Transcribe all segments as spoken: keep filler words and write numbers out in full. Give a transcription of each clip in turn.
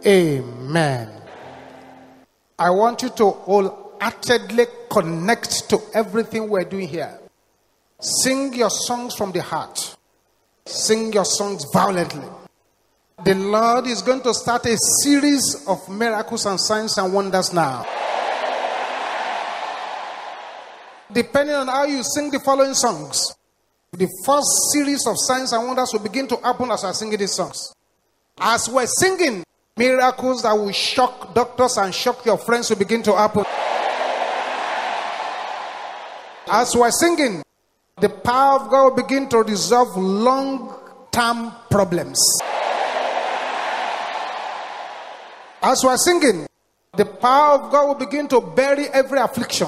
Amen. I want you to wholeheartedly connect to everything we're doing here. Sing your songs from the heart. Sing your songs violently. The Lord is going to start a series of miracles and signs and wonders now. Depending on how you sing the following songs, the first series of signs and wonders will begin to happen as I sing these songs. As we're singing, miracles that will shock doctors and shock your friends will begin to happen. As we're singing, the power of God will begin to resolve long-term problems. As we're singing, the power of God will begin to bury every affliction.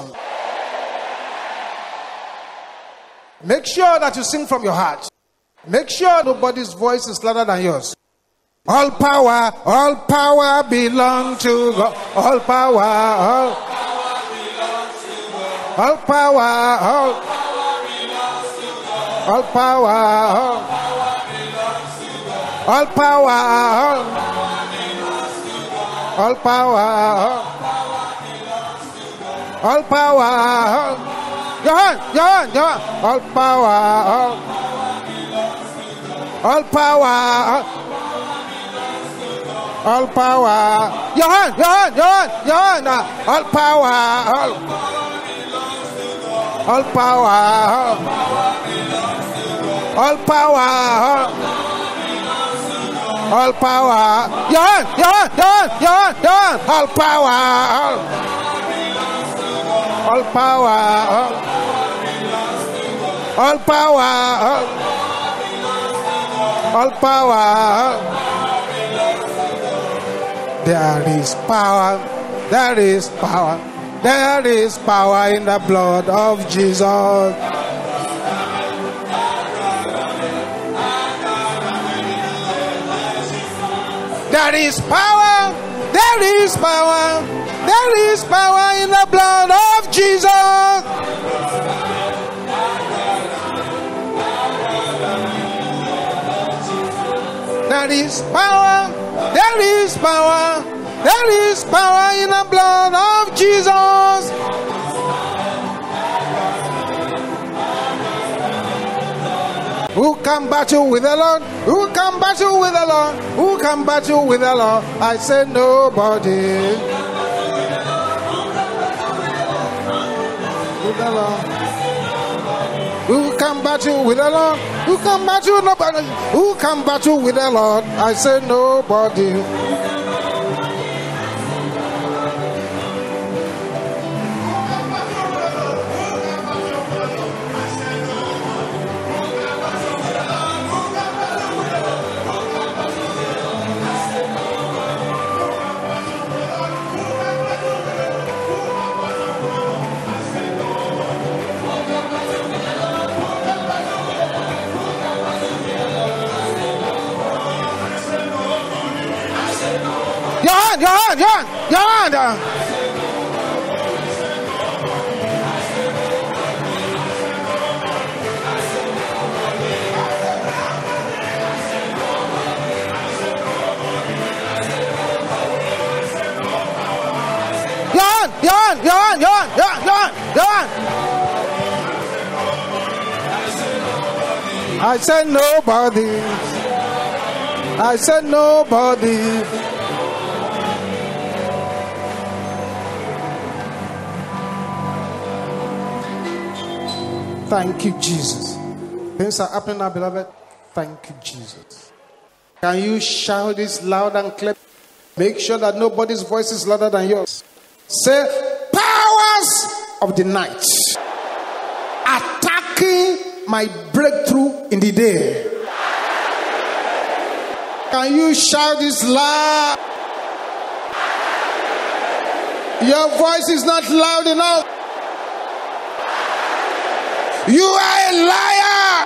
Make sure that you sing from your heart. Make sure nobody's voice is louder than yours. All power, all power belongs to God. All power, all power belongs to God. All power, all power belongs to God. All power, all power belongs to God. All power, all power belongs to God. All power, all power belongs to God. All power, all your hand, your hand, your hand. All power, all power belongs to God. All power, all All power, your hand, your hand, your hand, your hand. All power, all, all power, all, all power, all, all power. Your hand, your hand, your hand, your hand, your hand. All power, all, all power, all, all power, all, all power. All. There is power, there is power, there is power in the blood of Jesus. There is power, there is power, there is power in the blood of Jesus. There is power. There is power, there is power in the blood of Jesus. Who can battle with the Lord? Who can battle with the Lord? Who can battle with the Lord? I say nobody. With the Lord. Who can battle with the Lord? Who can battle with nobody? Who can battle with the Lord? I say nobody. Your hand, your hand, your hand. Your hand, your hand, your hand, your hand, your hand, your hand. I said nobody. I said nobody. Thank you, Jesus. Things are happening now, beloved. Thank you, Jesus. Can you shout this loud and clear? Make sure that nobody's voice is louder than yours. Say, powers of the night attacking my breakthrough in the day. Can you shout this loud? Your voice is not loud enough. You are a liar.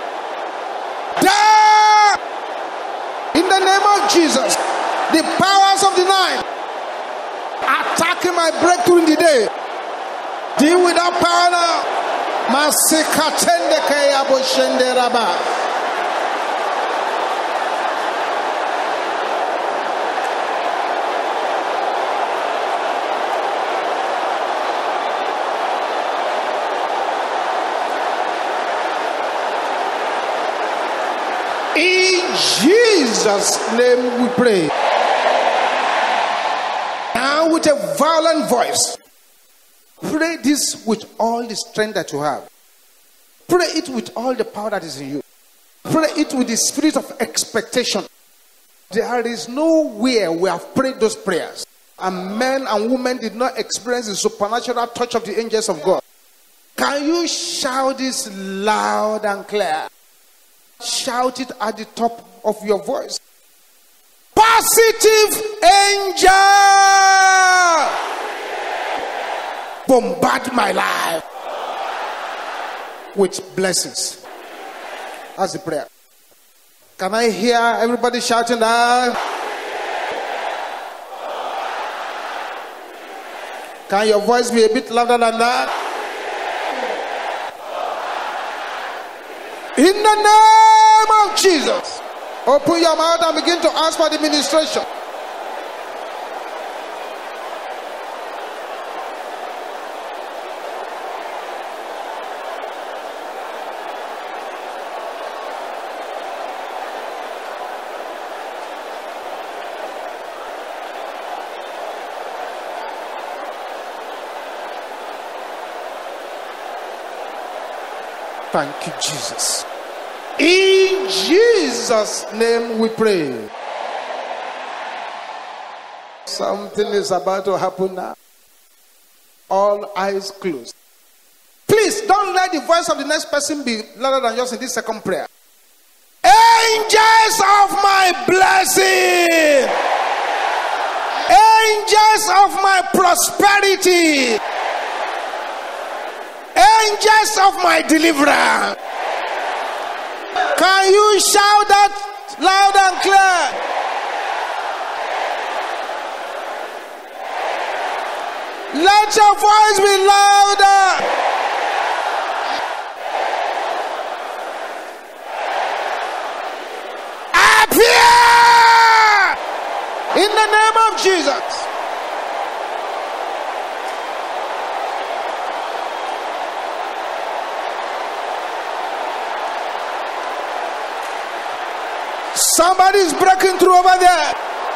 Die. In the name of Jesus. The powers of the night attacking my breakthrough in the day. Deal with that power now. Masikatende kayabo shende raba. Jesus' name we pray. Now with a violent voice, pray this with all the strength that you have. Pray it with all the power that is in you. Pray it with the spirit of expectation. There is nowhere we have prayed those prayers and men and women did not experience the supernatural touch of the angels of God. Can you shout this loud and clear? Shout it at the top of your voice. Positive angel, bombard my life with blessings. That's the prayer. Can I hear everybody shouting that? Can your voice be a bit louder than that? In the name of Jesus, open your mouth and begin to ask for the ministration. Thank you, Jesus. In Jesus' name we pray. Something is about to happen now. All eyes closed. Please don't let the voice of the next person be louder than yours in this second prayer. Angels of my blessing, angels of my prosperity, angels of my deliverance. Can you shout that loud and clear? Let your voice be louder. Appear in the name of Jesus. Somebody is breaking through over there.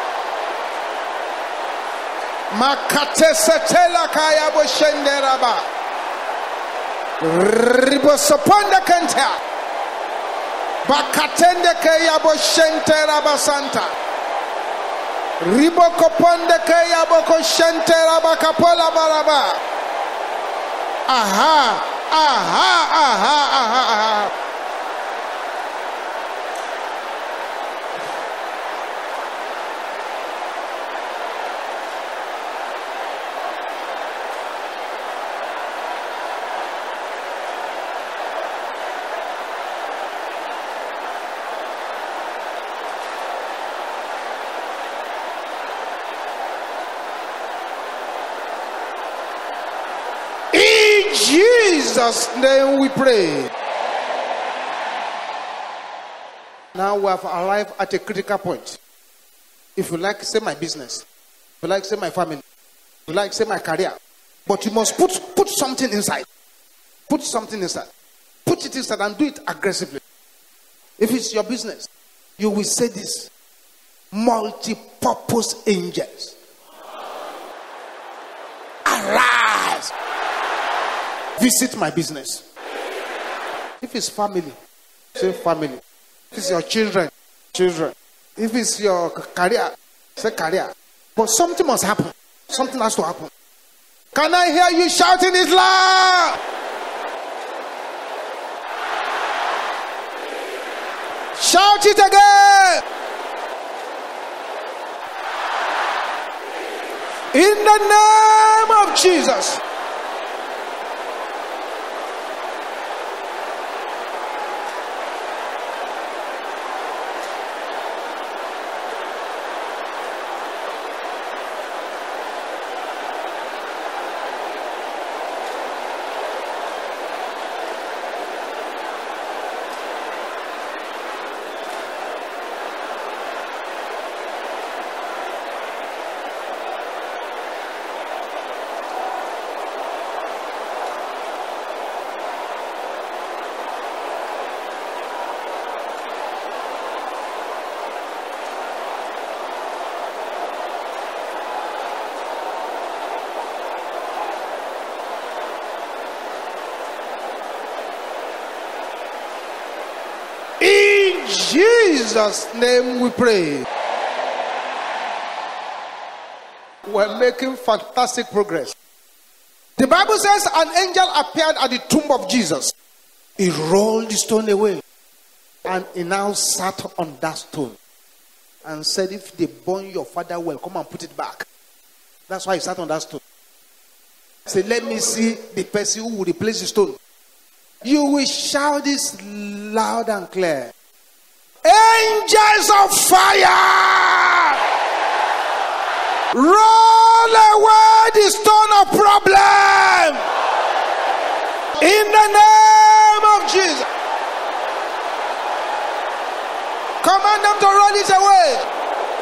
Makate setela kaya bo shenderaba. Ribo soponda kenta. Bakatende kaya bo shenteraba santa. Ribo koponde kaya bo ko shenteraba kapola baraba. Aha, aha, aha, aha, aha. In Jesus' name we pray. Now we have arrived at a critical point. If you like, say my business. If you like, say my family. If you like, say my career. But you must put, put something inside. Put something inside. Put it inside and do it aggressively. If it's your business, you will say this. Multi-purpose angels, arise. Visit my business. If it's family, say family. If it's your children, children. If it's your career, say career. But something must happen. Something has to happen. Can I hear you shouting it loud? Shout it again. In the name of Jesus. Jesus' name we pray. We're making fantastic progress. The Bible says an angel appeared at the tomb of Jesus. He rolled the stone away. And he now sat on that stone. And said, if they burn your father well, come and put it back. That's why he sat on that stone. Say, let me see the person who will replace the stone. You will shout this loud and clear. Angels of fire! Roll away the stone of problem! In the name of Jesus. Command them to roll it away.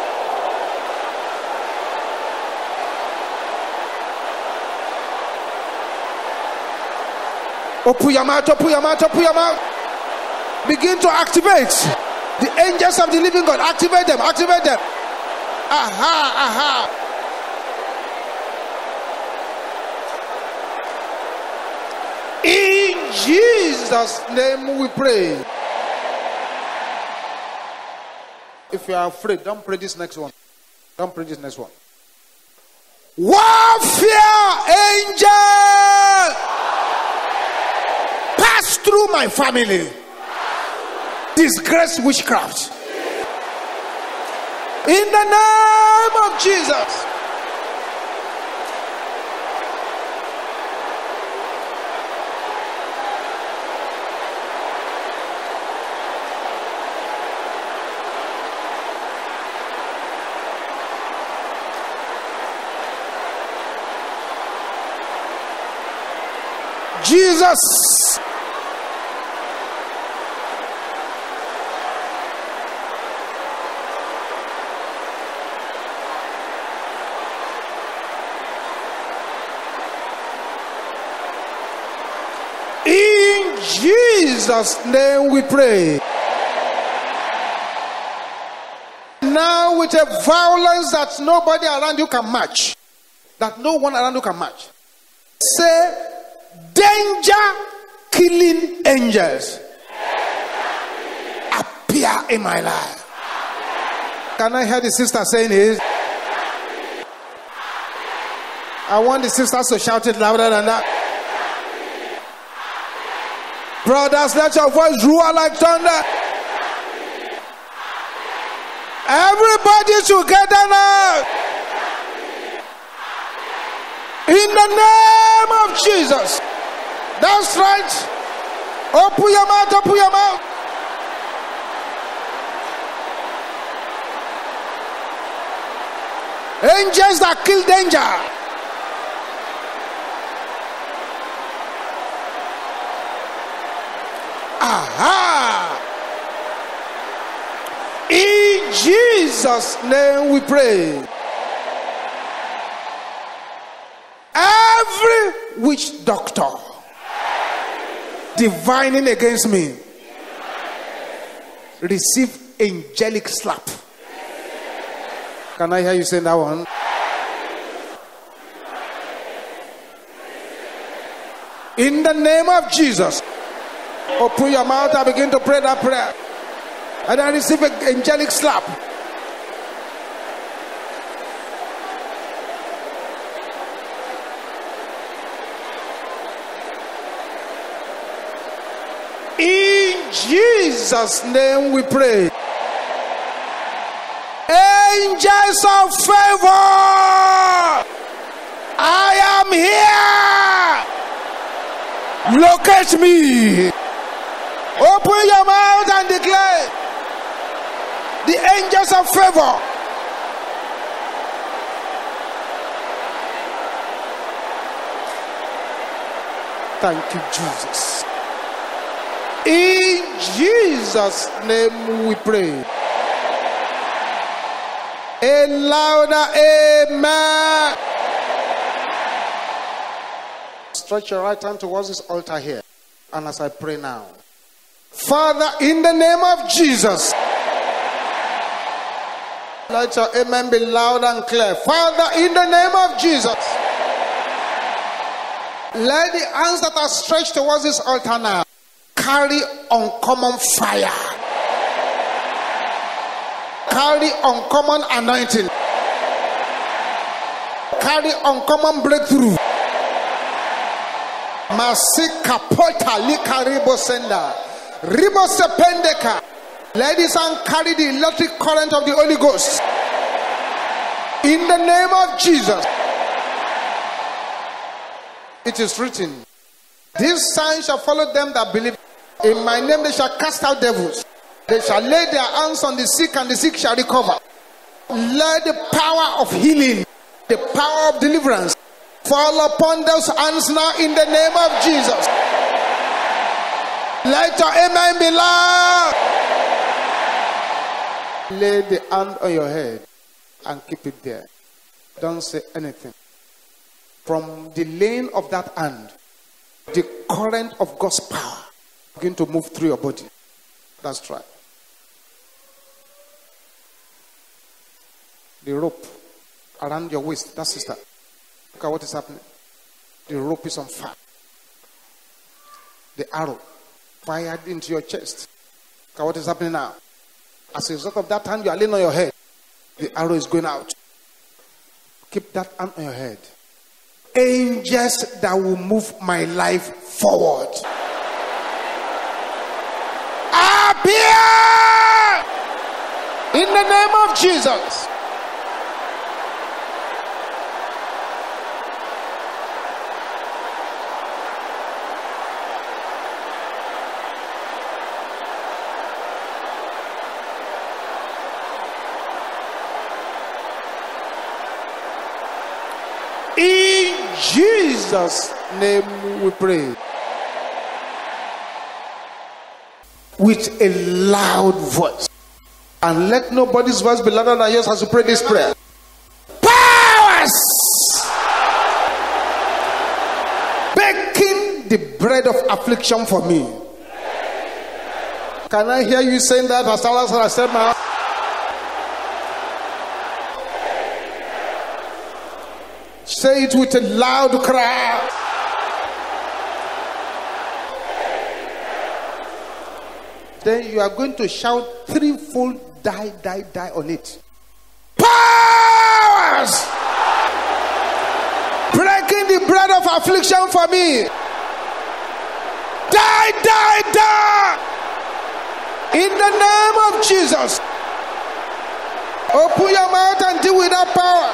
Open your mouth, open your mouth, open your mouth. Begin to activate the angels of the living God. Activate them, activate them. Aha, aha. In Jesus' name we pray. If you are afraid, don't pray this next one. Don't pray this next one. Warfare angel, pass through my family. Disgrace witchcraft. In the name of Jesus. Jesus. In Jesus' name we pray. Now with a violence that nobody around you can match, that no one around you can match, say, danger killing angels appear in my life. Can I hear the sister saying it? I want the sisters to shout it louder than that. Brothers, let your voice roar like thunder. Everybody together now. In the name of Jesus. That's right. Open your mouth, open your mouth. Angels that kill danger. Aha. In Jesus' name we pray. Every witch doctor divining against me, receive angelic slap. Can I hear you saying that one? In the name of Jesus, open your mouth and begin to pray that prayer. And I receive an angelic slap. In Jesus' name we pray. Angels of favor, I am here. Locate me. Open your mouth and declare. The angels of favor. Thank you, Jesus. In Jesus' name we pray. A louder amen. Stretch your right hand towards this altar here. And as I pray now, Father, in the name of Jesus, let your amen be loud and clear. Father, in the name of Jesus, let the hands that are stretched towards this altar now carry uncommon fire. carry uncommon anointing, carry uncommon breakthrough. Masika pota likaribo senda ribo sependeka. Ladies, and carry the electric current of the Holy Ghost in the name of Jesus. It is written, these signs shall follow them that believe. In my name they shall cast out devils. They shall lay their hands on the sick, and the sick shall recover. Let the power of healing, the power of deliverance fall upon those hands now in the name of Jesus. Let your amen be loud. Lay the hand on your head and keep it there. Don't say anything. From the laying of that hand, the current of God's power begin to move through your body. That's right. The rope around your waist, that sister. Look at what is happening. The rope is on fire. The arrow fired into your chest. Look at what is happening now. As a result of that hand you are laying on your head, the arrow is going out. Keep that hand on your head. Angels that will move my life forward, appear in the name of Jesus. In Jesus' name we pray. With a loud voice. And let nobody's voice be louder than yours as you pray this prayer. Powers! Baking the bread of affliction for me. Can I hear you saying that, Pastor Lazarus? Said my Say it with a loud cry. Then you are going to shout threefold, die, die, die on it. Powers! Breaking the bread of affliction for me. Die, die, die! In the name of Jesus. Open your mouth and deal with that power.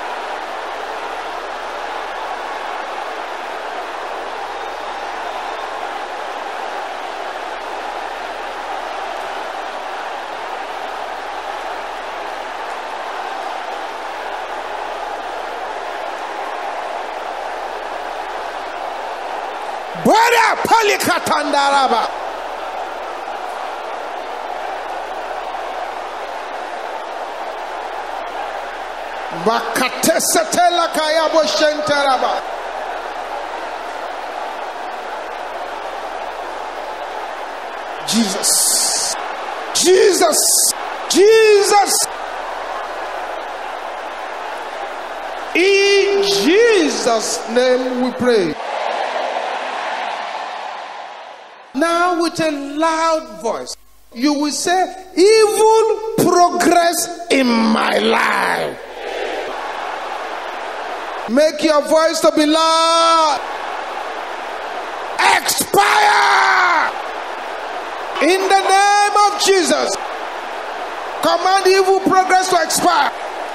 Bora palikatandaraba. Bakatesetela kayabo shentaraba. Jesus. Jesus. Jesus. In Jesus' name we pray. Now with a loud voice, you will say, evil progress in my life. Make your voice to be loud. Expire. In the name of Jesus. Command evil progress to expire.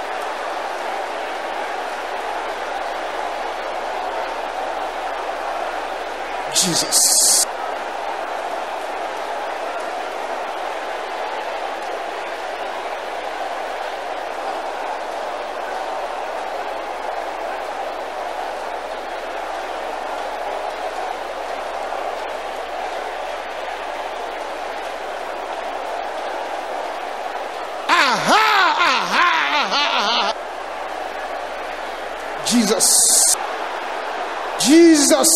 Jesus. Jesus. Jesus.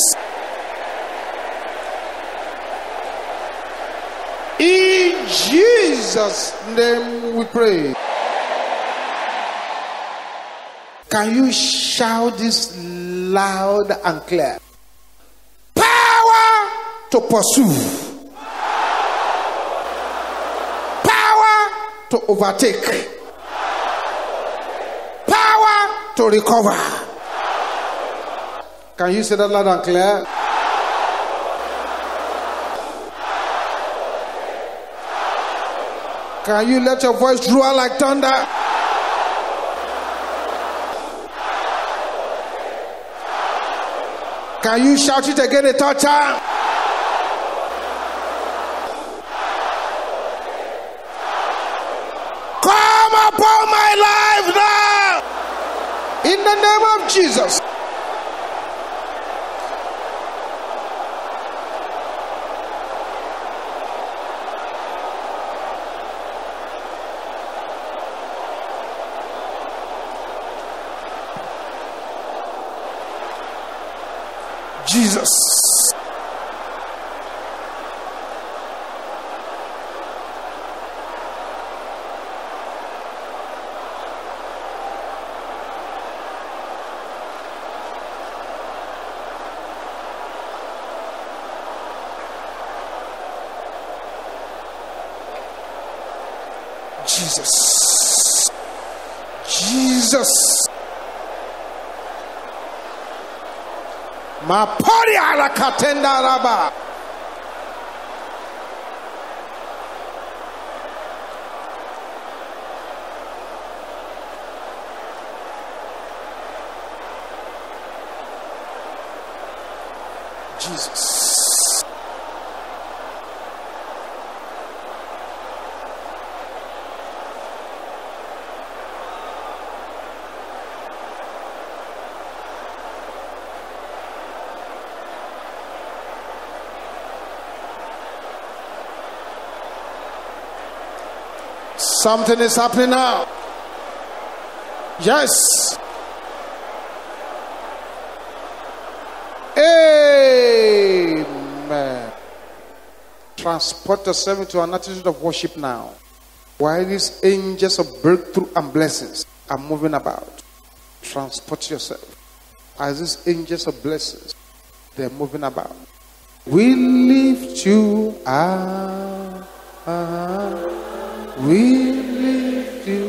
In Jesus' name we pray. Can you shout this loud and clear? Power to pursue. Power to overtake. Power to recover. Can you say that loud and clear? Can you let your voice roar like thunder? Can you shout it again a third time? Come upon my life now! In the name of Jesus. Jesus. Jesus. Jesus. Mapori ala katenda raba. Jesus. Something is happening now. Yes. Amen. Transport yourself into an attitude of worship now. While these angels of breakthrough and blessings are moving about, transport yourself. As these angels of blessings, they're moving about. We lift you up. Uh-huh. We lift you.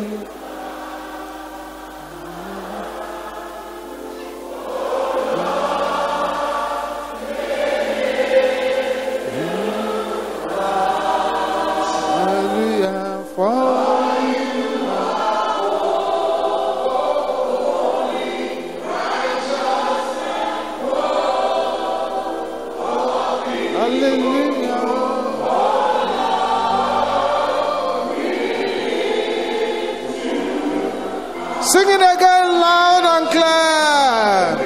Hallelujah for you. Hallelujah. Sing it again loud and clear.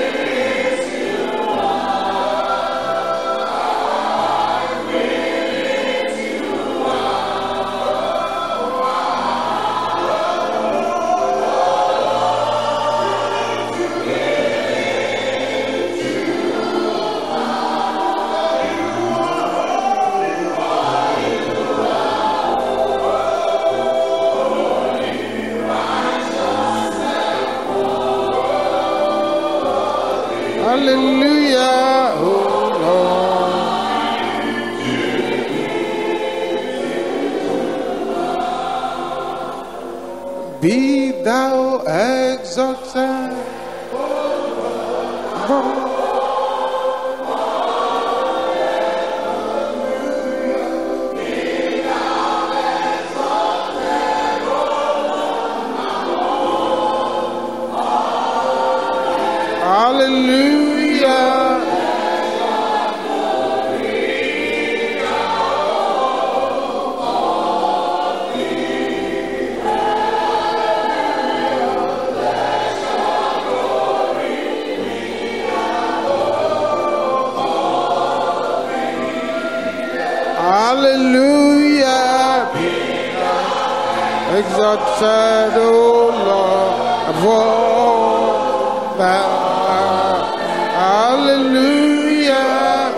Hallelujah, oh Lord. Be thou exalted. Hallelujah. Hallelujah. Exalted, O Lord, of all that. Hallelujah.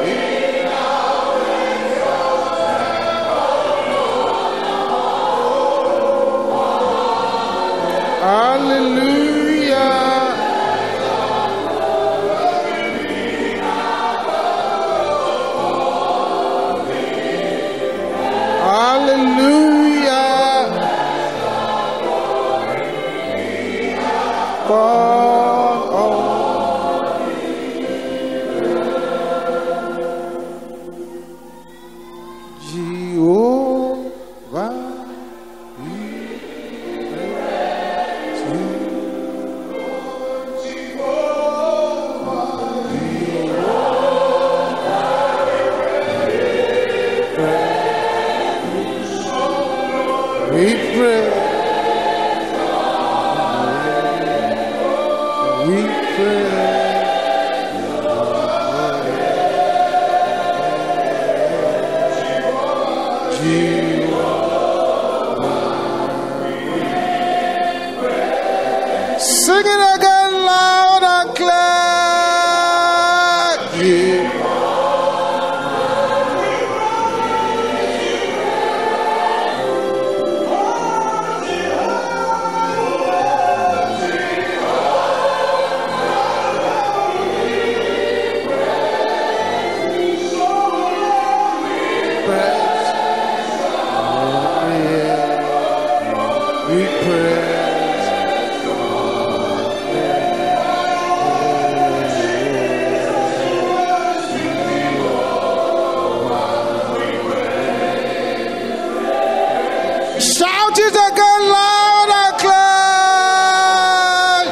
Hallelujah. Hallelujah. all. Jehovah, we praise you. We pray. We pray. Sing it again loud and clear. Yeah. We praise shout it again loud and clear.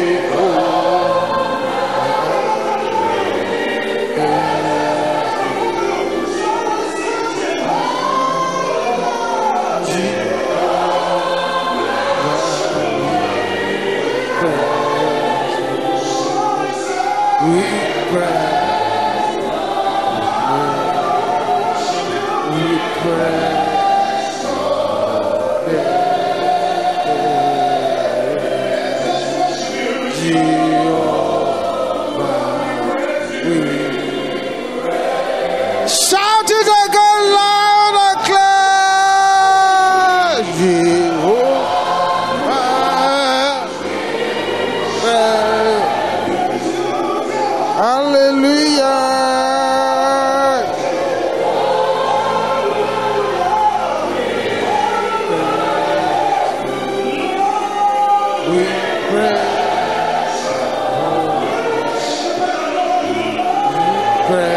We pray. We pray. Shout it again loud and clear. Hallelujah. We pray. Pray.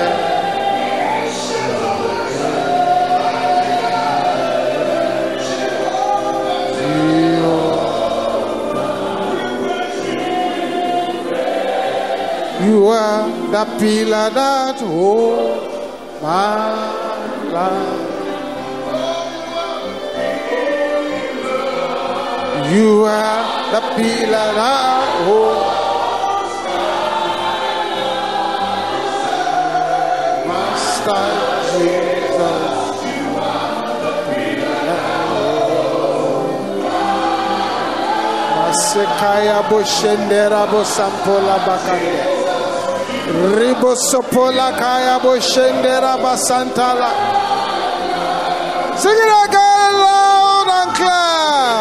You are the pillar that holds my life. You are the pillar that holds Master Jesus. You are the pillar that holds Masekaya Boshendera Bosampola Bakande. Ribosopola kaya boshendera basantala. Sing it again loud and clear.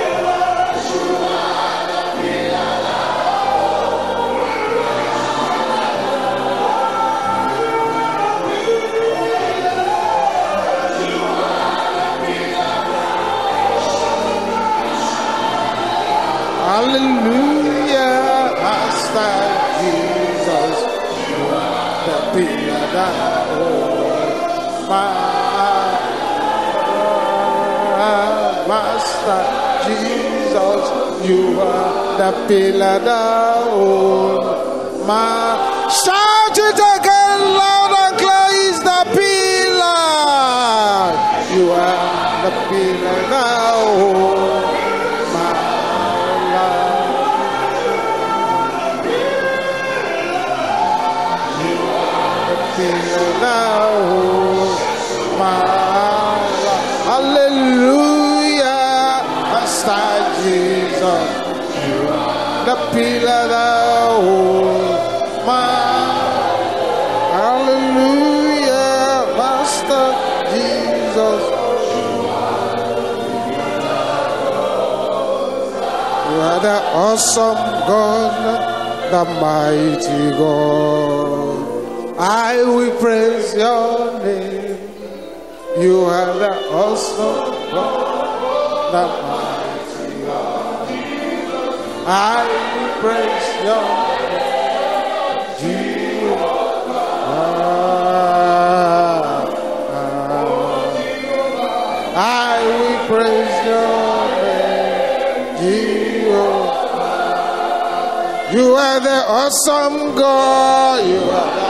Hallelujah, Master Jesus. Pillar that holds my Master Jesus, you are the pillar that holds my. Shout it again loud and clear. Is the pillar. You are the pillar that holds my life. Now, my hallelujah, Master Jesus, you are the pillar that holds my hallelujah, Master Jesus, you are the awesome God, the mighty God. I will praise your name. You are the awesome God, the mighty God. I will praise your Jehovah. I will praise your name, Jehovah. You are the awesome God. You are the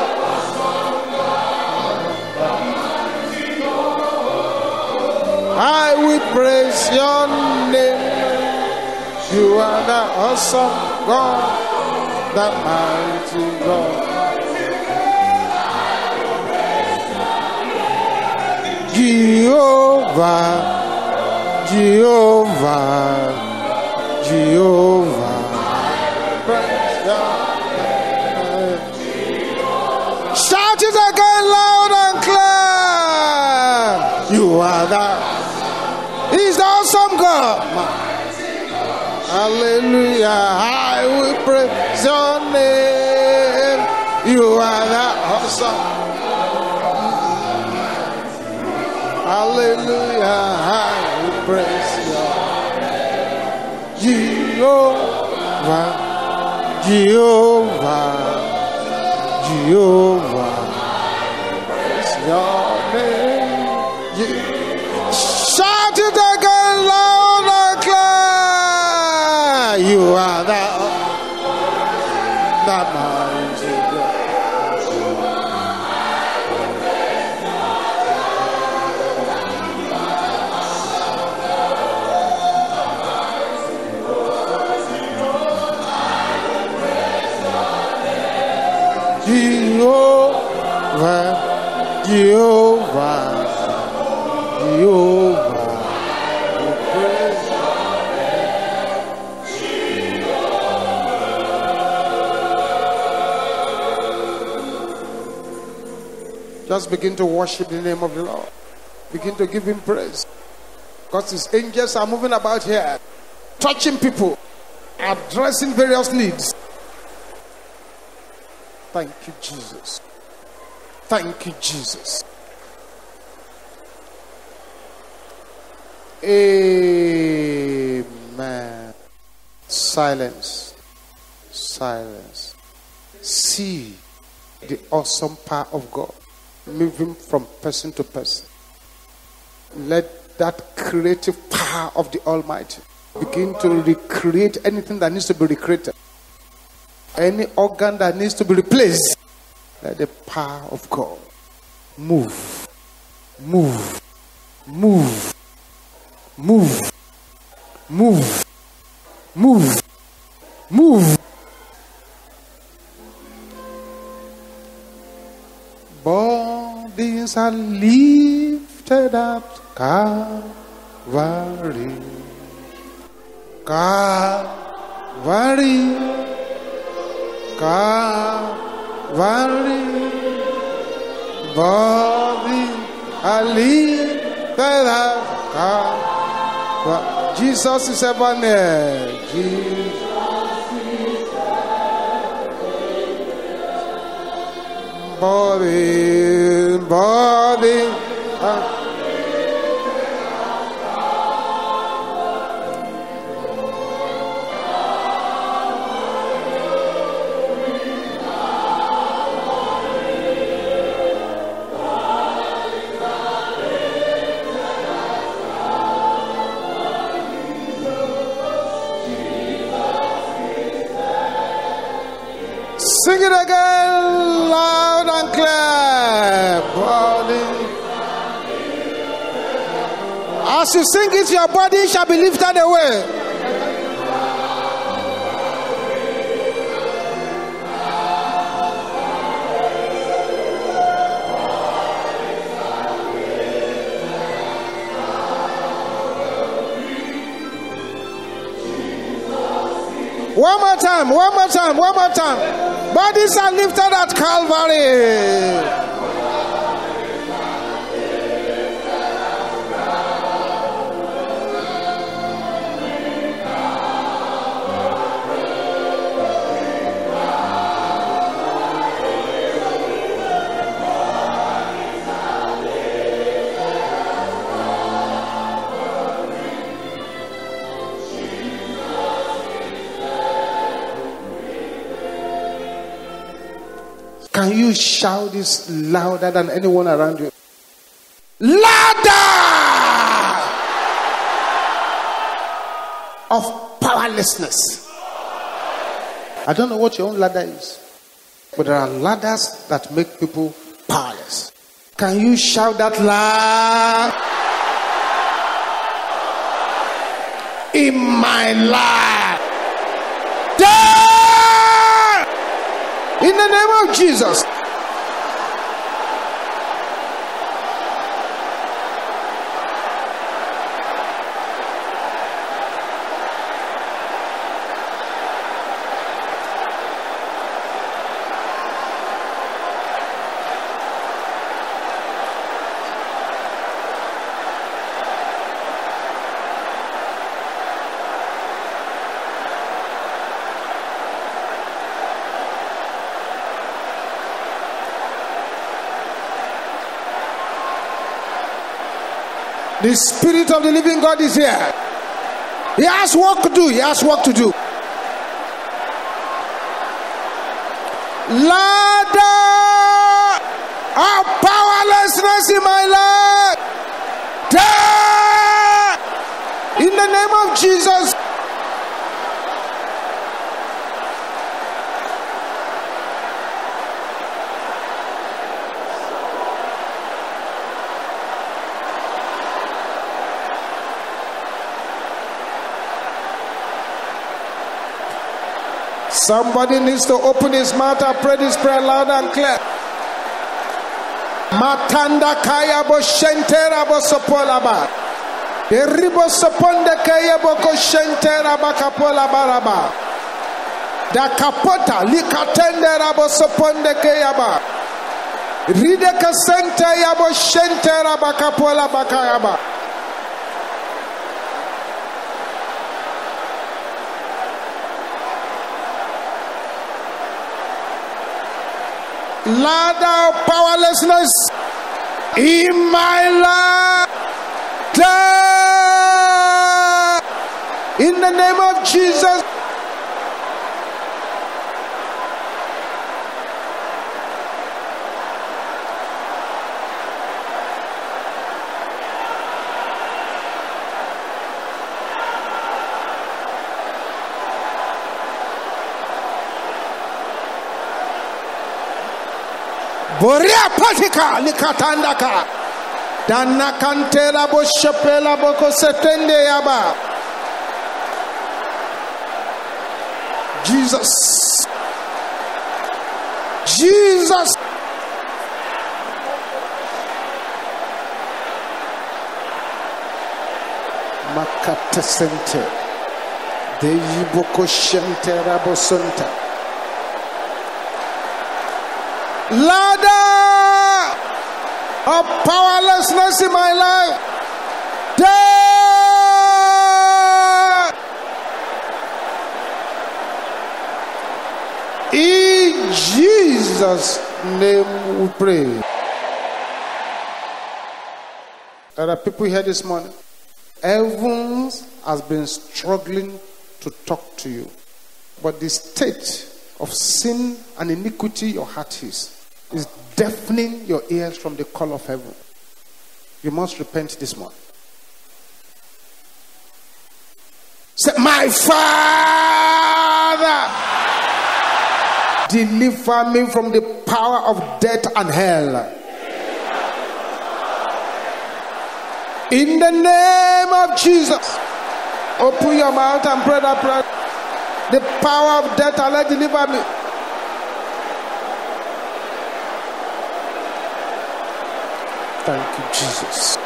I will praise your name. You are the awesome God, the mighty God. Jehovah, Jehovah, Jehovah. Praise God. Shout it again loud and clear. You are the He's the awesome God. Hallelujah. I will praise your name. You are the awesome. Hallelujah. I will praise your Jehovah. Jehovah. Jehovah. Praise your name. Je- Shout it again loud and clear. You are the, the mighty God. Jehovah, Jehovah, Jehovah. Just begin to worship the name of the Lord. Begin to give him praise. Because his angels are moving about here, touching people, addressing various needs. Thank you, Jesus. Thank you, Jesus. Amen. Silence. Silence. See the awesome power of God moving from person to person. Let that creative power of the Almighty begin to recreate anything that needs to be recreated. Any organ that needs to be replaced. Let the power of God move. Move. Move. Move. Move. Move. Move. Bodies are lifted at Calvary. Calvary. Calvary. Bodies are lifted at Calvary. Jesus is ever near. Jesus. Body, body. Uh. Sing it again, loud and clear. Body. As you sing it, your body shall be lifted away. One more time, one more time, one more time. Bodies are lifted at Calvary. Can you shout this louder than anyone around you? Ladder of powerlessness. I don't know what your own ladder is, but there are ladders that make people powerless. Can you shout that loud? In my life, die in the name of Jesus. The Spirit of the living God is here. He has work to do. He has work to do. Ladder of powerlessness in my life. Die in the name of Jesus. Somebody needs to open his mouth and pray this prayer loud and clear. Matanda kaya bo shentera bo sopola ba. Eribo soponde kaya bo ko shentera ba kapola baraba. Da kapota likatende rabo soponde kaya ba. Ride kasente ya bo shentera ba kapola ba kaya ba. Ladder of powerlessness in my life. In the name of Jesus. Boria patika likatandaka dana kantela bo shapela boko setende yaba. Jesus, Jesus, makata sente de yiboko shente rabo sonta. Ladder of powerlessness in my life. Die. In Jesus' name we pray. There are people here this morning. Heaven has been struggling to talk to you, but the state of sin and iniquity your heart is is deafening your ears from the call of heaven. You must repent this morning. Say, my Father, deliver me from the power of death and hell. In the name of Jesus. Open your mouth and pray that prayer. The power of death and hell, deliver me. Thank you, Jesus.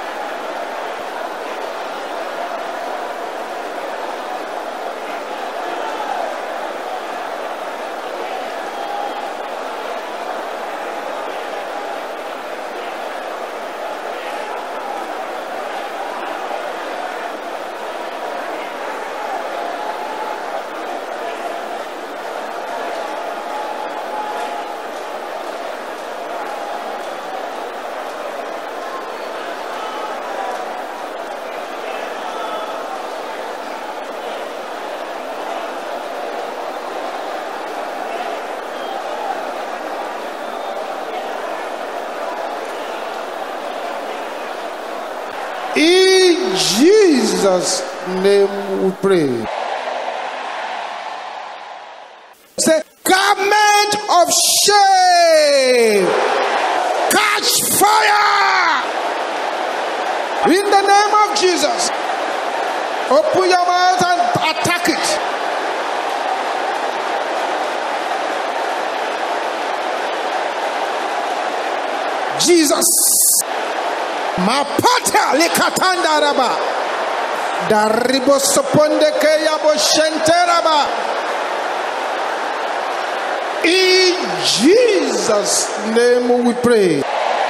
Jesus' name we pray. Say, garment of shame, catch fire in the name of Jesus. Open your mouth and attack it. Jesus. Mapata likatanda raba. Daribo soponde ke yabo shente raba. In Jesus' name we pray.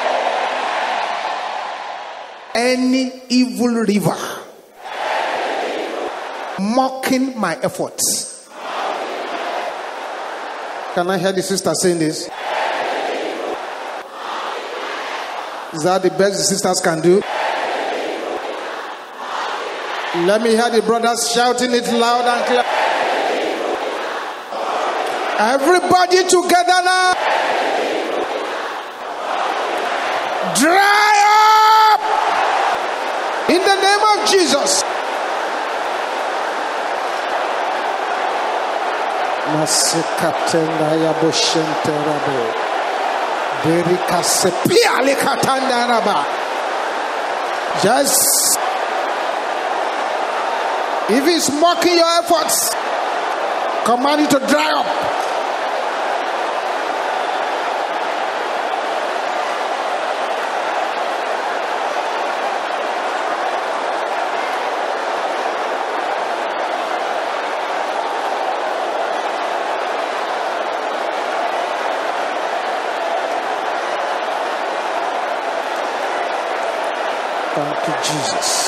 Any evil river mocking my efforts. Can I hear the sister saying this? Is that the best the sisters can do? Let me hear the brothers shouting it loud and clear. Everybody together now. Dry up in the name of Jesus. Masikatenda ya boshente rabo. Berika sepia likatanda raba. Just if it's mocking your efforts, command it to dry up. Thank you, Jesus.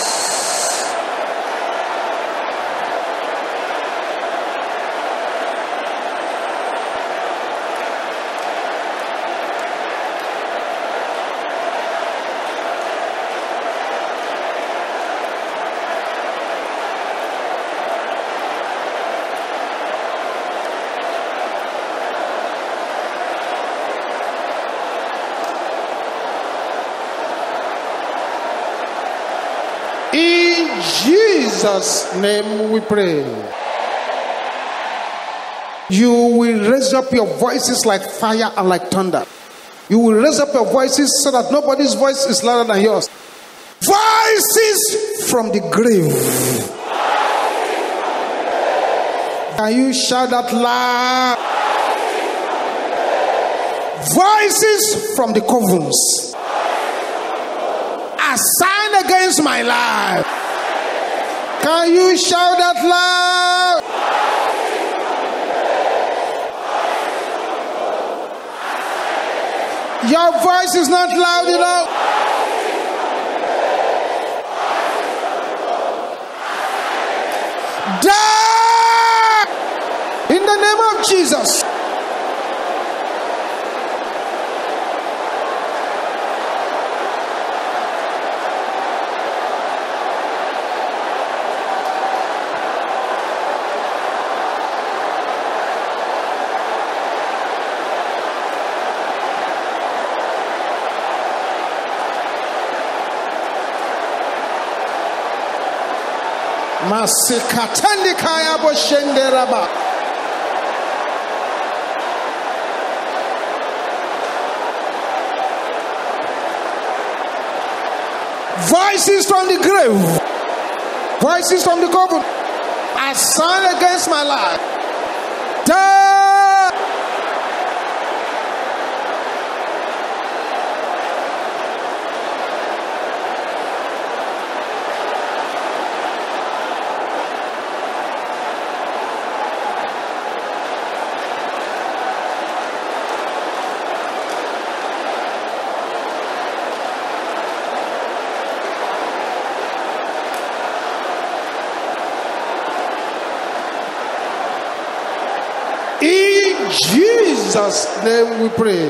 In Jesus' name we pray. You will raise up your voices like fire and like thunder. You will raise up your voices so that nobody's voice is louder than yours. Voices from the grave. Can you shout that loud? Voices from the covens. Assigned against my life. Can you shout that loud? Your voice is not loud enough. Die in the name of Jesus. Masikatandi kaya boshende raba. Voices from the grave, voices from the coven, assigned against my life. Die. In Jesus' name we pray.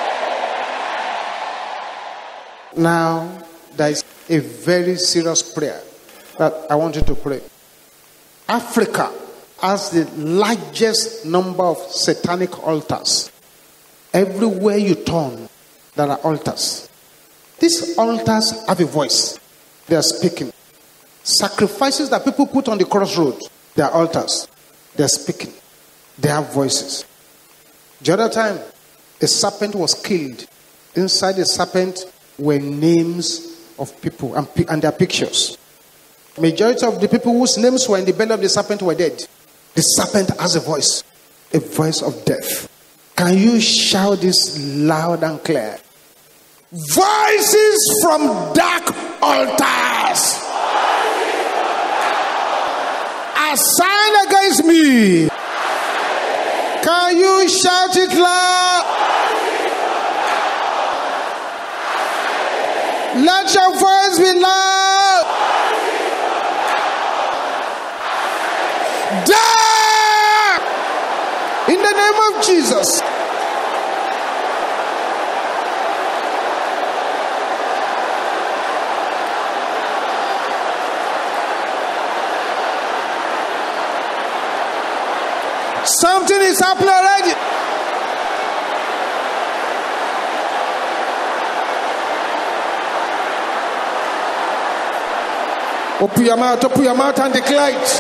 Now, there is a very serious prayer that I want you to pray. Africa has the largest number of satanic altars. Everywhere you turn, there are altars. These altars have a voice. They are speaking. Sacrifices that people put on the crossroad, they are altars. They are speaking. They have voices. The other time, a serpent was killed. Inside the serpent were names of people and, and their pictures. Majority of the people whose names were in the belly of the serpent were dead. The serpent has a voice, a voice of death. Can you shout this loud and clear? Voices from dark altars assigned against me. Can you shout it loud? Let your voice be loud. Die in the name of Jesus. Something is happening already. Open your mouth, open your mouth and declare it.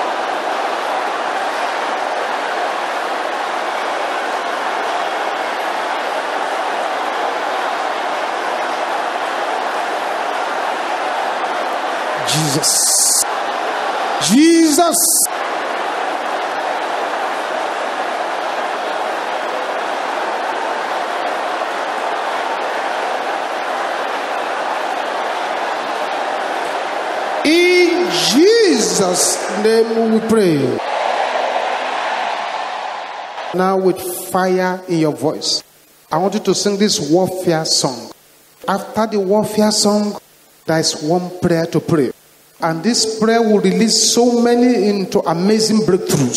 Jesus. Jesus. In Jesus' name we pray. Now with fire in your voice, I want you to sing this warfare song. After the warfare song, there is one prayer to pray. And this prayer will release so many into amazing breakthroughs.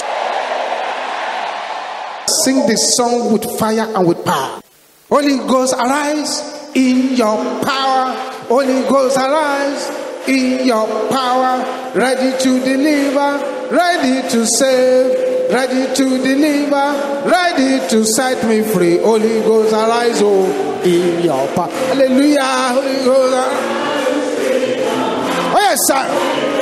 Sing this song with fire and with power. Holy Ghost, arise in your power. Holy Ghost, arise in your power, ready to deliver, ready to save, ready to deliver, ready to set me free. Holy Ghost, arise, oh, in your power. Hallelujah, Holy Ghost. Oh yes, sir.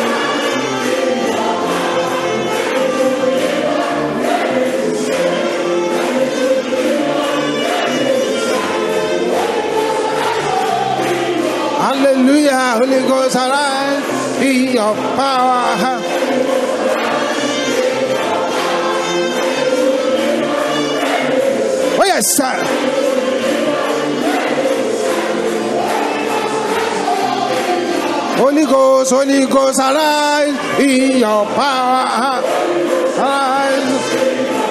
Hallelujah, Holy Ghost, arise in your power. Oh yes, sir. Holy Ghost, Holy Ghost, arise in your power. Arise.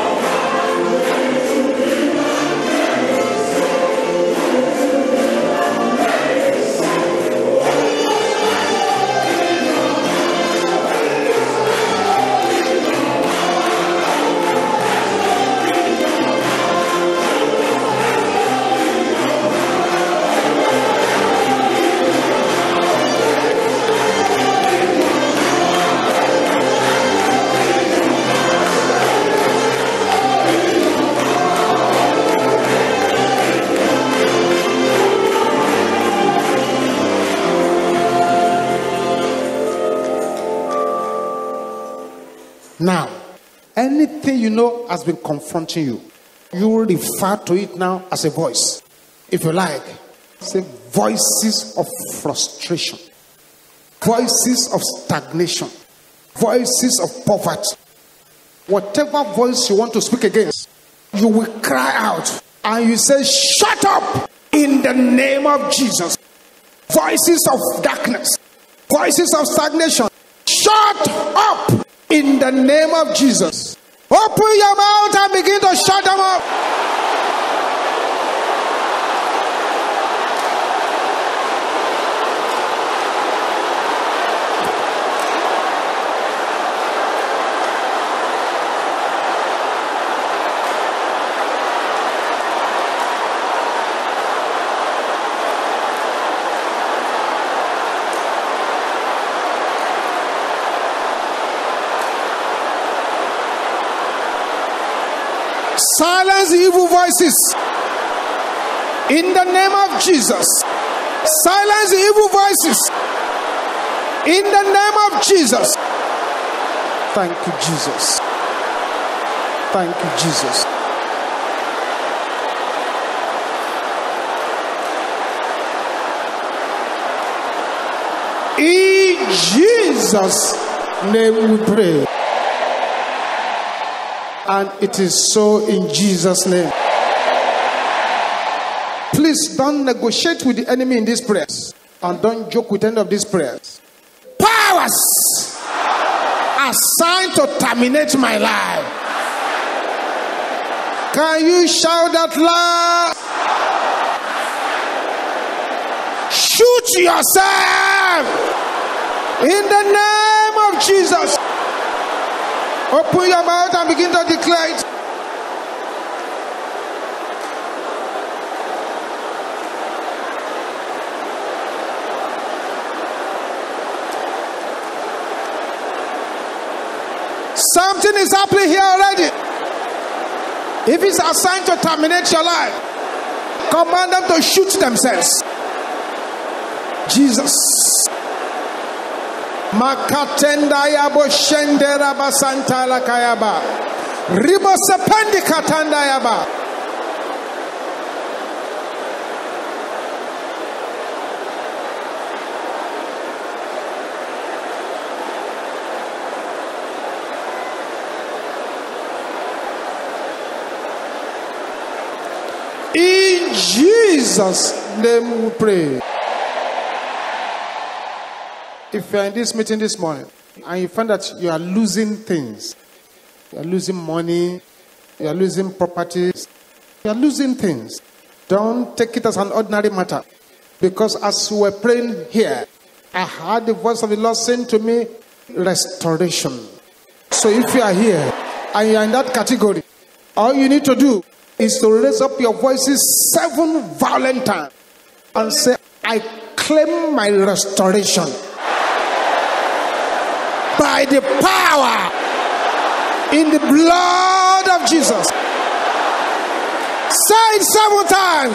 Now, anything you know has been confronting you, you will refer to it now as a voice. If you like, say voices of frustration, voices of stagnation, voices of poverty. Whatever voice you want to speak against, you will cry out and you say, shut up in the name of Jesus. Voices of darkness, voices of stagnation, shut up in the name of Jesus. Open your mouth and begin to shut them up. Silence the evil voices in the name of Jesus. Silence the evil voices In the name of Jesus. Thank you, Jesus. Thank you, Jesus. In Jesus' name we pray. And it is so in Jesus' name. Please don't negotiate with the enemy in these prayers. And don't joke with any of these prayers. Powers assigned to terminate my life. Can you shout that loud? Shoot yourself in the name of Jesus. Open your mouth and begin to declare it. Something is happening here already. If it's assigned to terminate your life, command them to shoot themselves. Jesus. Makatenda yabo shendera basanta la kayaba. Ribo sependi katanda yaba. In Jesus' name we pray. If you are in this meeting this morning and you find that you are losing things, you are losing money, you are losing properties, you are losing things, don't take it as an ordinary matter. Because as we were praying here, I heard the voice of the Lord saying to me, restoration. So if you are here and you are in that category, all you need to do is to raise up your voices seven violent times and say, I claim my restoration by the power in the blood of Jesus. Say it seven times.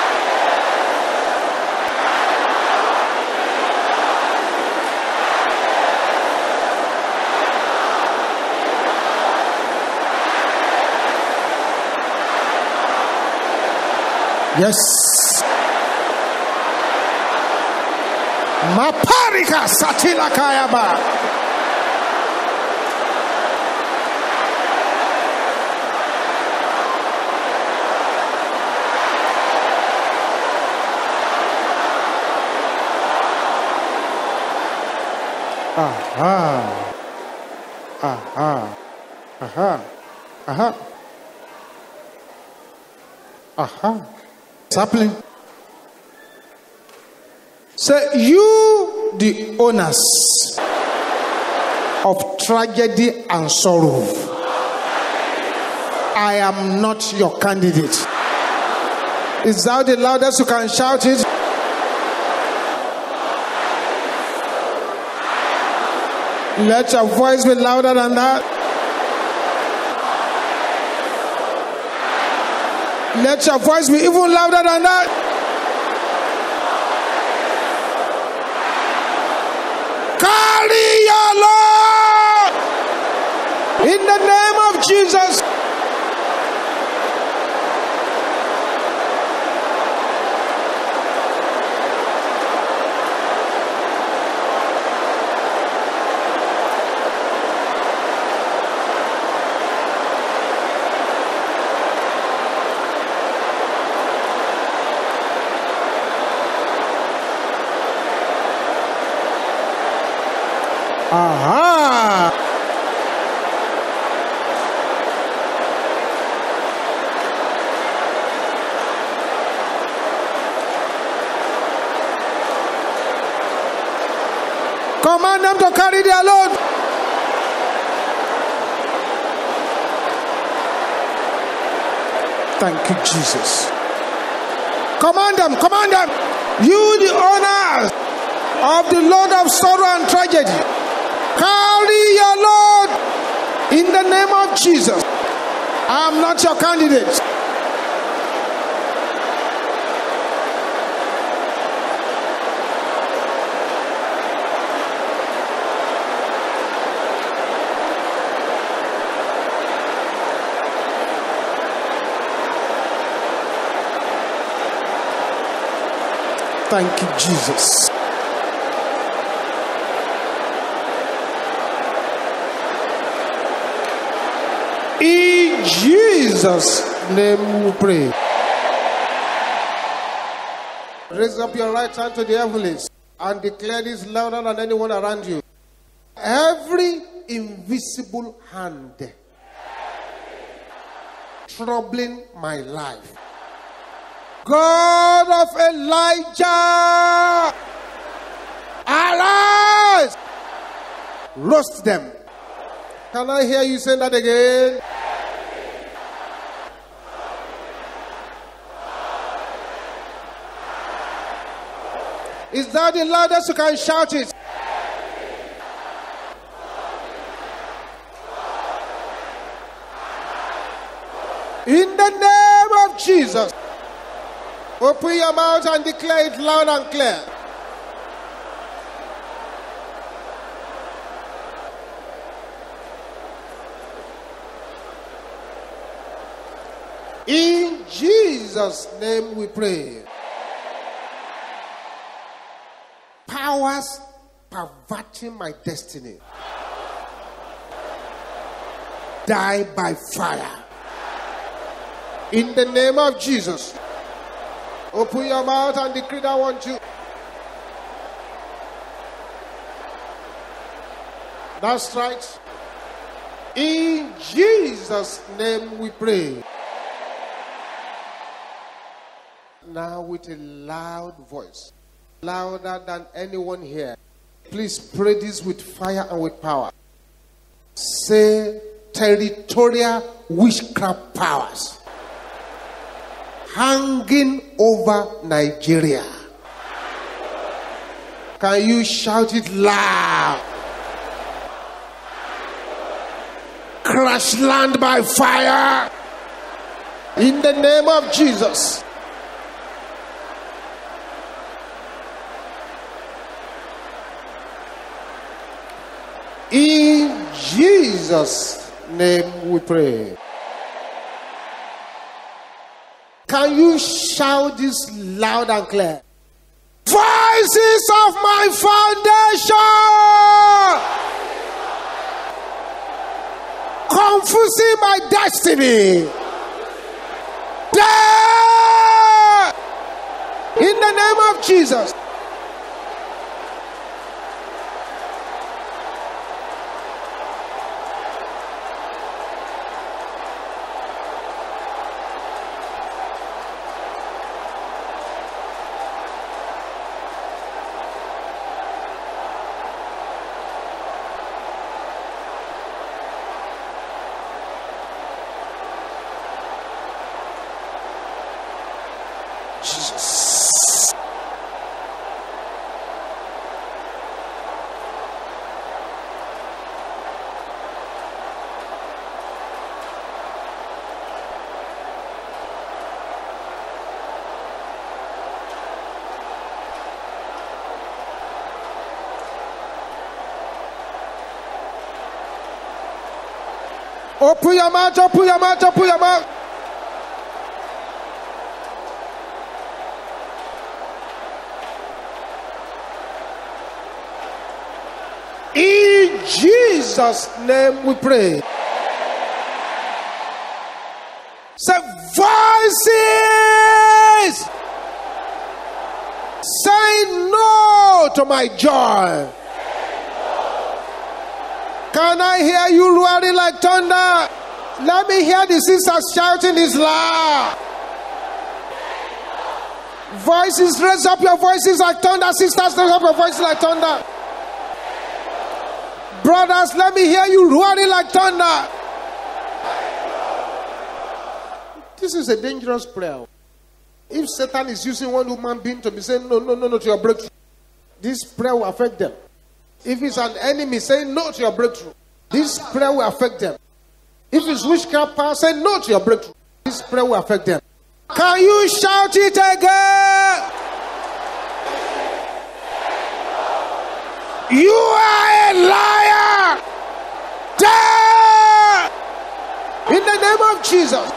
Yes. Maparika satila kayaba. Aha. Aha. Aha. Aha. Aha. What's happening? Say, you, the owners of tragedy and sorrow, I am not your candidate. Is that the loudest you can shout it? Let your voice be louder than that. Let your voice be even louder than that. Carry your Lord in the name of Jesus. Aha! Command them to carry their load. Thank you, Jesus. Command them, command them. You, the owners of the load of sorrow and tragedy, carry your load in the name of Jesus. I am not your candidate. Thank you, Jesus. In Jesus' name we pray. Raise up your right hand to the heavens and declare this louder than anyone around you. Every invisible hand troubling my life, God of Elijah, arise, roast them. Can I hear you say that again? Is that the loudest you can shout it? In the name of Jesus, open your mouth and declare it loud and clear. In Jesus' name we pray. Powers perverting my destiny, die by fire. In the name of Jesus. Open your mouth and decree that one too. That's right. In Jesus' name we pray. Now with a loud voice, louder than anyone here, please pray this with fire and with power. Say, territorial witchcraft powers hanging over Nigeria. Can you shout it loud? Crash land by fire in the name of Jesus. In Jesus' name we pray. Can you shout this loud and clear? Voices of my foundation, confusing my destiny, death in the name of Jesus. Jesus. Open your mouth, open your mouth, open your mouth. In Jesus' name we pray. Say, voices say no to my joy. Can I hear you roaring like thunder? Let me hear the sisters shouting this loud. Voices, raise up your voices like thunder. Sisters, raise up your voices like thunder. Brothers, let me hear you roaring like thunder. This is a dangerous prayer. If Satan is using one human being to be saying no, no, no, no to your breakthrough, this prayer will affect them. If it's an enemy saying no to your breakthrough, this prayer will affect them. If it's witchcraft power saying no to your breakthrough, this prayer will affect them. Can you shout it again? You are a liar! Die! In the name of Jesus.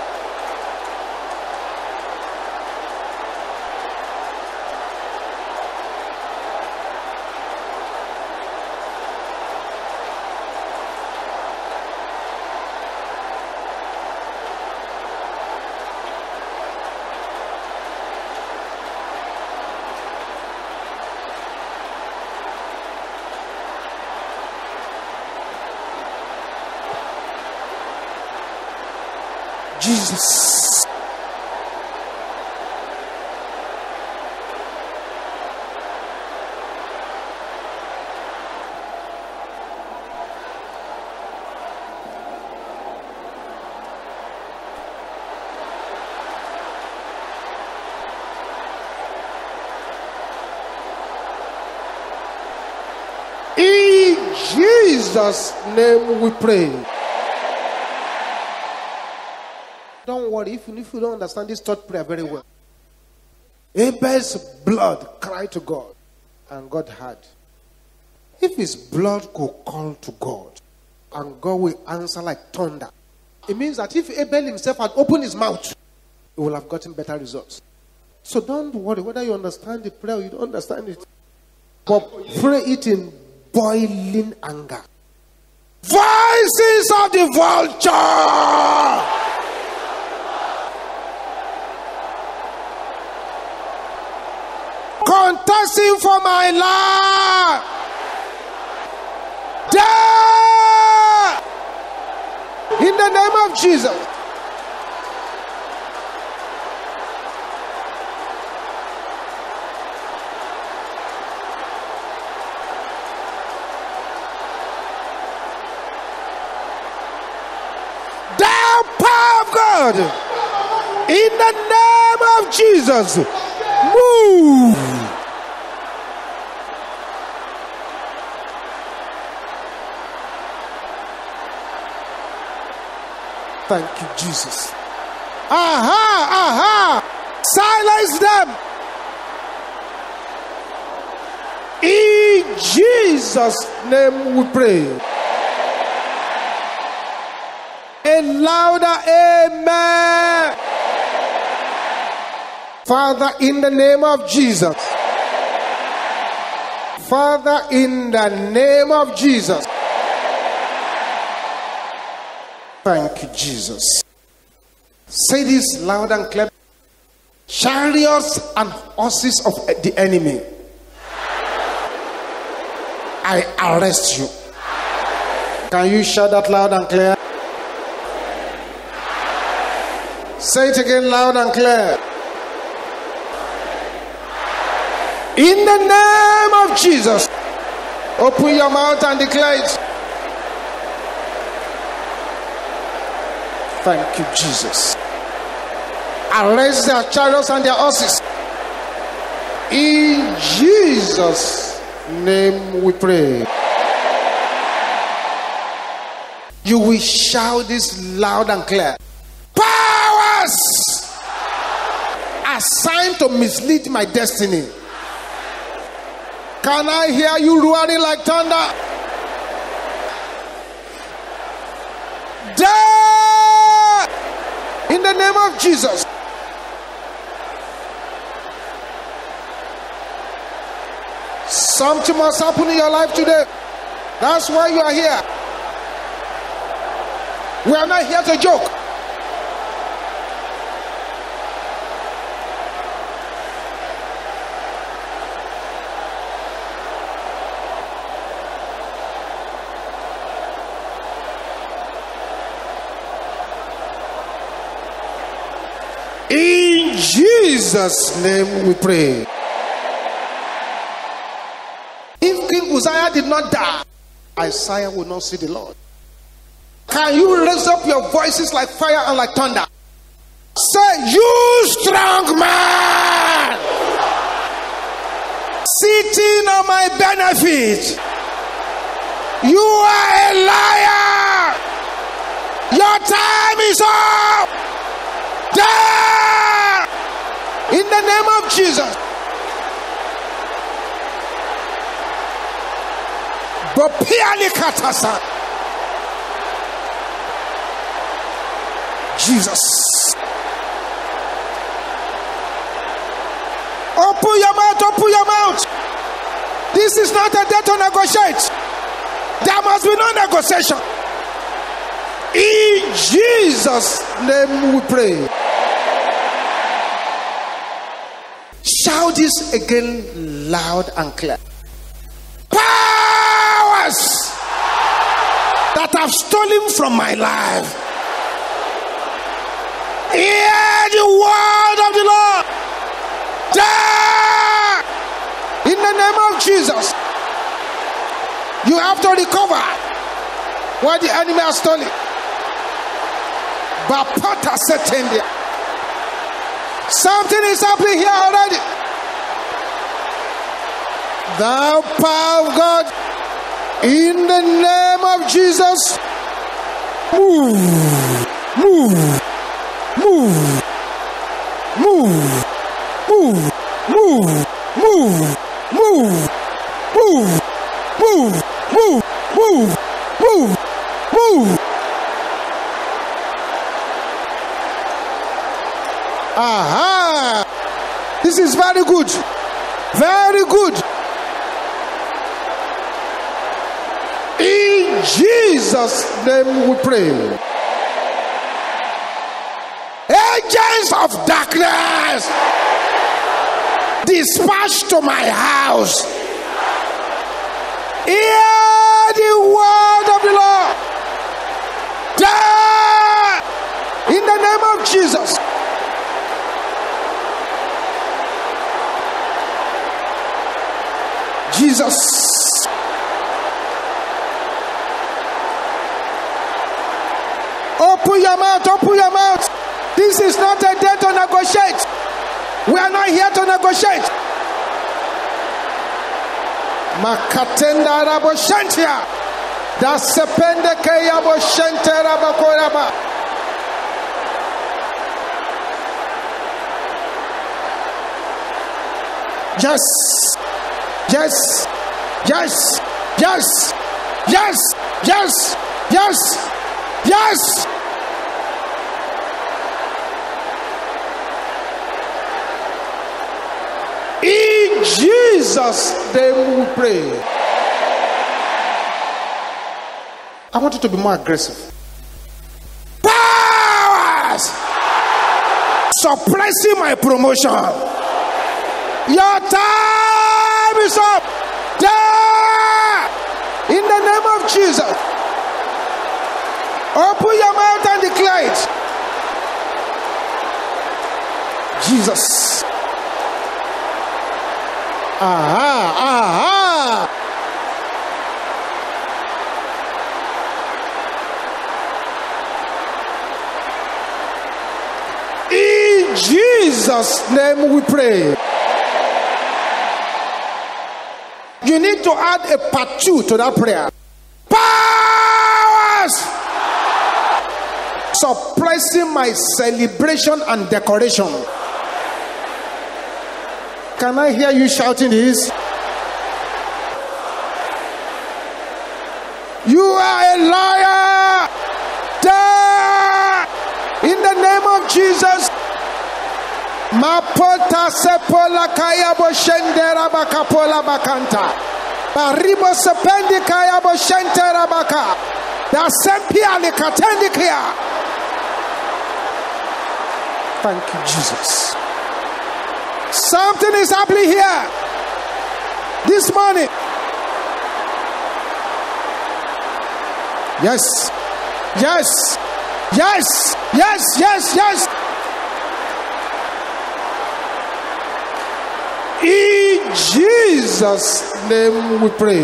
Jesus. In Jesus' name we pray. Don't worry if, if you don't understand this third prayer very well. Abel's blood cried to God, and God heard. If his blood could call to God, and God will answer like thunder, it means that if Abel himself had opened his mouth, he would have gotten better results. So don't worry whether you understand the prayer or you don't understand it. But pray it in boiling anger. Voices of the vulture, contesting for my life, die in the name of Jesus. God, in the name of Jesus, move. Thank you, Jesus. Aha, aha. Silence them. In Jesus' name we pray. A louder amen. Father, in the name of Jesus. Father, in the name of Jesus. Thank you, Jesus. Say this loud and clear. Chariots and horses of the enemy, I arrest you. Can you shout that loud and clear? Say it again loud and clear. In the name of Jesus. Open your mouth and declare it. Thank you, Jesus. Arrest their chariots and their horses. In Jesus' name we pray. You will shout this loud and clear. Assigned to mislead my destiny, can I hear you roaring like thunder? Die in the name of Jesus. Something must happen in your life today. That's why you are here. We are not here to joke. In Jesus' name we pray. If King Uzziah did not die, Isaiah would not see the Lord. Can you raise up your voices like fire and like thunder? Say, you strong man, sitting on my benefit, you are a liar. Your time is up. Die in the name of Jesus. Jesus. Open your mouth, open your mouth. This is not a day to negotiate. There must be no negotiation. In Jesus' name we pray. Shout this again loud and clear. Powers that have stolen from my life, You have to recover what the enemy has stolen. Bapata Setendia. Something is happening here already. The power of God, in the name of Jesus, move, move, move, move, move, move, move, move, move, move, move, move, move, move. Aha! This is very good. Very good. In Jesus' name we pray. Agents of darkness, dispatch to my house. Hear the word of the Lord. Die in the name of Jesus. Jesus. Open your mouth, open your mouth. This is not a day to negotiate. We are not here to negotiate. Makatenda rabo shantia. Da sepende kayabo shante rabo koraba. Yes. Yes. Yes. Yes. Yes. Yes. Yes. Yes. In Jesus' name we pray. I want you to be more aggressive. Powers suppressing my promotion. Your time is up. Die in the name of Jesus. Open your mouth and declare it. Jesus. Aha, aha. In Jesus' name we pray. You need to add a part two to that prayer. Powers suppressing my celebration and decoration. Can I hear you shouting this? You are a liar. Die in the name of Jesus. Mapota sepola kaya bo shendera bakapola bakanta. Baribo sependi kaya bo shendera baka. Da sempia le katendi kia. Thank you, Jesus. Something is happening here this morning. Yes. Yes. Yes. Yes. Yes. Yes. In Jesus' name we pray.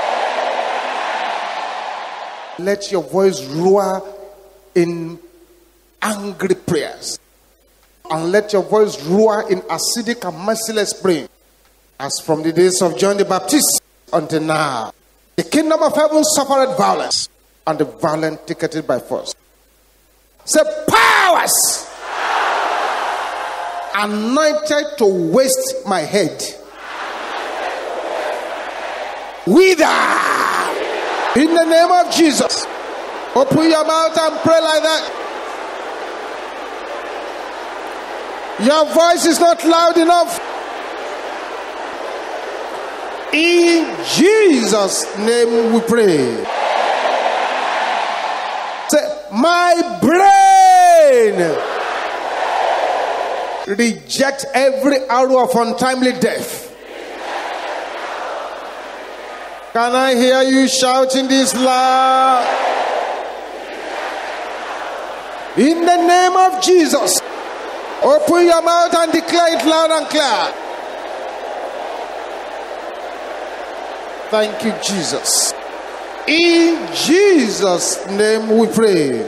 Let your voice roar in angry prayers. And let your voice roar in acidic and merciless praying. As from the days of John the Baptist until now. The kingdom of heaven suffered violence, and the violent take it by force. Say, powers anointed to waste my head, wither in the name of Jesus. Open your mouth and pray like that. Your voice is not loud enough. In Jesus' name we pray. Say, my brain reject every arrow of untimely death. Can I hear you shouting this loud? In the name of Jesus. Open your mouth and declare it loud and clear. Thank you, Jesus. In Jesus' name we pray.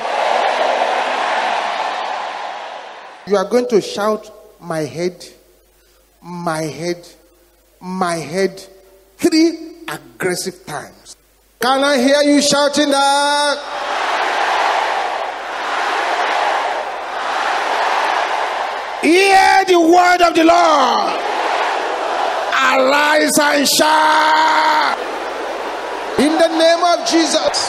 You are going to shout, my head, my head, my head, three aggressive times. Can I hear you shouting that? Hear the word of the Lord. Arise and shine. In the name of Jesus.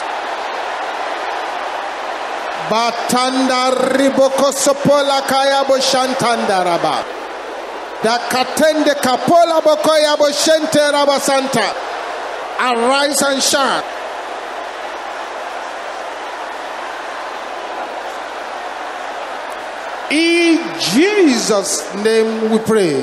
Batanda riboko sopola kaya bo shantanda raba. Da katende kapola bokoya bo shente raba santa. Arise and shine. In Jesus' name we pray.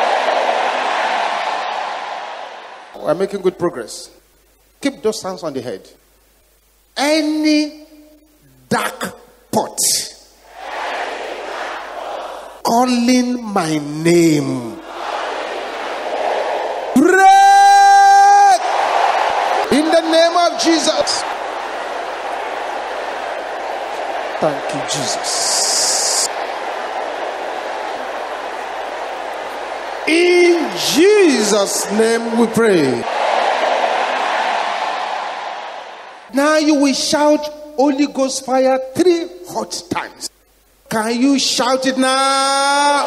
We are making good progress. Keep those hands on the head. Any dark pot calling my name, break in the name of Jesus. Thank you, Jesus. In Jesus' name we pray. Now you will shout Holy Ghost fire three hot times. Can you shout it now?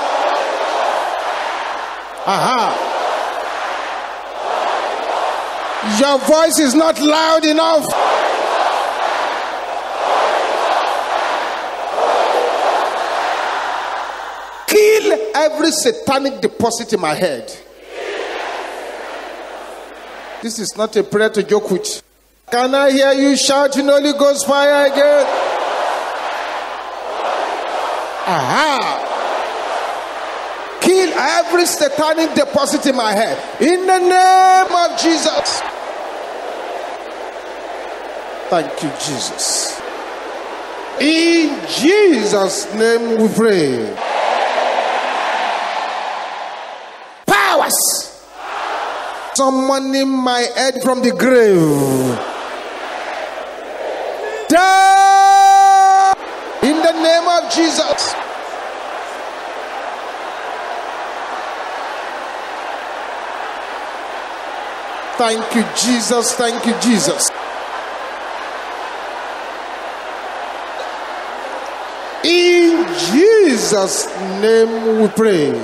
Aha. Your voice is not loud enough. Kill every satanic deposit in my head. This is not a prayer to joke with. Can I hear you shouting Holy Ghost fire again? Aha! Kill every satanic deposit in my head. In the name of Jesus. Thank you, Jesus. In Jesus' name we pray. Powers summoning my head from the grave. Die in the name of Jesus. Thank you, Jesus. Thank you, Jesus. In Jesus' name we pray.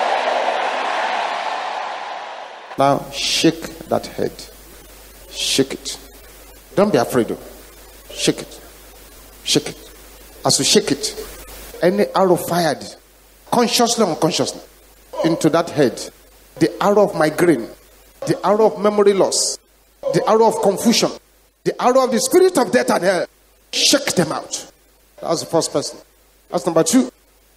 Now shake that head. Shake it. Don't be afraid of it. Shake it. Shake it. As you shake it, any arrow fired, consciously or unconsciously, into that head, the arrow of migraine, the arrow of memory loss, the arrow of confusion, the arrow of the spirit of death and hell, shake them out. That's the first person. That's number two.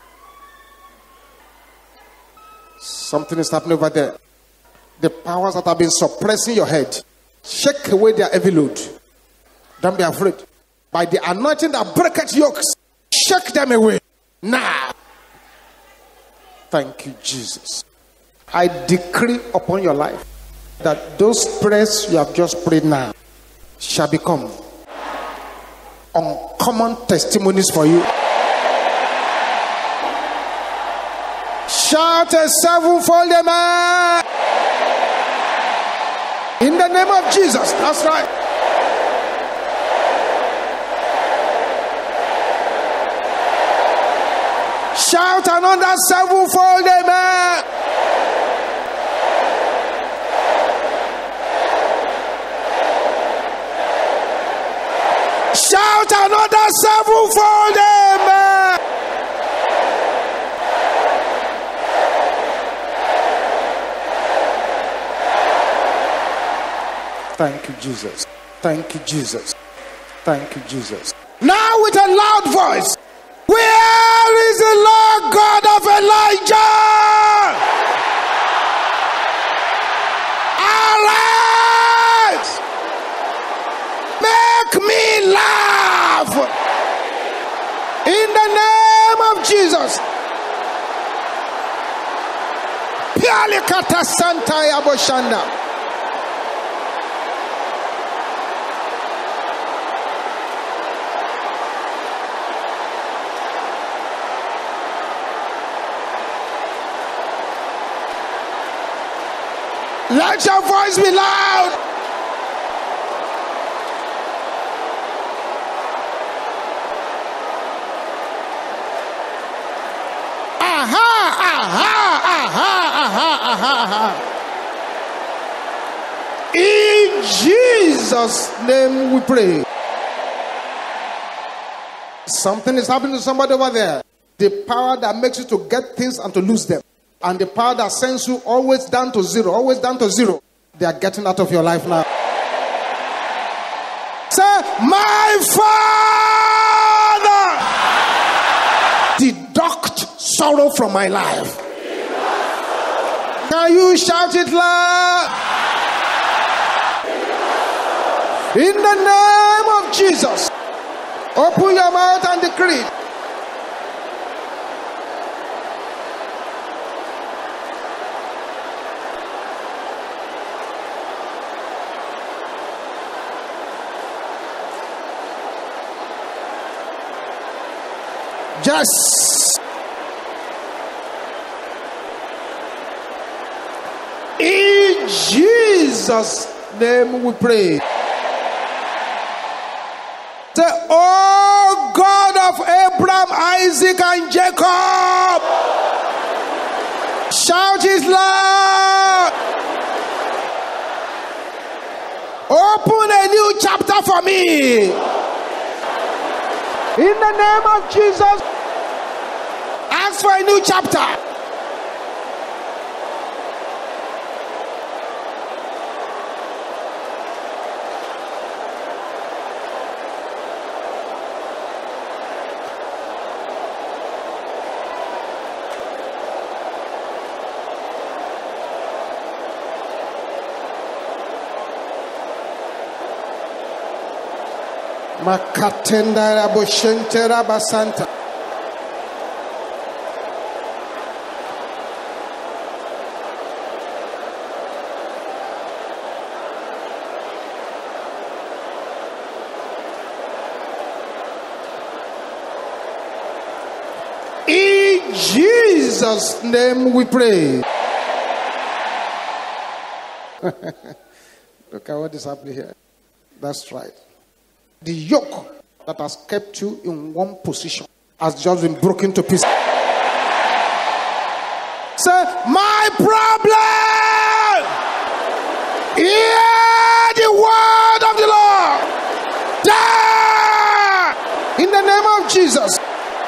Something is happening over there. The powers that have been suppressing your head, shake away their heavy load. Don't be afraid. By the anointing that breaketh yokes, shake them away now. Thank you, Jesus. I decree upon your life that those prayers you have just prayed now shall become uncommon testimonies for you. Shout a sevenfold amen. In the name of Jesus. That's right. Shout another sevenfold amen. Shout another sevenfold amen. Thank you, Jesus. Thank you, Jesus. Thank you, Jesus. Now with a loud voice, where is the Lord God of Elijah? Arise! Make me laugh! In the name of Jesus. Pialikata Santa Yaboshanda. Let your voice be loud. Aha, aha, aha, aha, aha, aha. In Jesus' name we pray. Something is happening to somebody over there. The power that makes you to get things and to lose them. And the power that sends you always down to zero, always down to zero. They are getting out of your life now. Say, my Father, deduct sorrow from my life. Can you shout it loud? In the name of Jesus. Open your mouth and decree. Yes. In Jesus' name we pray. Say, oh God of Abraham, Isaac, and Jacob. Shout it loud. Open a new chapter for me. In the name of Jesus. Ask for a new chapter. Makatenda raboshente rabasanta. In Jesus' name we pray. Look at what is happening here. That's right. The yoke that has kept you in one position has just been broken to pieces. Say, my problem. Hear the word of the Lord. Die in the name of Jesus.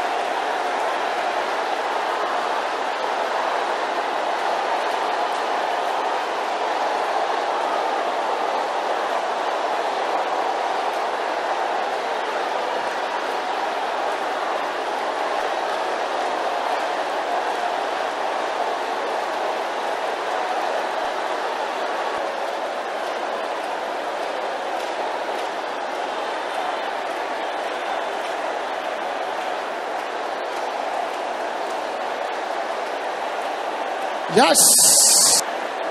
Yes.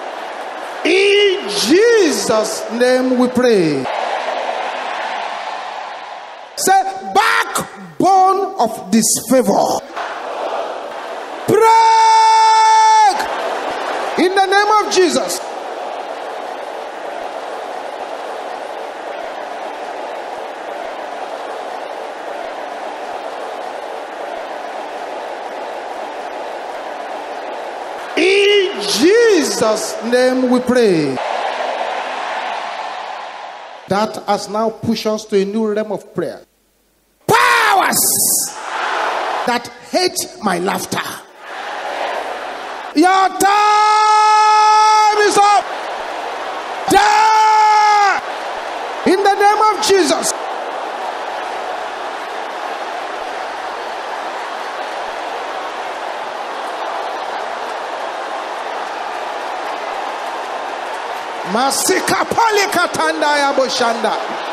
In Jesus' name we pray. Say, backbone of disfavor. Break in the name of Jesus. In Jesus' name we pray. That has now pushed us to a new realm of prayer. Powers that hate my laughter. Your time is up. Die in the name of Jesus. Masika pali katanda ya boshanda.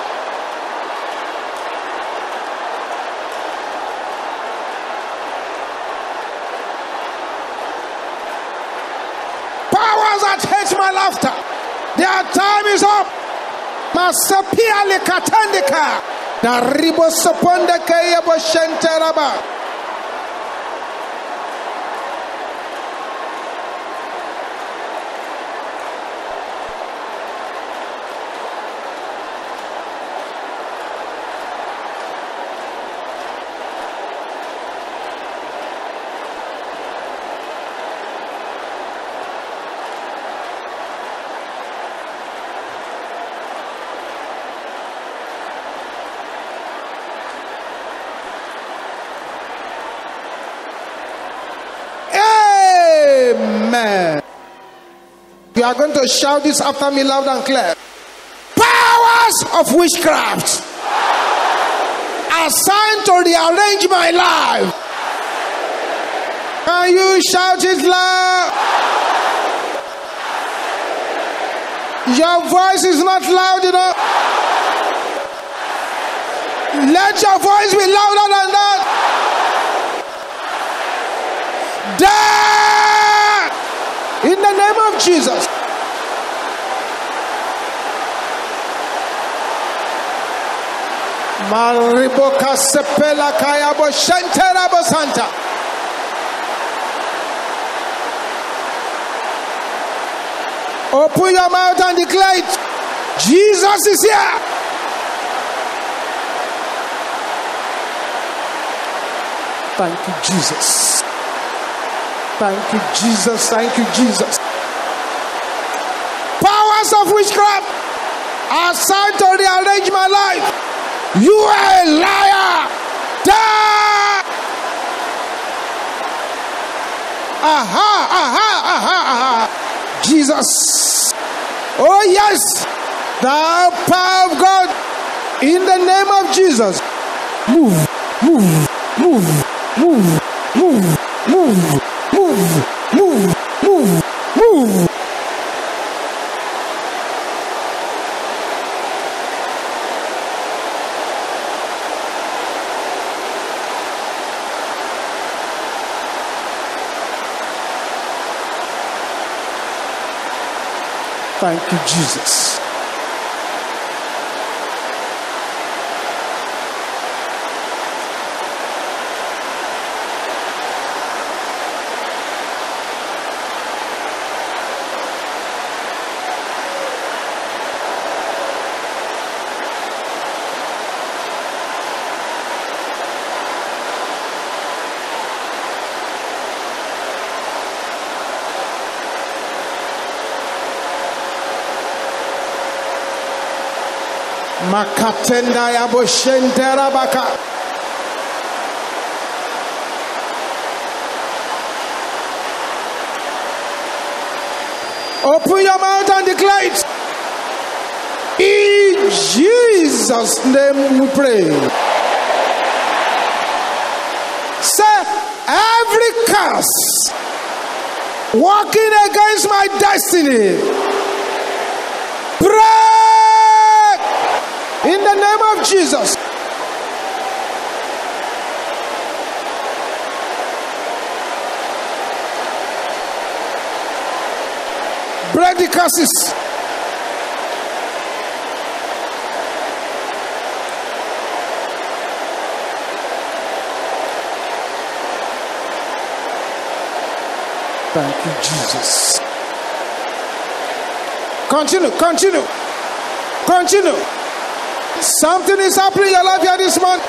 Powers that hate my laughter, their time is up. Masapia le katandika. Daribo soponde kaya boshenteraba. are going to shout this after me loud and clear. Powers of witchcraft assigned to rearrange my life. Can you shout it loud? Your voice is not loud enough. Let your voice be louder than that. Die in the name of Jesus. Mariboka sepela kayabo shentera bosanta. Open your mouth and declare it. Jesus is here. Thank you, Jesus. Thank you, Jesus. Thank you, Jesus. Powers of witchcraft are assigned to rearrange my life. You are a liar. Die. Aha, aha, aha, aha. Jesus. Oh yes. The power of God. In the name of Jesus. Move, move, move, move, move, move, move, move, move, move. Thank you, Jesus. Makatenda yabo shentera baka. Open your mouth and declare it. In Jesus' name we pray. Say, every curse working against my destiny, pray. In the name of Jesus. Break the curses. Thank you, Jesus. Continue, continue, continue. Something is happening in your life here this month.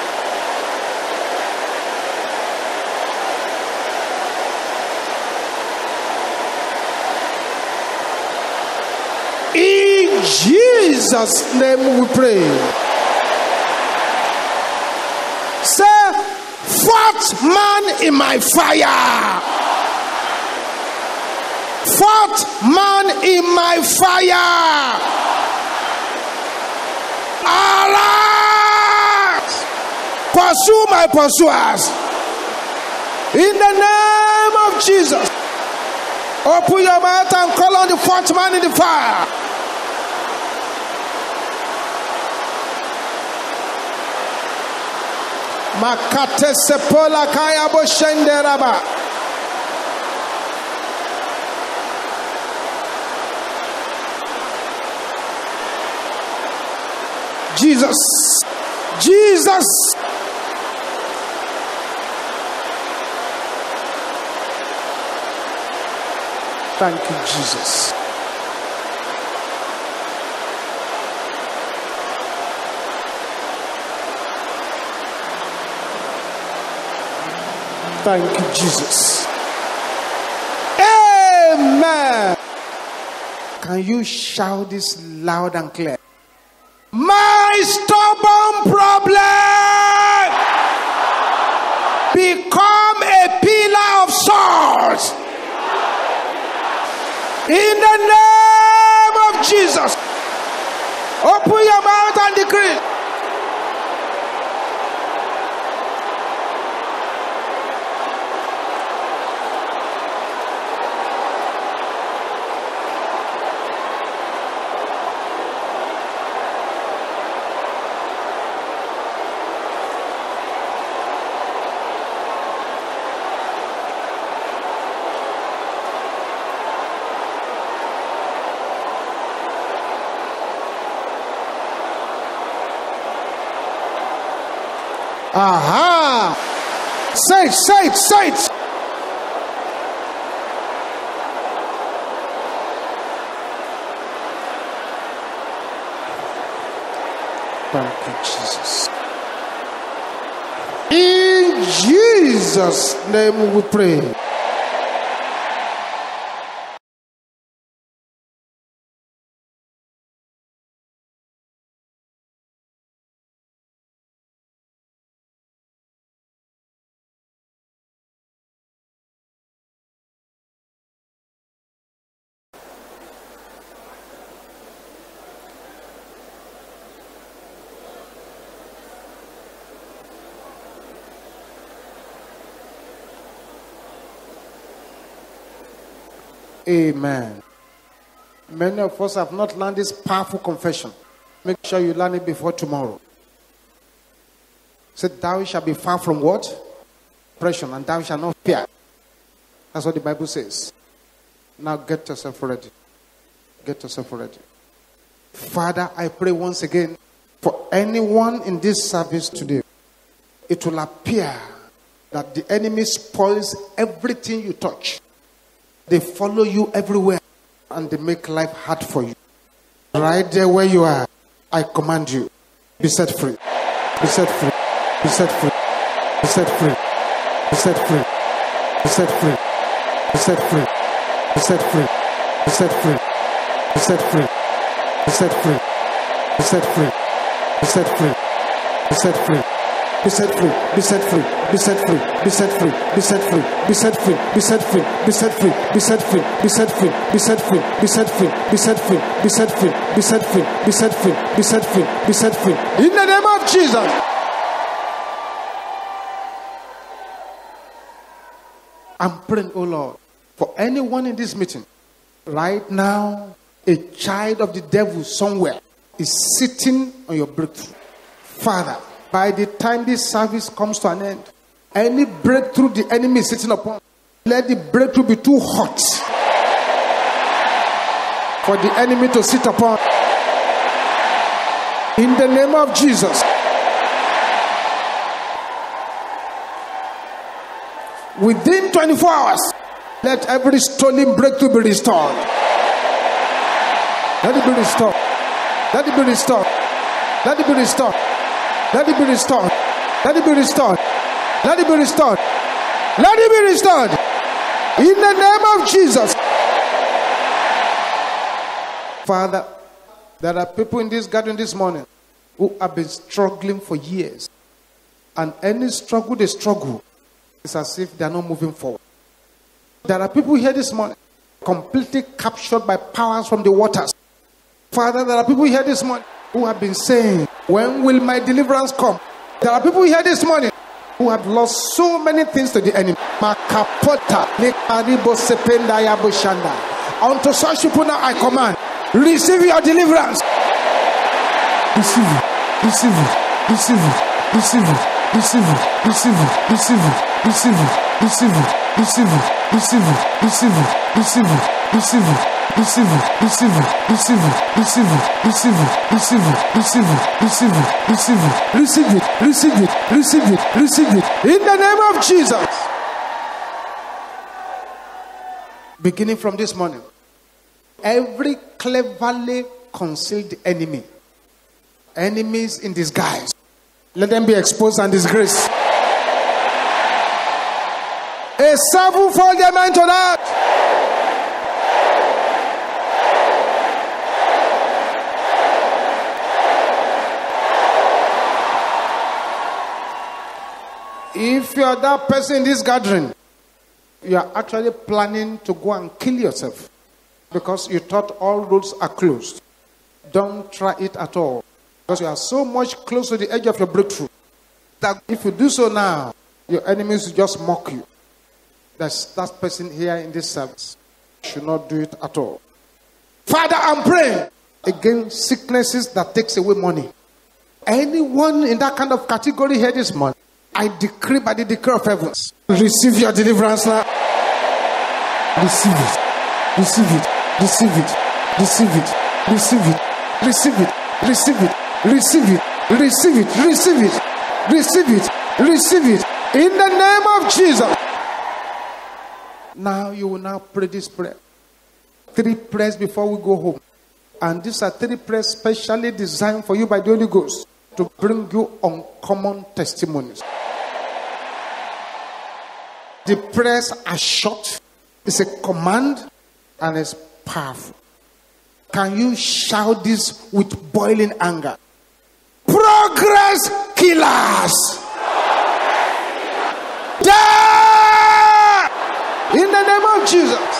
In Jesus' name we pray. Say, fourth man in my fire. Fourth man in my fire. Arise! Pursue my pursuers. In the name of Jesus. Open your mouth and call on the fourth man in the fire. Makate sepola kaya bo shenderaba. Jesus. Jesus. Thank you, Jesus. Thank you, Jesus. Amen. Can you shout this loud and clear? My stubborn problem become a pillar of salt in the name Jesus. Open your mouth and decree. Aha! Say it, say it, say it. Thank you, Jesus. In Jesus' name we pray. Amen. Many of us have not learned this powerful confession. Make sure you learn it before tomorrow. Say, thou shalt be far from what? Oppression, and thou shalt not fear. That's what the Bible says. Now get yourself ready. Get yourself ready. Father, I pray once again for anyone in this service today. It will appear that the enemy spoils everything you touch. They follow you everywhere and they make life hard for you. Right there where you are, I command you, be set free. Be set free. Be set free. Be set free. Be set free. Be set free. Be set free. Be set free. Be set free. Be set free. Be set free. Be set free. Be set free. Be set free. Be set free, be set free, be set free, be set free, be set free, be set free, be set free, be set free, be set free, be set free, be set free, be set free, be set free, be set free, be set free, be set free, be set free, be set free. In the name of Jesus. I'm praying, oh Lord, for anyone in this meeting right now, a child of the devil somewhere is sitting on your breakthrough. Father, by the time this service comes to an end, any breakthrough the enemy is sitting upon, let the breakthrough be too hot for the enemy to sit upon. In the name of Jesus. Within twenty-four hours, let every stolen breakthrough be restored. Let it be restored. Let it be restored. Let it be restored. Let it be restored. Let it be restored. Let it be restored. Let it be restored. In the name of Jesus. Father, there are people in this gathering this morning who have been struggling for years. And any struggle they struggle, it's as if they are not moving forward. There are people here this morning completely captured by powers from the waters. Father, there are people here this morning who have been saying, when will my deliverance come? There are people here this morning who have lost so many things to the enemy. Unto such people now I command, receive your deliverance. Receive it, receive it, receive it, receive it, receive it, receive it, receive it, receive it, receive it, receive it, receive it, receive it, receive it, receive it. Receive it, receive it, receive it, receive it, receive it, receive it, receive it, receive it, receive it, receive it, receive it, receive it, receive it. In the name of Jesus. Beginning from this morning, every cleverly concealed enemy, enemies in disguise, let them be exposed and disgraced. A sevenfold amen to that. If you are that person in this gathering, you are actually planning to go and kill yourself. because you thought all roads are closed. Don't try it at all. Because you are so much close to the edge of your breakthrough that if you do so now, your enemies will just mock you. That's that person here in this service. You should not do it at all. Father, I'm praying against sicknesses that takes away money. Anyone in that kind of category here this month, I decree by the decree of heavens, receive your deliverance now. Receive it. Receive it. Receive it. Receive it. Receive it. Receive it. Receive it. Receive it. Receive it. Receive it. Receive it. Receive it. In the name of Jesus. Now you will now pray this prayer. Three prayers before we go home. And these are three prayers specially designed for you by the Holy Ghost to bring you uncommon testimonies. The prayers are short. It's a command and it's powerful. Can you shout this with boiling anger? Progress killers! Die! In the name of Jesus.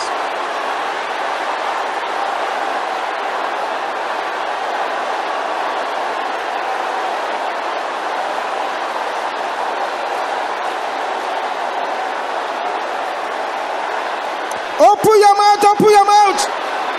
Open your mouth, open your mouth.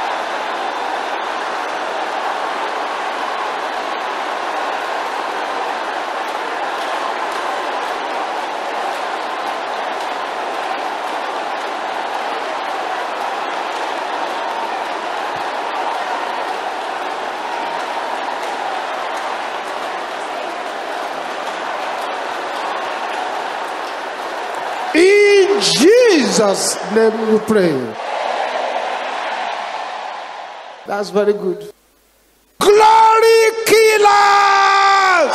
In Jesus' name we pray. That's very good. Glory killers!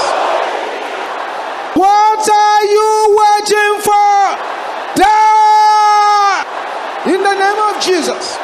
What are you waiting for? Die! In the name of Jesus.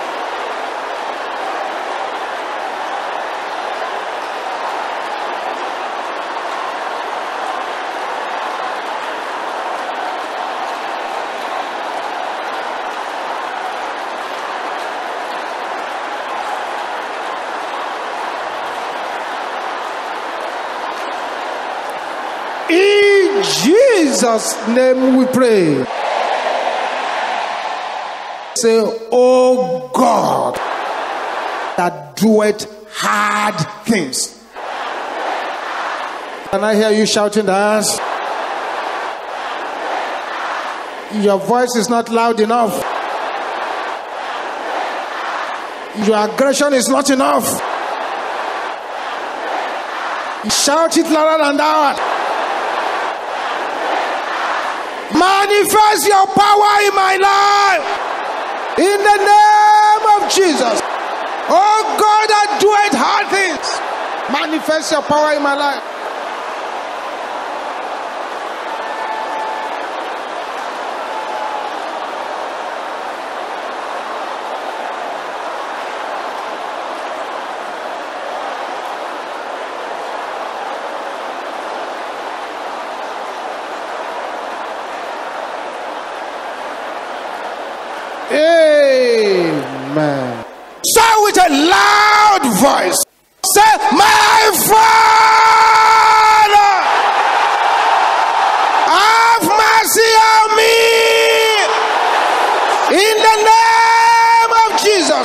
In Jesus' name we pray. Say, oh God, that doeth hard things. Can I hear you shouting that? Your voice is not loud enough. Your aggression is not enough. Shout it louder than that. Manifest your power in my life. In the name of Jesus. Oh God, that doeth hard things. Manifest your power in my life. Amen. Say with a loud voice. Say, my Father, have mercy on me. In the name of Jesus.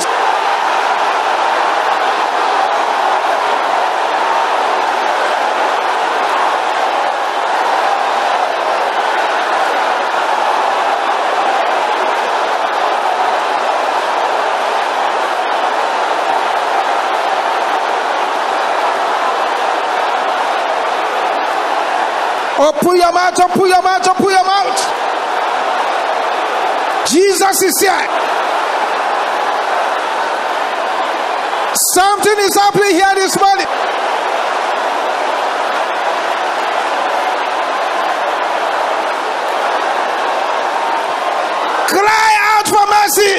Open your mouth, open your mouth, open your mouth. Jesus is here. Something is happening here this morning. Cry out for mercy.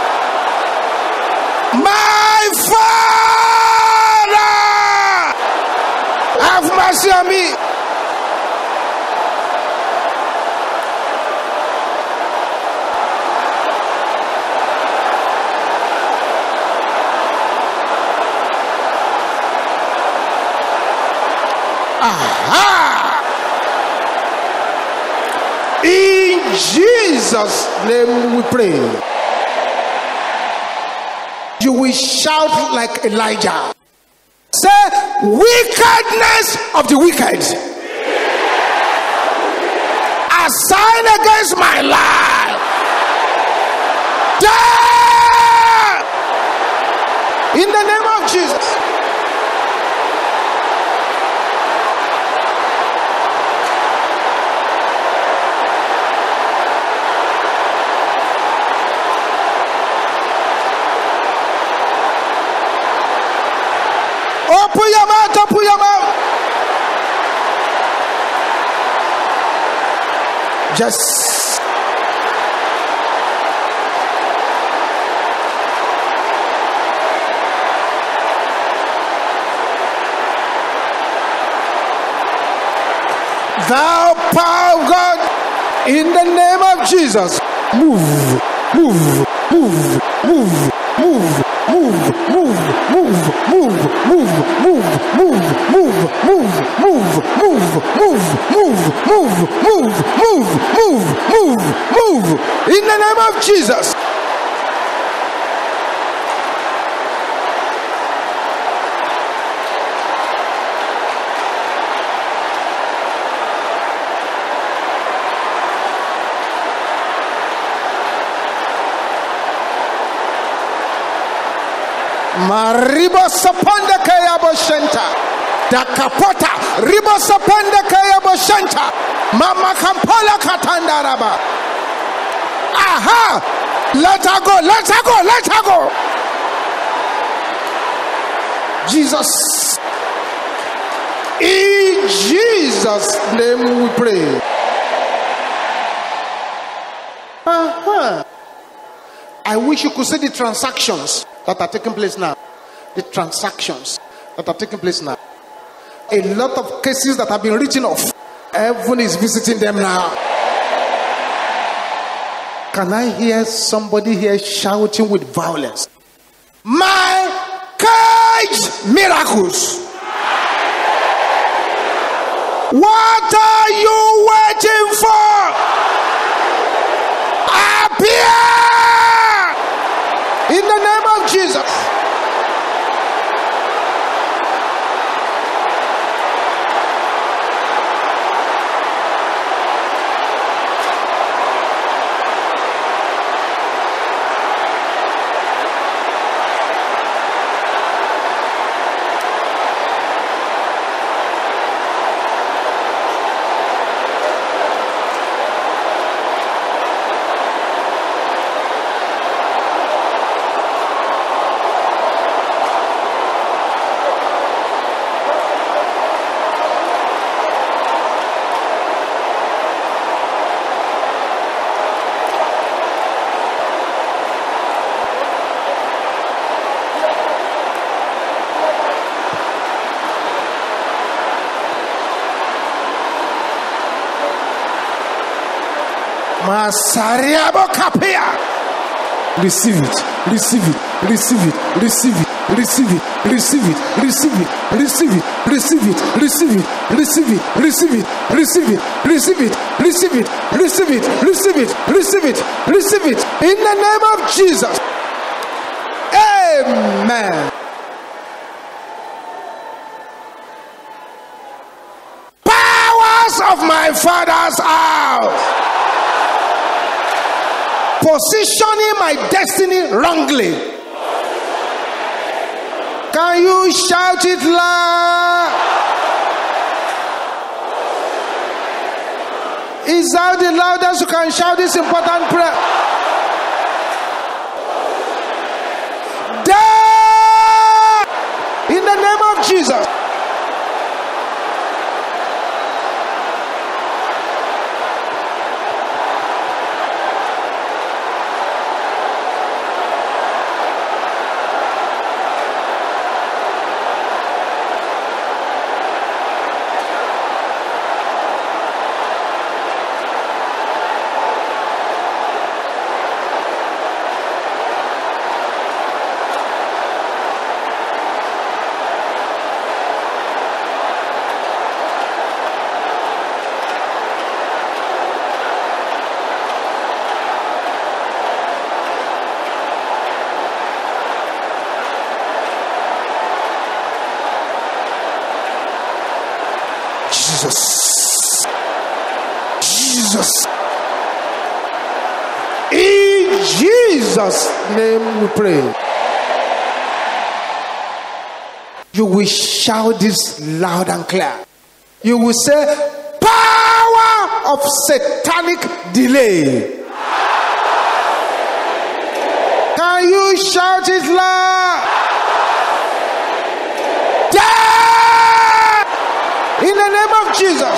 My Father, have mercy on me. Aha! In Jesus' name we pray. You will shout like Elijah. Say, wickedness of the wicked assigned against my life, die in the name of Jesus. Open your mouth, open your mouth. Just thou power of God, in the name of Jesus, move, move, move, move, move. Move, move, move, move, move, move, move, move, move, move, move, move, move, move, move, move, move, move, move, in the name of Jesus. Maribo sapanda kaya boshenta, da kapota ribo sapanda kaya boshenta, mama kampala katanda raba. Aha! Let her go, let her go, let her go. Jesus, in Jesus' name we pray. Uh-huh. I wish you could see the transactions that are taking place now. The transactions that are taking place now. A lot of cases that have been written off. Heaven is visiting them now. Can I hear somebody here shouting with violence? My cage miracles. What are you waiting for? Appear in the name of Jesus. Masariabo kapia. Receive it, receive it, receive it, receive it, receive it, receive it, receive it, receive it, receive it, receive it, receive it, receive it, receive it, receive it, receive it, receive it, receive it, receive it, receive it, in the name of Jesus. Amen. Powers of my father's house, positioning my destiny wrongly. Can you shout it loud? Is that the loudest you can shout this important prayer? Die in the name of Jesus. Jesus. Jesus. In Jesus' name we pray. You will shout this loud and clear. You will say, power of satanic delay. Can you shout it loud? Die! In the name of Jesus.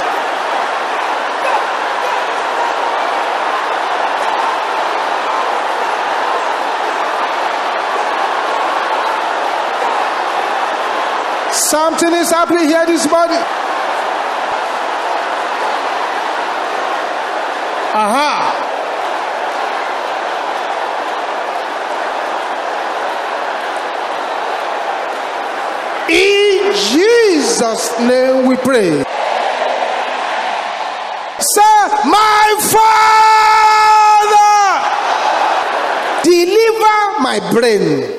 Something is happening here this morning. Aha. In Jesus' name we pray. Say, my Father, deliver my brain.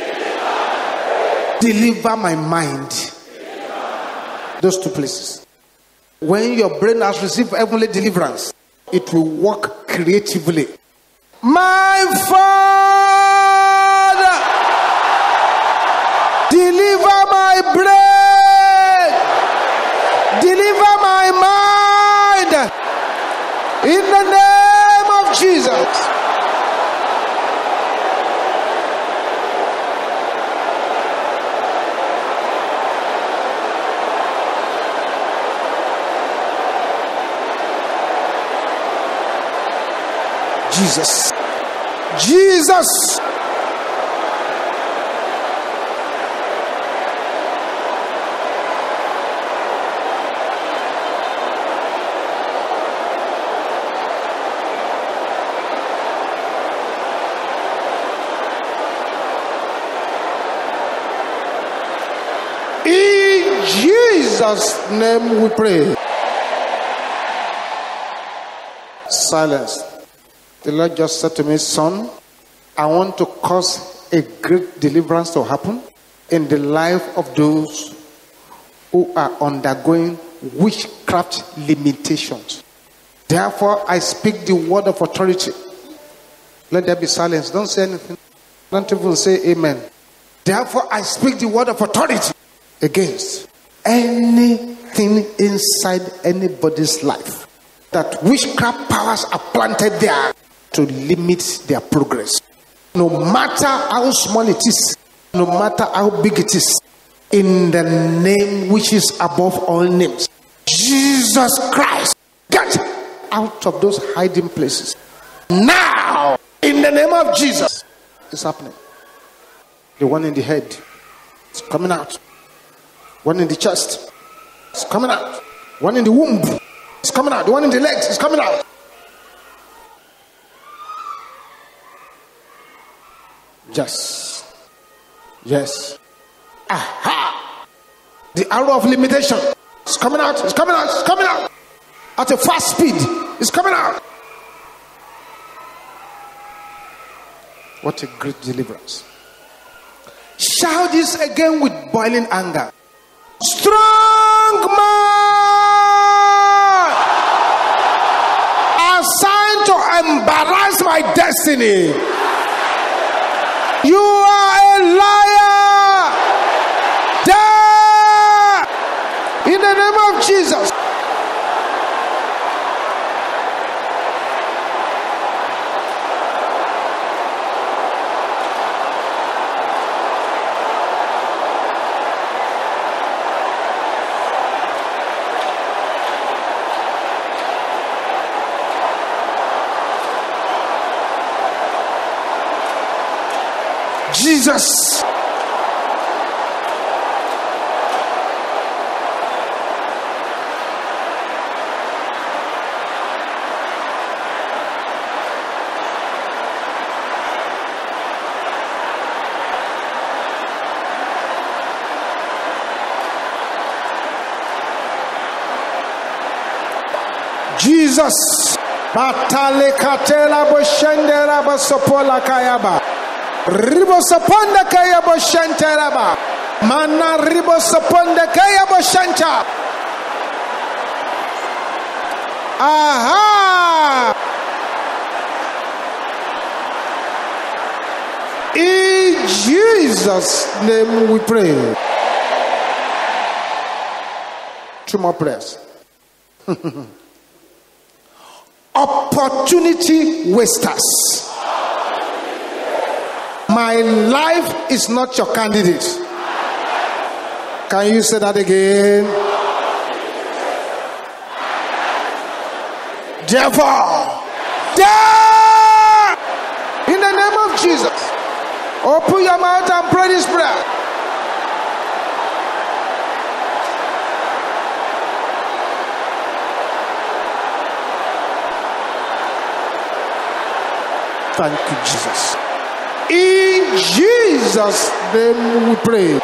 Deliver my mind. Those two places. When your brain has received heavenly deliverance, it will work creatively. My Father, deliver my brain. Deliver my mind. In the name of Jesus. Jesus. Jesus. In Jesus' name we pray. Silence. The Lord just said to me, son, I want to cause a great deliverance to happen in the life of those who are undergoing witchcraft limitations. Therefore, I speak the word of authority. Let there be silence. Don't say anything. Don't even say amen. Therefore, I speak the word of authority against anything inside anybody's life that witchcraft powers are planted there to limit their progress. No matter how small it is, no matter how big it is, in the name which is above all names, Jesus Christ, get out of those hiding places. Now, in the name of Jesus, it's happening. The one in the head is coming out. One in the chest is coming out. One in the womb is coming out. The one in the legs is coming out. Yes. Yes. Aha. The arrow of limitation is coming out. It's coming out. It's coming out. At a fast speed. It's coming out. What a great deliverance. Shout this again with boiling anger. Strong man assigned to embarrass my destiny. You are a liar. Die in the name of Jesus. Jesus. Jesus. Batale katela boshendera basopola kayaba. Ribosaponda kayaba shantaraba. Mana ribosaponda kayaba shanta. Aha! In Jesus' name we pray. Two more prayers. Opportunity wasters. My life is not your candidate. Can you say that again? Therefore, there, in the name of Jesus, open your mouth and pray this prayer. Thank you, Jesus. In Jesus' name we pray.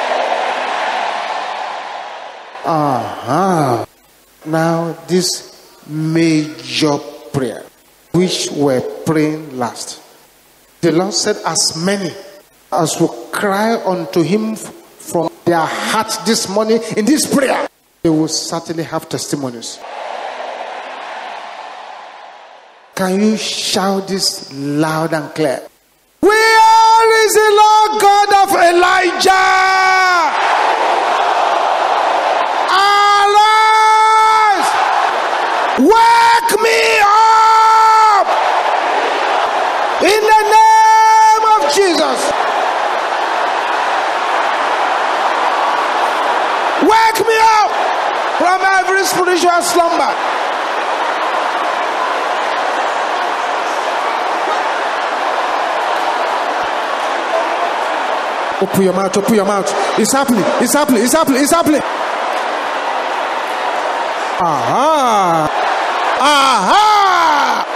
Aha. Uh-huh. Now this major prayer, which we're praying last. The Lord said, as many as will cry unto him from their heart this morning in this prayer, they will certainly have testimonies. Can you shout this loud and clear? Where is the Lord God of Elijah? Arise! Wake me up! In the name of Jesus. Wake me up from every spiritual slumber. Open your mouth, open your mouth. It's happening, it's happening, it's happening, it's happening. Aha! Aha!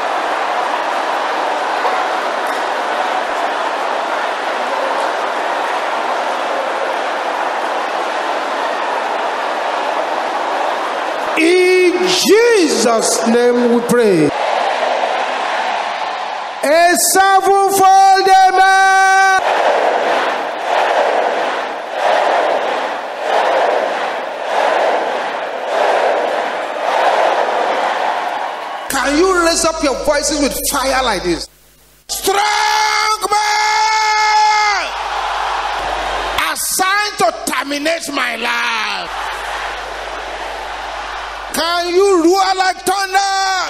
In Jesus' name we pray. A sevenfold amen. Can you raise up your voices with fire like this? Strong man assigned to terminate my life. Can you roar like thunder?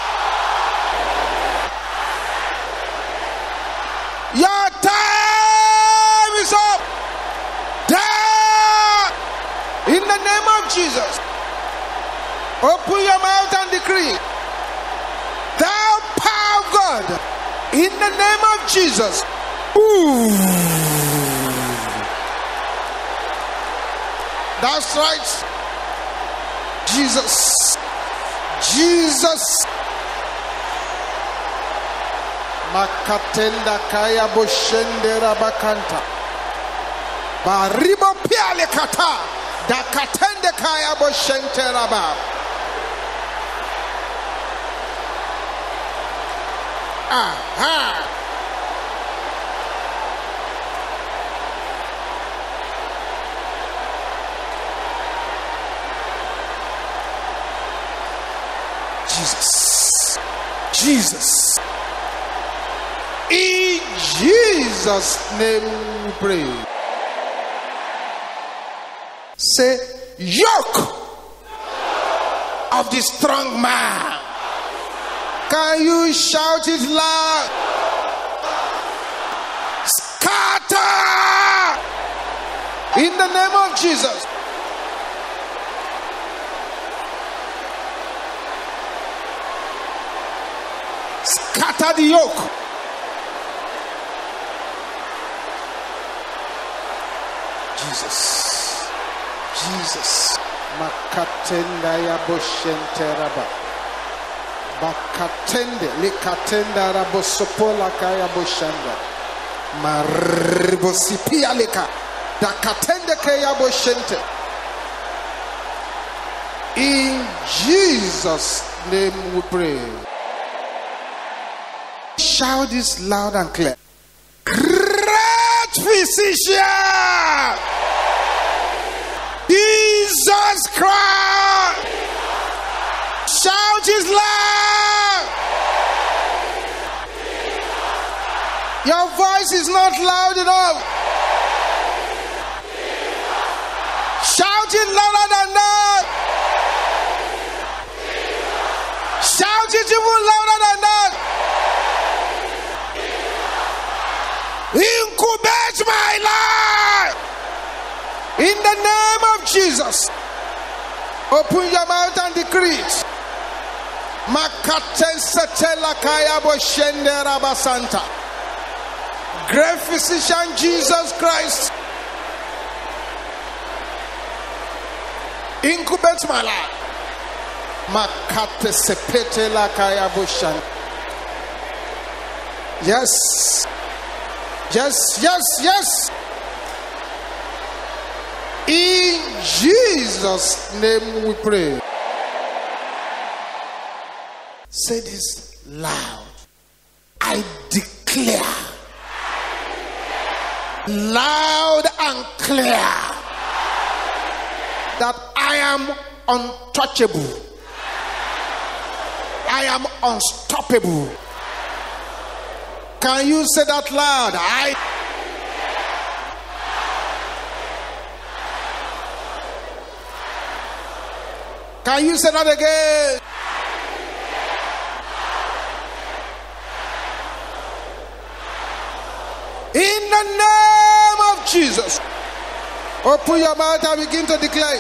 Your time is up. There. In the name of Jesus. Open your mouth and decree. Thou power of God, in the name of Jesus. Ooh. That's right. Jesus. Jesus. Makatenda kaya boshende rabakanta. Baribo piale kata. Dakatende kaya boshente rabab. Aha. Jesus. Jesus. In Jesus' name we pray. Say, yoke of the strong man. Can you shout it loud? Scatter! In the name of Jesus. Scatter the yoke. Jesus. Jesus. Makatenda ya boshenteraba. Bakatende likatenda rabosopola kaya boshanda. Maribosipia lika. Dakatende kaya boshente. In Jesus' name we pray. Shout this loud and clear. Great physician, Jesus Christ, Shout is loud. Your voice is not loud enough. Shout it louder than that. Shout it even louder than that. Incubate my life. In the name of Jesus. Open your mouth and decree it. Great physician Jesus Christ, incubate my life. Yes, yes, yes, yes. In Jesus' name we pray. Say this loud. I declare, loud and clear, that I am untouchable. I am unstoppable. Can you say that loud? I Can you say that again? In the name of Jesus. Open your mouth and begin to declare.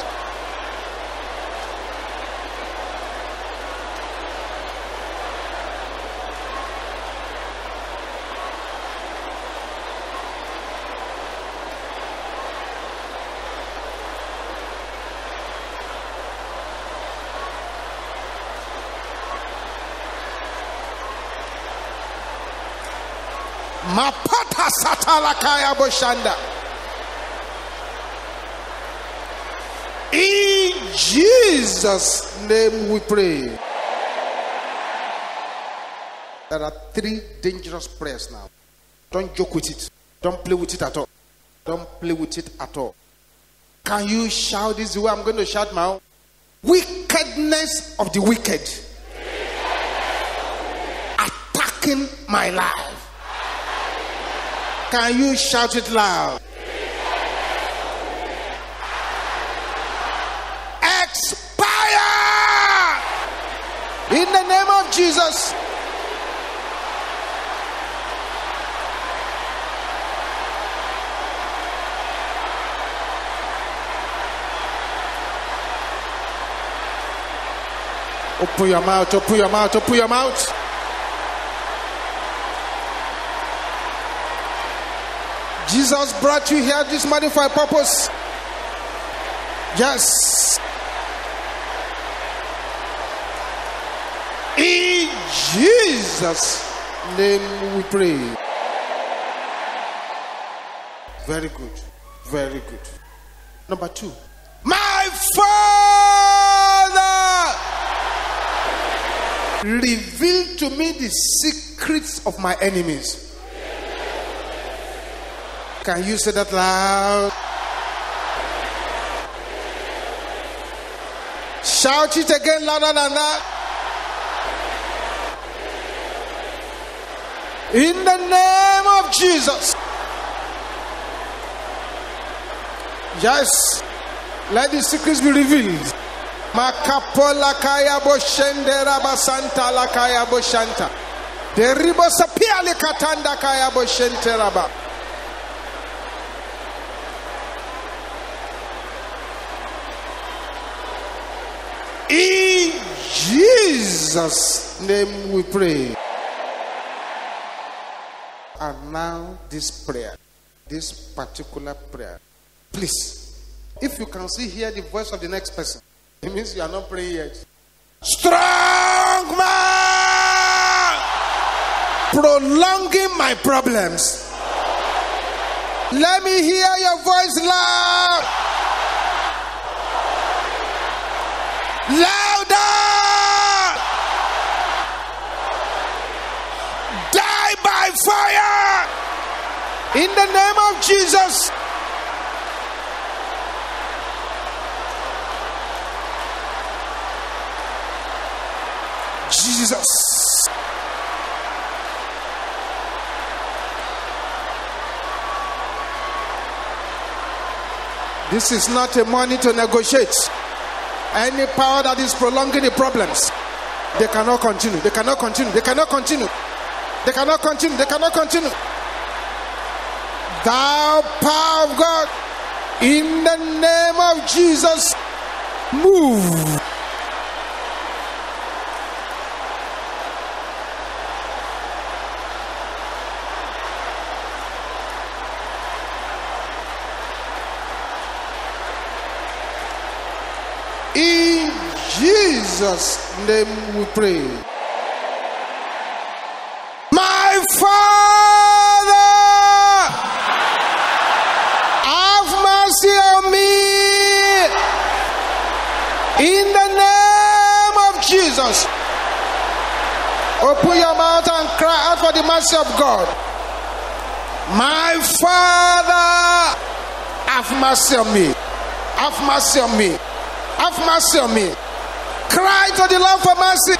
Mapata satalakaya boshanda. In Jesus' name we pray. There are three dangerous prayers now. Don't joke with it. Don't play with it at all. Don't play with it at all. Can you shout this way? I'm going to shout now. Wickedness of the wicked attacking my life. Can you shout it loud? Expire! In the name of Jesus. Open your mouth, open your mouth, open your mouth. Jesus brought you here this morning for a purpose. Yes. In Jesus' name we pray. Very good. Very good. Number two. My Father, reveal to me the secrets of my enemies. Can you say that loud? Shout it again louder than that. In the name of Jesus. Yes. Let the secrets be revealed. Makapola kaya boshendera basanta la kaya boshanta. Deribo sapia le katanda kaya boshenteraba. In Jesus' name we pray. And now this prayer, this particular prayer. Please, if you can see here the voice of the next person, it means you are not praying yet. Strong man, prolonging my problems. Let me hear your voice loud. Louder! Die by fire! In the name of Jesus. Jesus. This is not a money to negotiate. Any power that is prolonging the problems, they cannot continue. They cannot continue. They cannot continue. They cannot continue. They cannot continue. Thou power of God, in the name of Jesus, move. In Jesus' name we pray. My Father, have mercy on me. In the name of Jesus. Open your mouth and cry out for the mercy of God. My Father, have mercy on me. Have mercy on me. Have mercy on me. Cry to the Lord for mercy.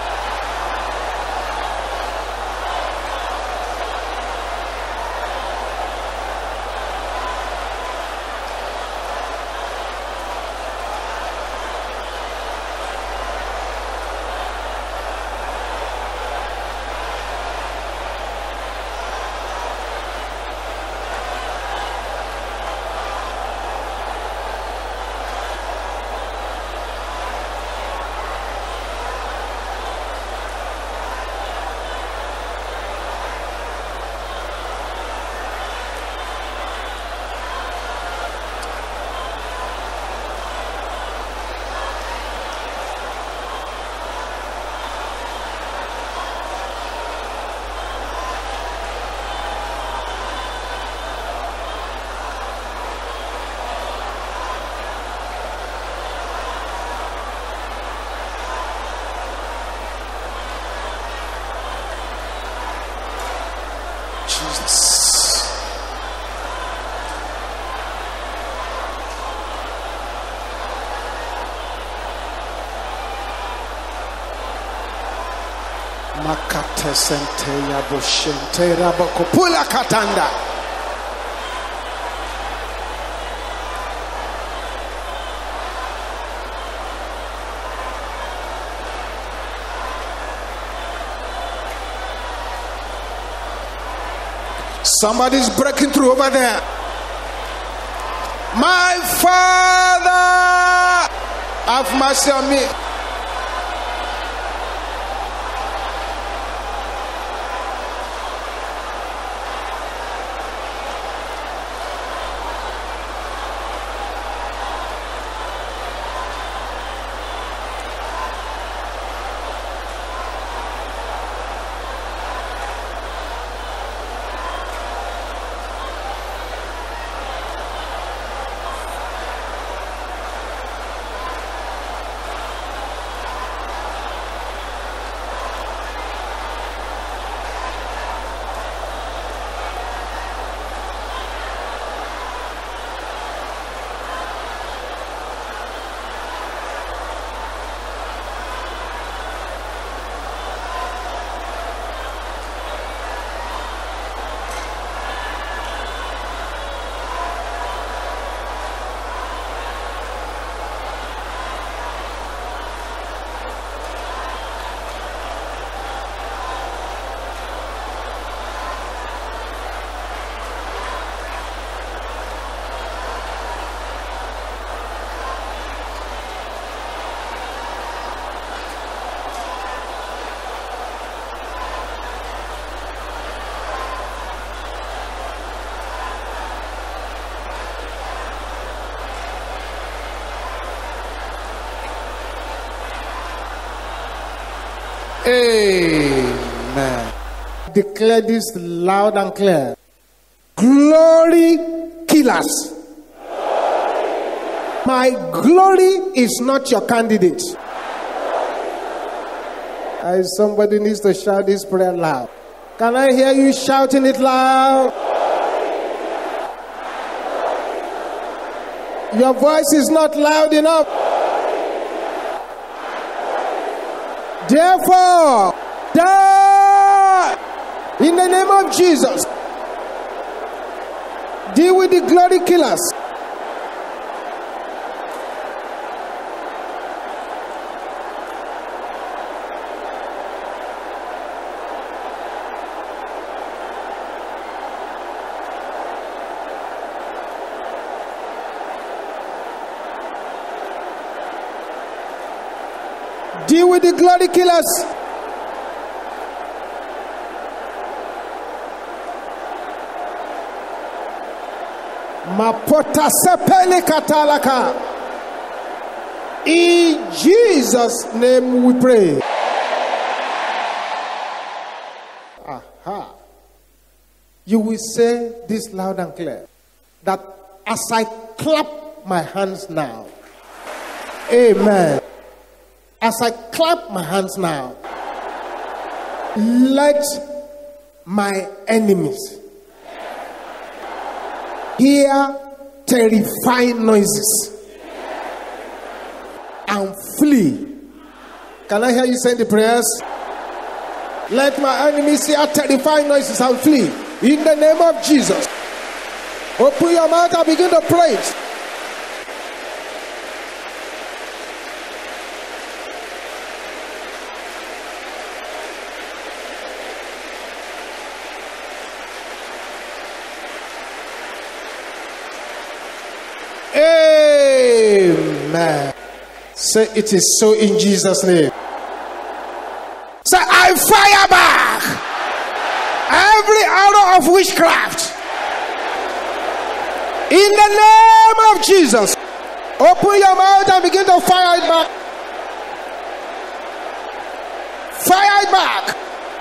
Jesus. Makate sente ya boshente raboko pula katanda. Somebody's breaking through over there. My Father, have mercy on me. Amen. Declare this loud and clear. Glory killers. My glory is not your candidate. Uh, somebody needs to shout this prayer loud. Can I hear you shouting it loud? Your voice is not loud enough. Therefore, Die in the name of Jesus. Deal with the glory killers. Deal with the glory killers. Mapota sepele katalaka. In Jesus' name we pray. Aha. You will say this loud and clear, that as I clap my hands now, amen. As I clap my hands now, let my enemies hear terrifying noises and flee. Can I hear you saying the prayers? Let my enemies hear terrifying noises and flee. In the name of Jesus. Open your mouth and begin to pray. Amen. Say it is so in Jesus' name. Say, I fire back every arrow of witchcraft in the name of Jesus. Open your mouth and begin to fire it back. Fire it back.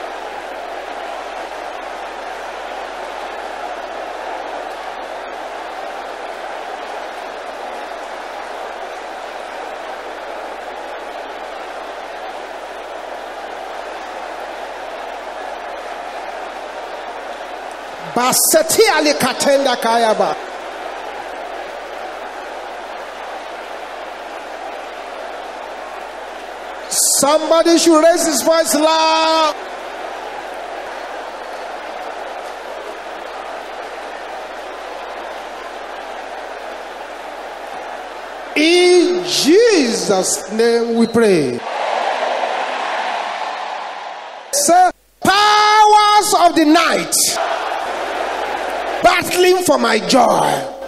Baseti ali katenda kayaba. Somebody should raise his voice loud. In Jesus' name we pray. Say, powers of the night battling for my joy.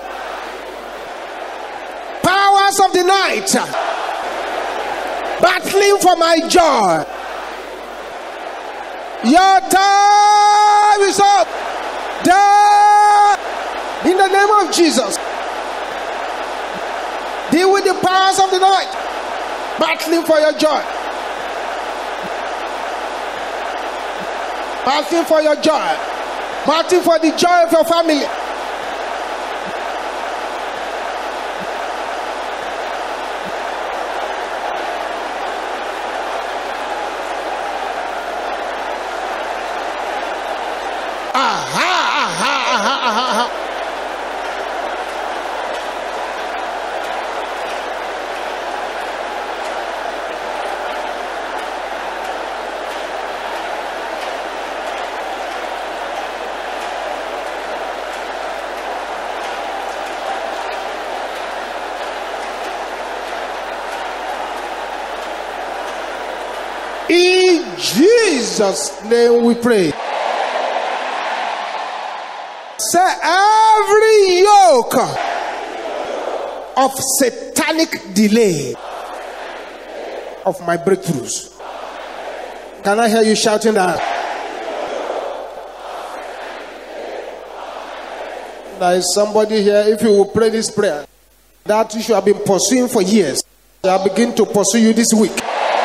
Powers of the night battling for my joy. Your time is up. Die in the name of Jesus. Deal with the powers of the night battling for your joy. Battling for your joy. Battling for the joy of your family. Aha, aha, aha, aha, aha. In Jesus' name we pray. Say, every yoke of satanic delay of my breakthroughs. Can I hear you shouting that? There is somebody here, if you will pray this prayer, that you should have been pursuing for years, they will begin to pursue you this week.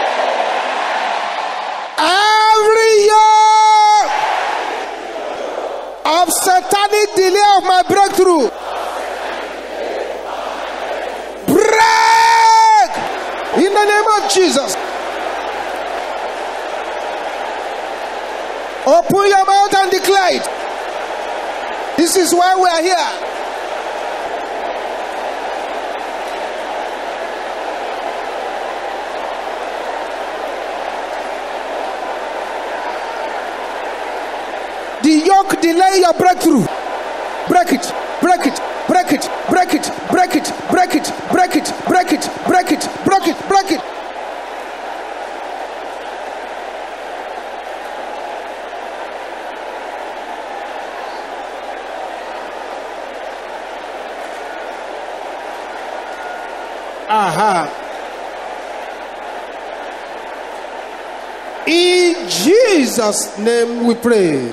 Of satanic delay of my breakthrough, break in the name of Jesus. Open your mouth and declare it. This is why we are here. yoke delay your breakthrough. Break it, break it, break it, break it, break it, break it, break it, break it, break it, break it, break it. Aha. In Jesus' name we pray.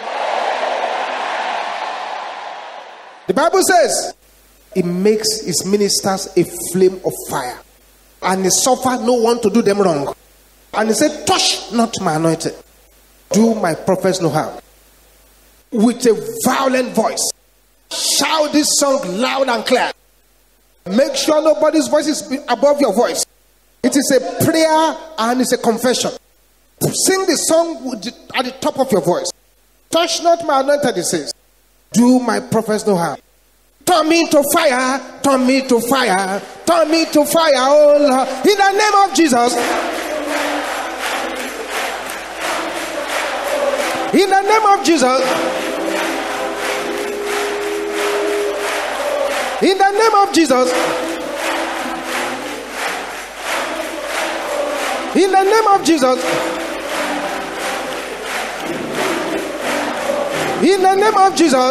The Bible says, it makes his ministers a flame of fire, and he suffer no one to do them wrong. And he said, touch not my anointed, do my prophets no harm. With a violent voice, shout this song loud and clear. Make sure nobody's voice is above your voice. It is a prayer and it's a confession. Sing the song at the top of your voice. Touch not my anointed, it says. Do my prophets no harm. Turn me to fire, turn me to fire, turn me to fire, oh Lord. In the name of Jesus. In the name of Jesus. In the name of Jesus. In the name of Jesus. In the name of Jesus.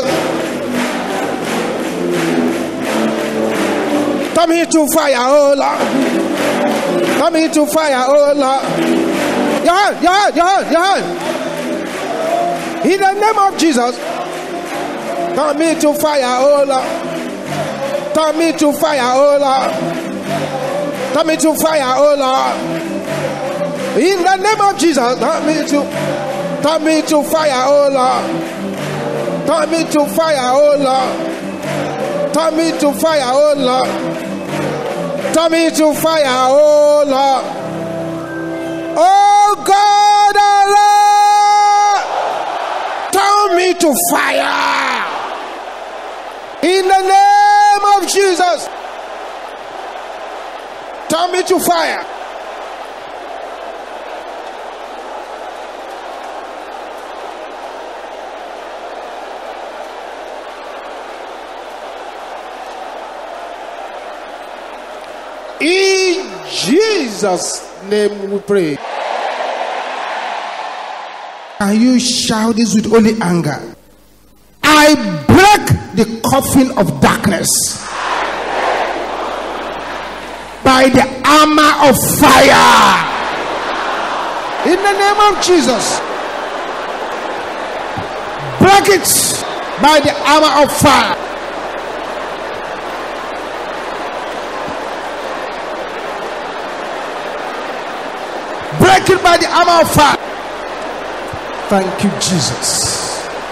Come here to fire, oh Lord. Come here to fire, oh Lord. Your hand, your hand, your hand, your hand. In the name of Jesus. Come here to fire, oh Lord. Turn me to fire, oh Lord. Turn me to fire, oh Lord. In the name of Jesus, turn me to, turn me to fire, oh Lord. Turn me to fire, oh Lord. Turn me to fire, oh Lord. Turn me to fire, oh Lord. Oh God, oh Lord. Turn me to fire. In the name of Jesus. Turn me to fire. In Jesus' name we pray. Can you shout this with only anger? I break the coffin of darkness by the armor of fire. In the name of Jesus. Break it by the armor of fire. Break it by the armor of fire. Thank you, Jesus.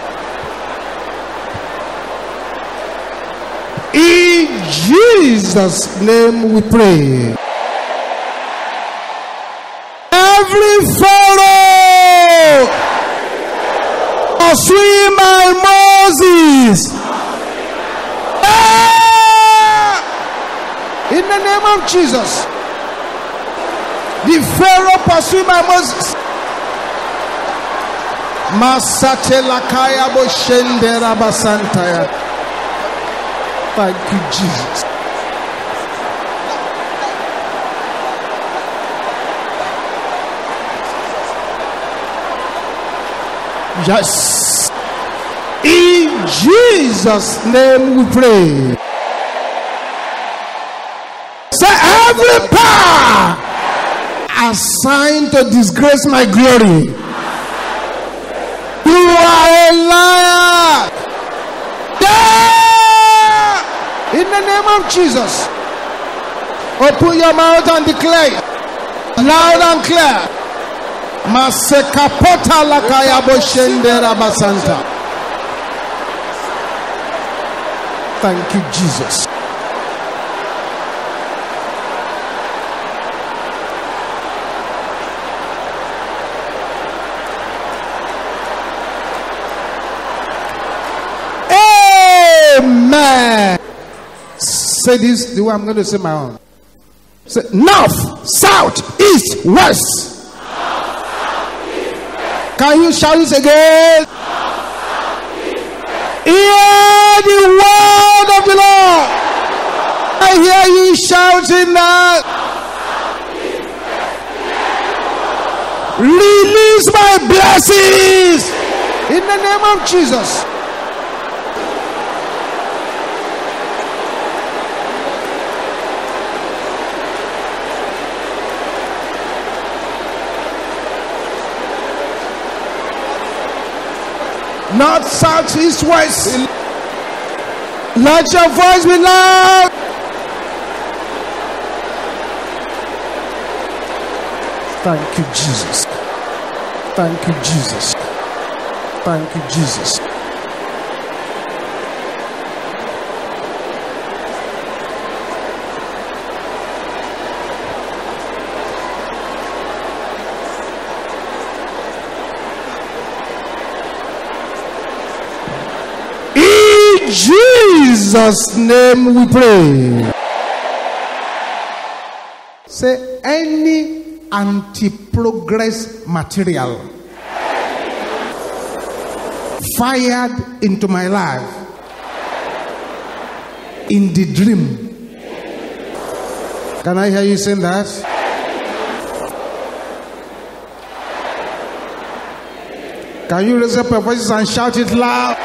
In Jesus' name we pray. Every Pharaoh pursuing my Moses. Ah! In the name of Jesus. The Pharaoh pursuing my Moses. Masatela kaya bo shendera basantaya. Thank you, Jesus. Yes. In Jesus' name we pray. Say, every power assigned to disgrace my glory, you are a liar. Yeah! In the name of Jesus. Open your mouth and declare loud and clear. Masekapota lakaya boshendera basanta. Thank you, Jesus. Amen. Say this the way I'm going to say my own. Say north, south, east, west. Can you shout this again? Hear the word of the Lord. I hear you shouting that. Release my blessings in the name of Jesus. North, south, east, west. Let your voice be loud. Thank you, Jesus. Thank you, Jesus. Thank you, Jesus. In Jesus' name we pray. Say, any anti-progress material fired into my life in the dream. Can I hear you saying that? Can you raise up your voices and shout it loud?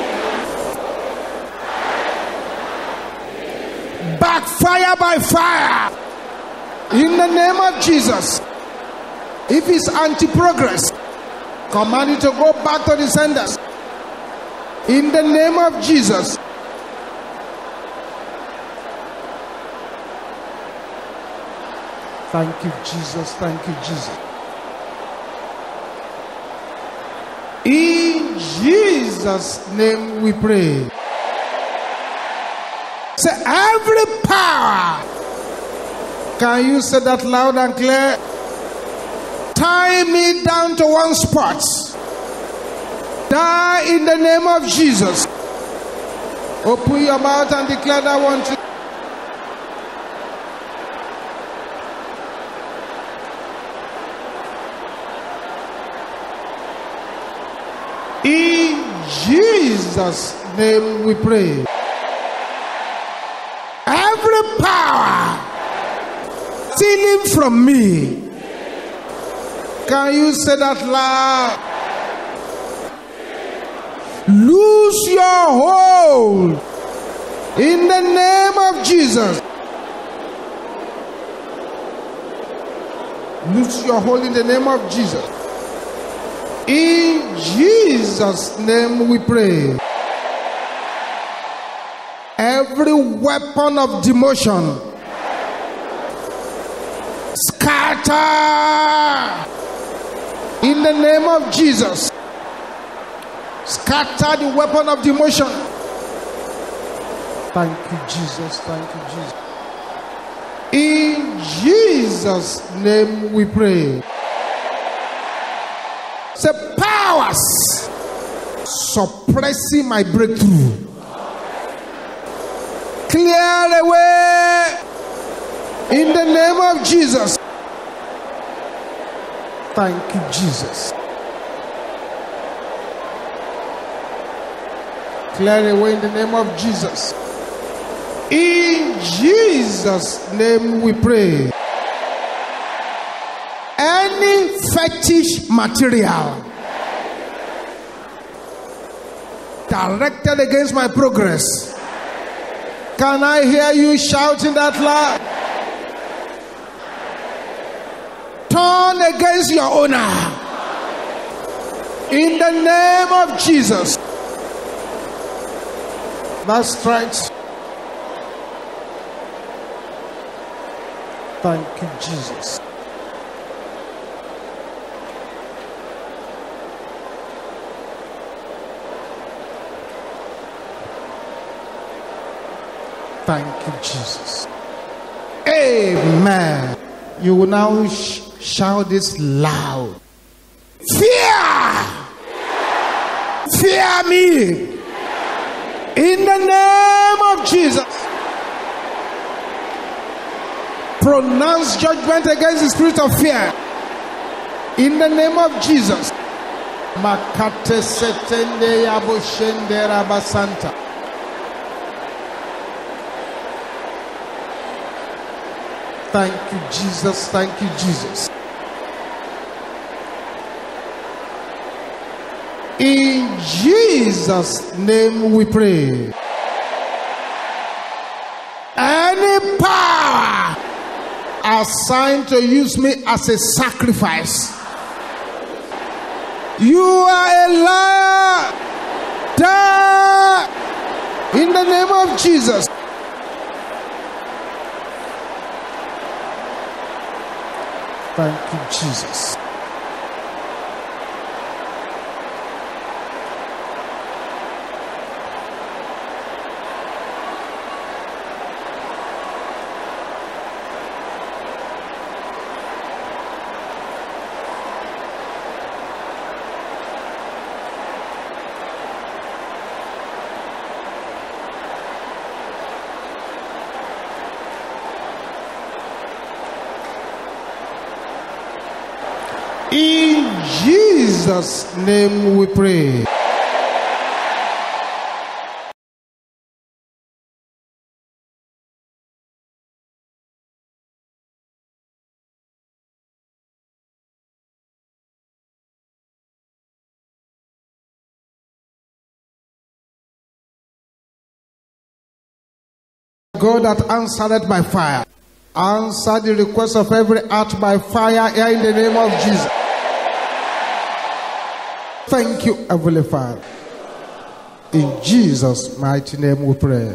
Backfire by fire in the name of Jesus. If it's anti-progress, command it to go back to the senders in the name of Jesus. Thank you, Jesus. Thank you, Jesus. In Jesus' name we pray. Say, every power. Can you say that loud and clear? Tie me down to one spot. Die in the name of Jesus. Open your mouth and declare that one. To in Jesus' name we pray. Every power stealing from me. Can you say that loud? Lose your hold in the name of Jesus. Lose your hold in the name of Jesus. In Jesus' name we pray. Every weapon of demotion scatter in the name of Jesus. Scatter the weapon of demotion. Thank you, Jesus. Thank you, Jesus. In Jesus' name we pray. Say, powers suppressing my breakthrough, clear away in the name of Jesus. Thank you, Jesus. Clear away in the name of Jesus. In Jesus' name we pray. Any fetish material directed against my progress. Can I hear you shouting that loud? Turn against your owner in the name of Jesus. That's right. Thank you, Jesus. Thank you, Jesus. Amen. You will now sh- shout this loud. Fear! Fear me! In the name of Jesus. Pronounce judgment against the spirit of fear. In the name of Jesus. Makate setende yabushende rabasanta. Thank you, Jesus. Thank you, Jesus. In Jesus' name we pray. Any power assigned to use me as a sacrifice, you are a liar. Die in the name of Jesus. Thank you, Jesus. In Jesus' name we pray. God that answered by fire, answer the request of every heart by fire here in the name of Jesus. Thank you, Heavenly Father. In Jesus' mighty name we pray.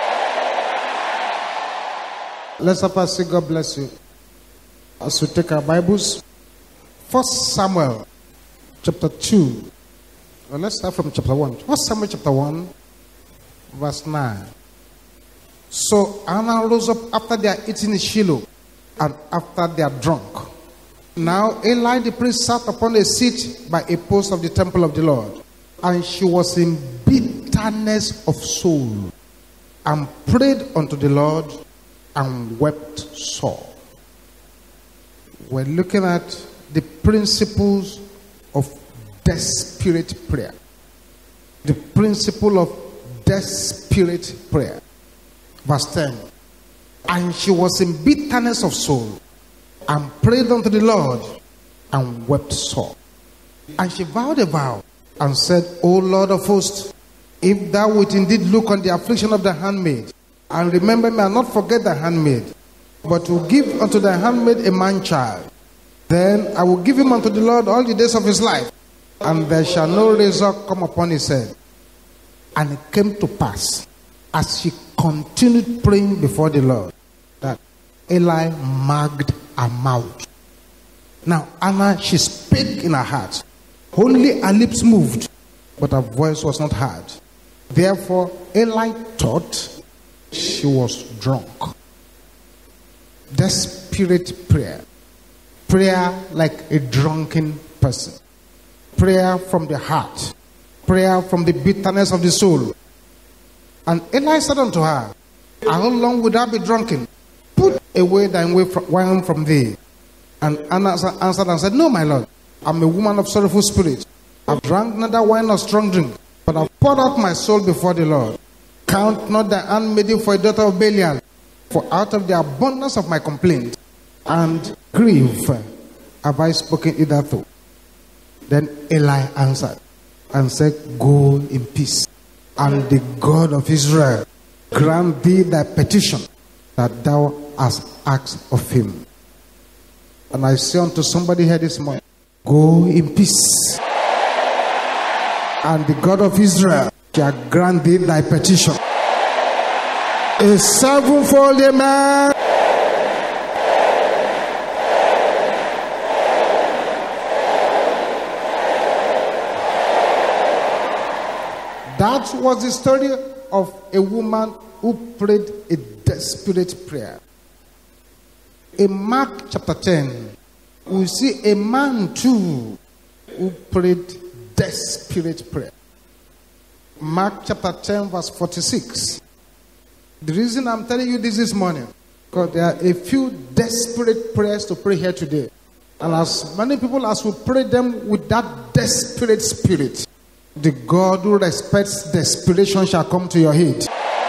Let's have a say, God bless you. As we take our Bibles, First Samuel chapter two. Well, let's start from chapter one. First Samuel chapter one, verse nine. So Anna rose up after they had eaten in Shiloh, and after they had drunk. Now Eli the priest sat upon a seat by a post of the temple of the Lord, and she was in bitterness of soul, and prayed unto the Lord, and wept sore. We're looking at the principles of desperate prayer. The principle of desperate prayer. Verse ten. And she was in bitterness of soul, and prayed unto the Lord, and wept sore. And she vowed a vow, and said, O Lord of hosts, if thou wilt indeed look on the affliction of the handmaid, and remember me, and not forget the handmaid, but will give unto the handmaid a man child, then I will give him unto the Lord all the days of his life, and there shall no razor come upon his head. And it came to pass, as she continued praying before the Lord, that Eli marked her mouth. Now Anna, she spake in her heart. Only her lips moved, but her voice was not heard. Therefore Eli thought she was drunk. Desperate prayer. Prayer like a drunken person. Prayer from the heart. Prayer from the bitterness of the soul. And Eli said unto her, how long would thou be drunken? Put away thine wine from thee. And Anna answered and said, no, my Lord, I'm a woman of sorrowful spirit. I've drank neither wine nor strong drink, but I've poured out my soul before the Lord. Count not thy handmaiden for a daughter of Belial, for out of the abundance of my complaint and grief have I spoken hitherto. Then Eli answered and said, go in peace, and the God of Israel grant thee thy petition that thou hast asked of him. And I say unto somebody here this morning, go in peace, and the God of Israel shall grant thee thy petition. A sevenfold amen. That was the story of a woman who prayed a desperate prayer. In Mark chapter ten, we see a man too who prayed desperate prayer. Mark chapter ten, verse forty-six. The reason I'm telling you this this morning, because there are a few desperate prayers to pray here today. And as many people as will pray them with that desperate spirit, the God who respects desperation shall come to your aid.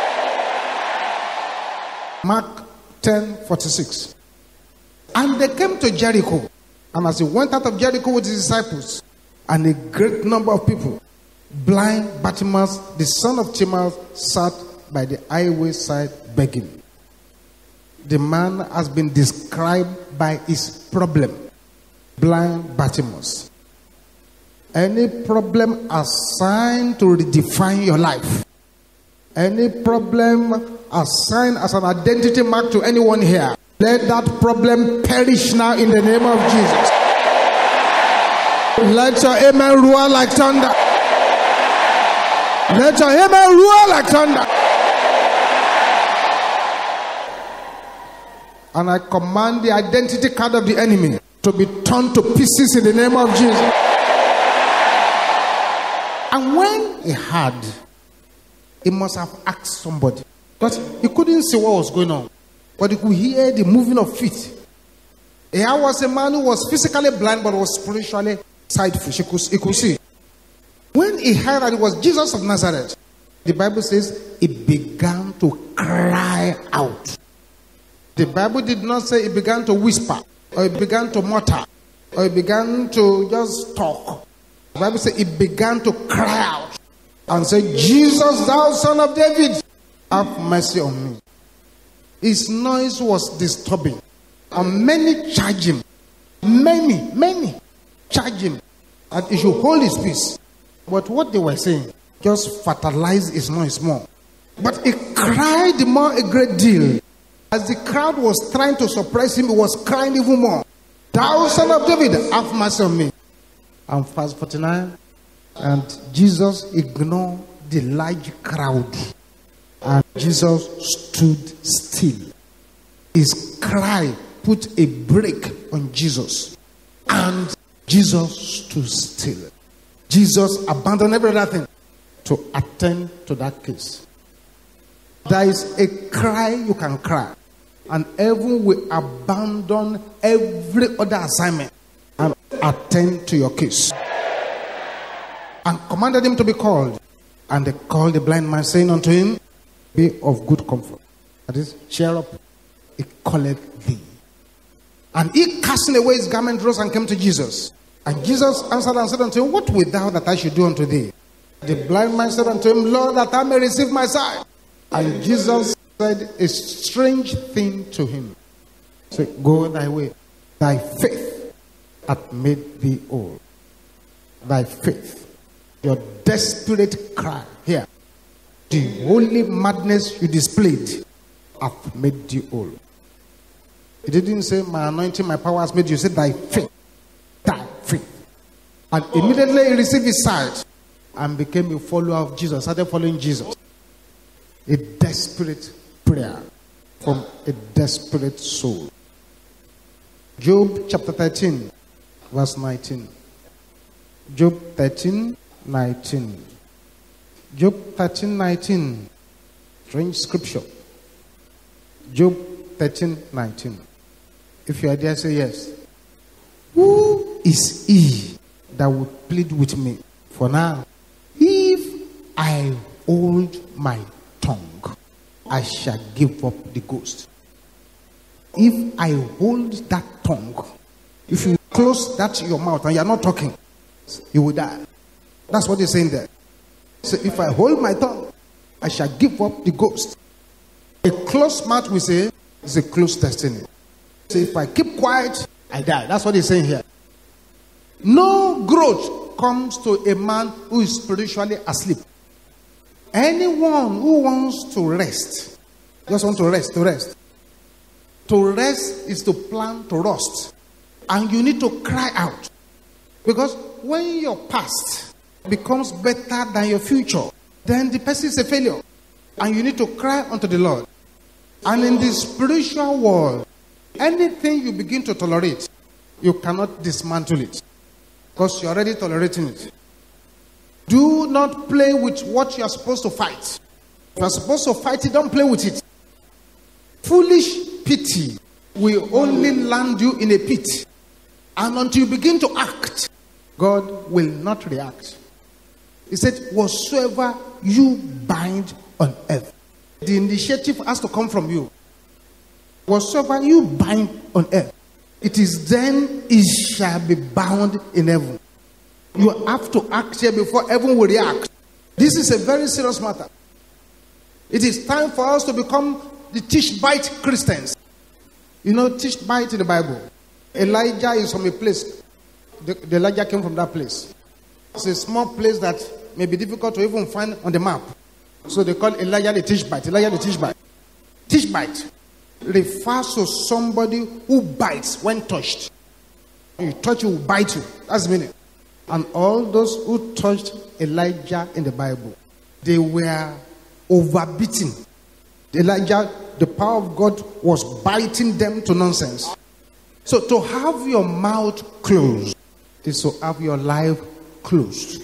Mark ten forty-six. And they came to Jericho. And as he went out of Jericho with his disciples, and a great number of people, blind Bartimaeus, the son of Timaeus, sat by the highway side begging. The man has been described by his problem. Blind Bartimaeus. Any problem assigned to redefine your life, any problem assigned as an identity mark to anyone here, let that problem perish now in the name of Jesus. Let your amen roar like thunder. Let your amen roar like thunder. And I command the identity card of the enemy to be torn to pieces in the name of Jesus. And when he had, he must have asked somebody. But he couldn't see what was going on. But he could hear the moving of feet. Here was a man who was physically blind but was spiritually sight-fish. He could, he could see. When he heard that it was Jesus of Nazareth, the Bible says he began to cry out. The Bible did not say he began to whisper, or he began to mutter, or he began to just talk. The Bible says he began to cry out and say, Jesus, thou son of David, have mercy on me. His noise was disturbing. And many charged him. Many, many charged him. And he should hold his peace. But what they were saying just fertilized his noise more. But he cried more a great deal. As the crowd was trying to suppress him, he was crying even more. Thou son of David, have mercy on me. And verse forty-nine. And Jesus ignored the large crowd. And Jesus stood still. His cry put a brake on Jesus. And Jesus stood still. Jesus abandoned every other thing to attend to that case. There is a cry you can cry. And heaven will abandon every other assignment and attend to your case. And commanded him to be called. And they called the blind man, saying unto him, be of good comfort. That is, cheer up. He calleth thee. And he, casting away his garment, rose and came to Jesus. And Jesus answered and said unto him, what wilt thou that I should do unto thee? The blind man said unto him, Lord, that I may receive my sight. And Jesus said a strange thing to him. He said, go thy way. Thy faith hath made thee whole. Thy faith. Your desperate cry here. The holy madness you displayed hath made thee whole. He didn't say, my anointing, my power has made you. He said, thy faith. Thy faith. And immediately he received his sight and became a follower of Jesus. Started following Jesus. A desperate prayer from a desperate soul. Job chapter thirteen, verse nineteen. Job thirteen, nineteen. Job thirteen, nineteen. Strange scripture. Job thirteen, nineteen. If you are there, say yes. Who is he that would plead with me? For now, if I hold my tongue, I shall give up the ghost. If I hold that tongue, if you close that your mouth and you are not talking, you will die. That's what he's saying there. So if I hold my tongue, I shall give up the ghost. A closed mouth, we say, is a closed destiny. So if I keep quiet, I die. That's what he's saying here. No growth comes to a man who is spiritually asleep. Anyone who wants to rest, just want to rest, to rest. To rest is to plan to rust. And you need to cry out. Because when your past becomes better than your future, then the person is a failure. And you need to cry unto the Lord. And in the spiritual world, anything you begin to tolerate, you cannot dismantle it. Because you're already tolerating it. Do not play with what you are supposed to fight. If you are supposed to fight it, don't play with it. Foolish pity will only land you in a pit. And until you begin to act, God will not react. He said, whatsoever you bind on earth. The initiative has to come from you. Whatsoever you bind on earth, it is then it shall be bound in heaven. You have to act here before heaven will react. This is a very serious matter. It is time for us to become the Tishbite Christians. You know, Tishbite in the Bible. Elijah is from a place. The, the Elijah came from that place. It's a small place that may be difficult to even find on the map. So they call Elijah the Tishbite. Elijah the Tishbite. Tishbite refers to somebody who bites when touched. When you touch, you will bite you. That's the meaning. And all those who touched Elijah in the Bible, they were overbeaten. Elijah, the power of God was biting them to nonsense. So to have your mouth closed is to have your life closed.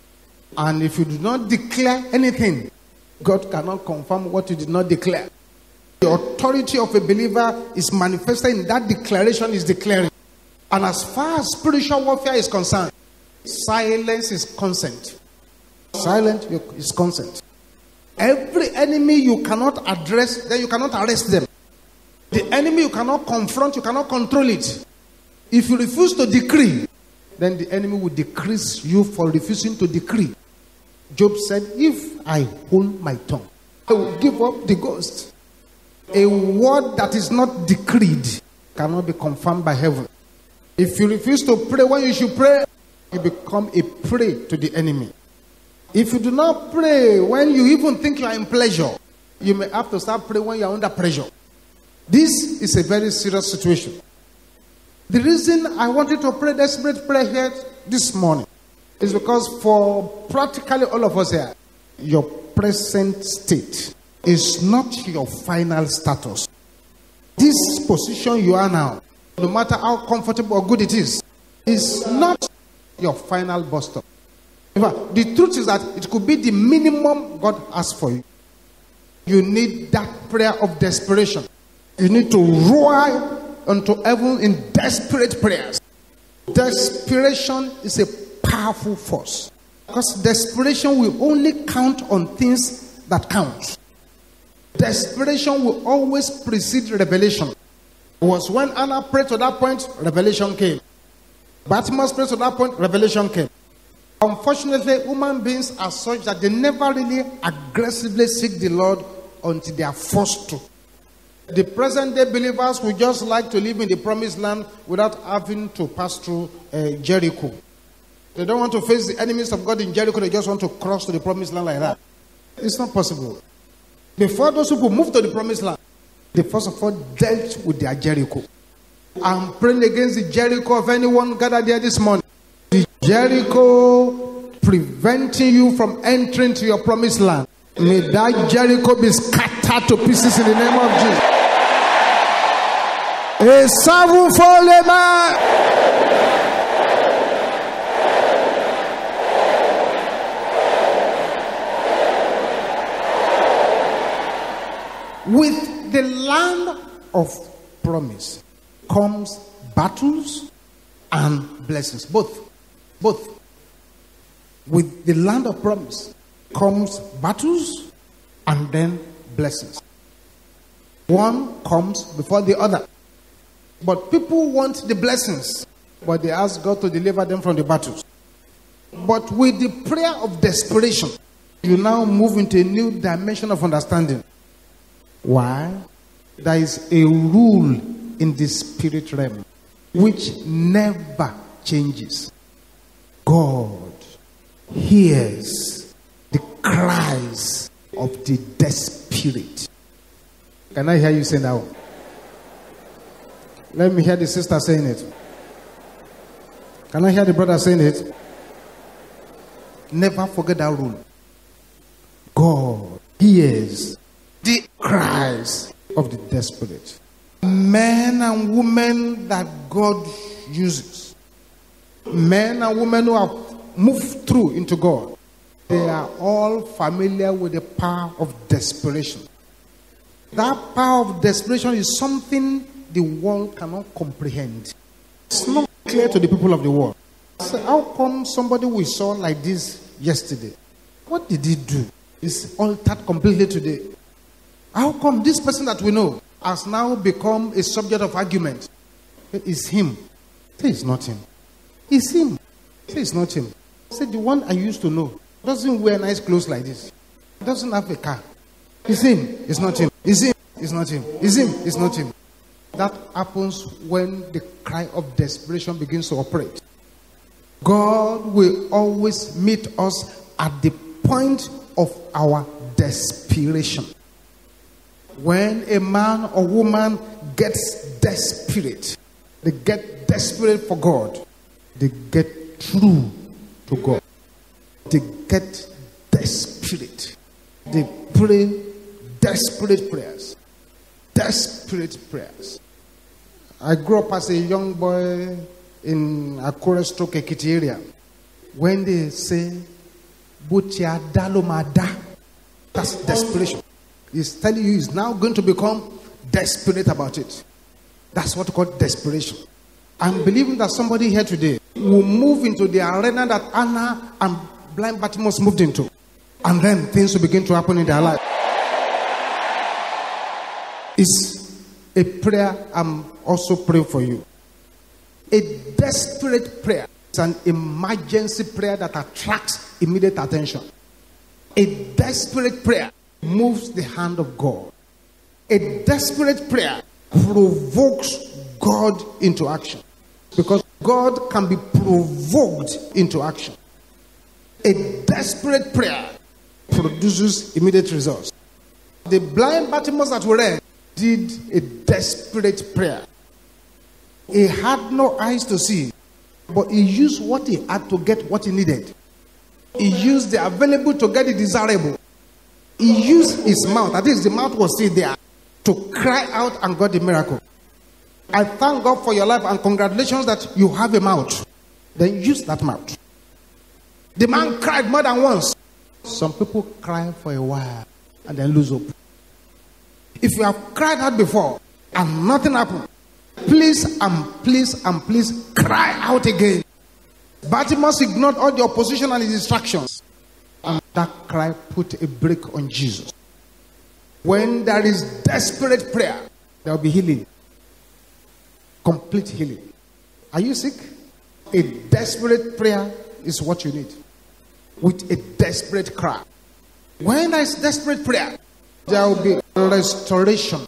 And if you do not declare anything, God cannot confirm what you did not declare. The authority of a believer is manifested in that declaration is declaring. And as far as spiritual warfare is concerned, silence is consent. Silence is consent. Every enemy you cannot address, then you cannot arrest them. The enemy you cannot confront, you cannot control it. If you refuse to decree, then the enemy will decrease you for refusing to decree. Job said, if I hold my tongue, I will give up the ghost. A word that is not decreed cannot be confirmed by heaven. If you refuse to pray when you should pray, you become a prey to the enemy. If you do not pray when you even think you are in pleasure, you may have to start praying when you are under pressure. This is a very serious situation. The reason I wanted to pray desperate prayer here this morning is because for practically all of us here, your present state is not your final status. This position you are now, no matter how comfortable or good it is, is not your final bus stop. In fact, the truth is that it could be the minimum God asks for you. You need that prayer of desperation. You need to roar unto heaven in desperate prayers. Desperation is a powerful force. Because desperation will only count on things that count. Desperation will always precede revelation. It was when Anna prayed to that point, revelation came. Bartimaeus prayed to that point, revelation came. Unfortunately, human beings are such that they never really aggressively seek the Lord until they are forced to. The present day believers would just like to live in the promised land without having to pass through uh, Jericho. They don't want to face the enemies of God in Jericho. They just want to cross to the promised land like that. It's not possible. Before those people moved to the promised land, they first of all dealt with their Jericho. I'm praying against the Jericho of anyone gathered here this morning. The Jericho preventing you from entering to your promised land. May that Jericho be scattered to pieces in the name of Jesus. A sevenfold man. With the land of promise comes battles and blessings. Both. Both. With the land of promise comes battles and then blessings. One comes before the other. But people want the blessings, but they ask God to deliver them from the battles. But with the prayer of desperation, you now move into a new dimension of understanding. Why? There is a rule in the spirit realm which never changes. God hears the cries of the desperate. Can I hear you say that? Let me hear the sister saying it. Can I hear the brother saying it? Never forget that rule. God hears the cries of the desperate. Men and women that God uses. Men and women who have moved through into God. They are all familiar with the power of desperation. That power of desperation is something the world cannot comprehend. It's not clear to the people of the world. So how come somebody we saw like this yesterday, what did he do? Is altered completely today. How come this person that we know has now become a subject of argument? It's him. Say it's not him. It's him. Say it's not him. Say the one I used to know doesn't wear nice clothes like this. Doesn't have a car. It's him. It's not him. It's him. It's not him. It's him. It's not him. That happens when the cry of desperation begins to operate. God will always meet us at the point of our desperation. When a man or woman gets desperate, they get desperate for God, they get true to God. They get desperate. They pray desperate prayers. Desperate prayers. I grew up as a young boy in Akure Stroke Ekiti area. When they say, Butia Dalomada, that's desperation. He's telling you he's now going to become desperate about it. That's what we call desperation. I'm believing that somebody here today will move into the arena that Anna and blind Bartimaeus moved into. And then things will begin to happen in their life. It's a prayer I'm also praying for you. A desperate prayer is an emergency prayer that attracts immediate attention. A desperate prayer moves the hand of God. A desperate prayer provokes God into action. Because God can be provoked into action. A desperate prayer produces immediate results. The blind Bartimaeus that we read did a desperate prayer. He had no eyes to see, but he used what he had to get what he needed. He used the available to get the desirable. He used his mouth, at least the mouth was still there, to cry out and got the miracle. I thank God for your life and congratulations that you have a mouth. Then use that mouth. The man cried more than once. Some people cry for a while and then lose hope. If you have cried out before and nothing happened, please and please and please cry out again. Bartimaeus ignored all the opposition and the distractions. And that cry put a break on Jesus. When there is desperate prayer, there will be healing. Complete healing. Are you sick? A desperate prayer is what you need. With a desperate cry. When there is desperate prayer, there will be restoration.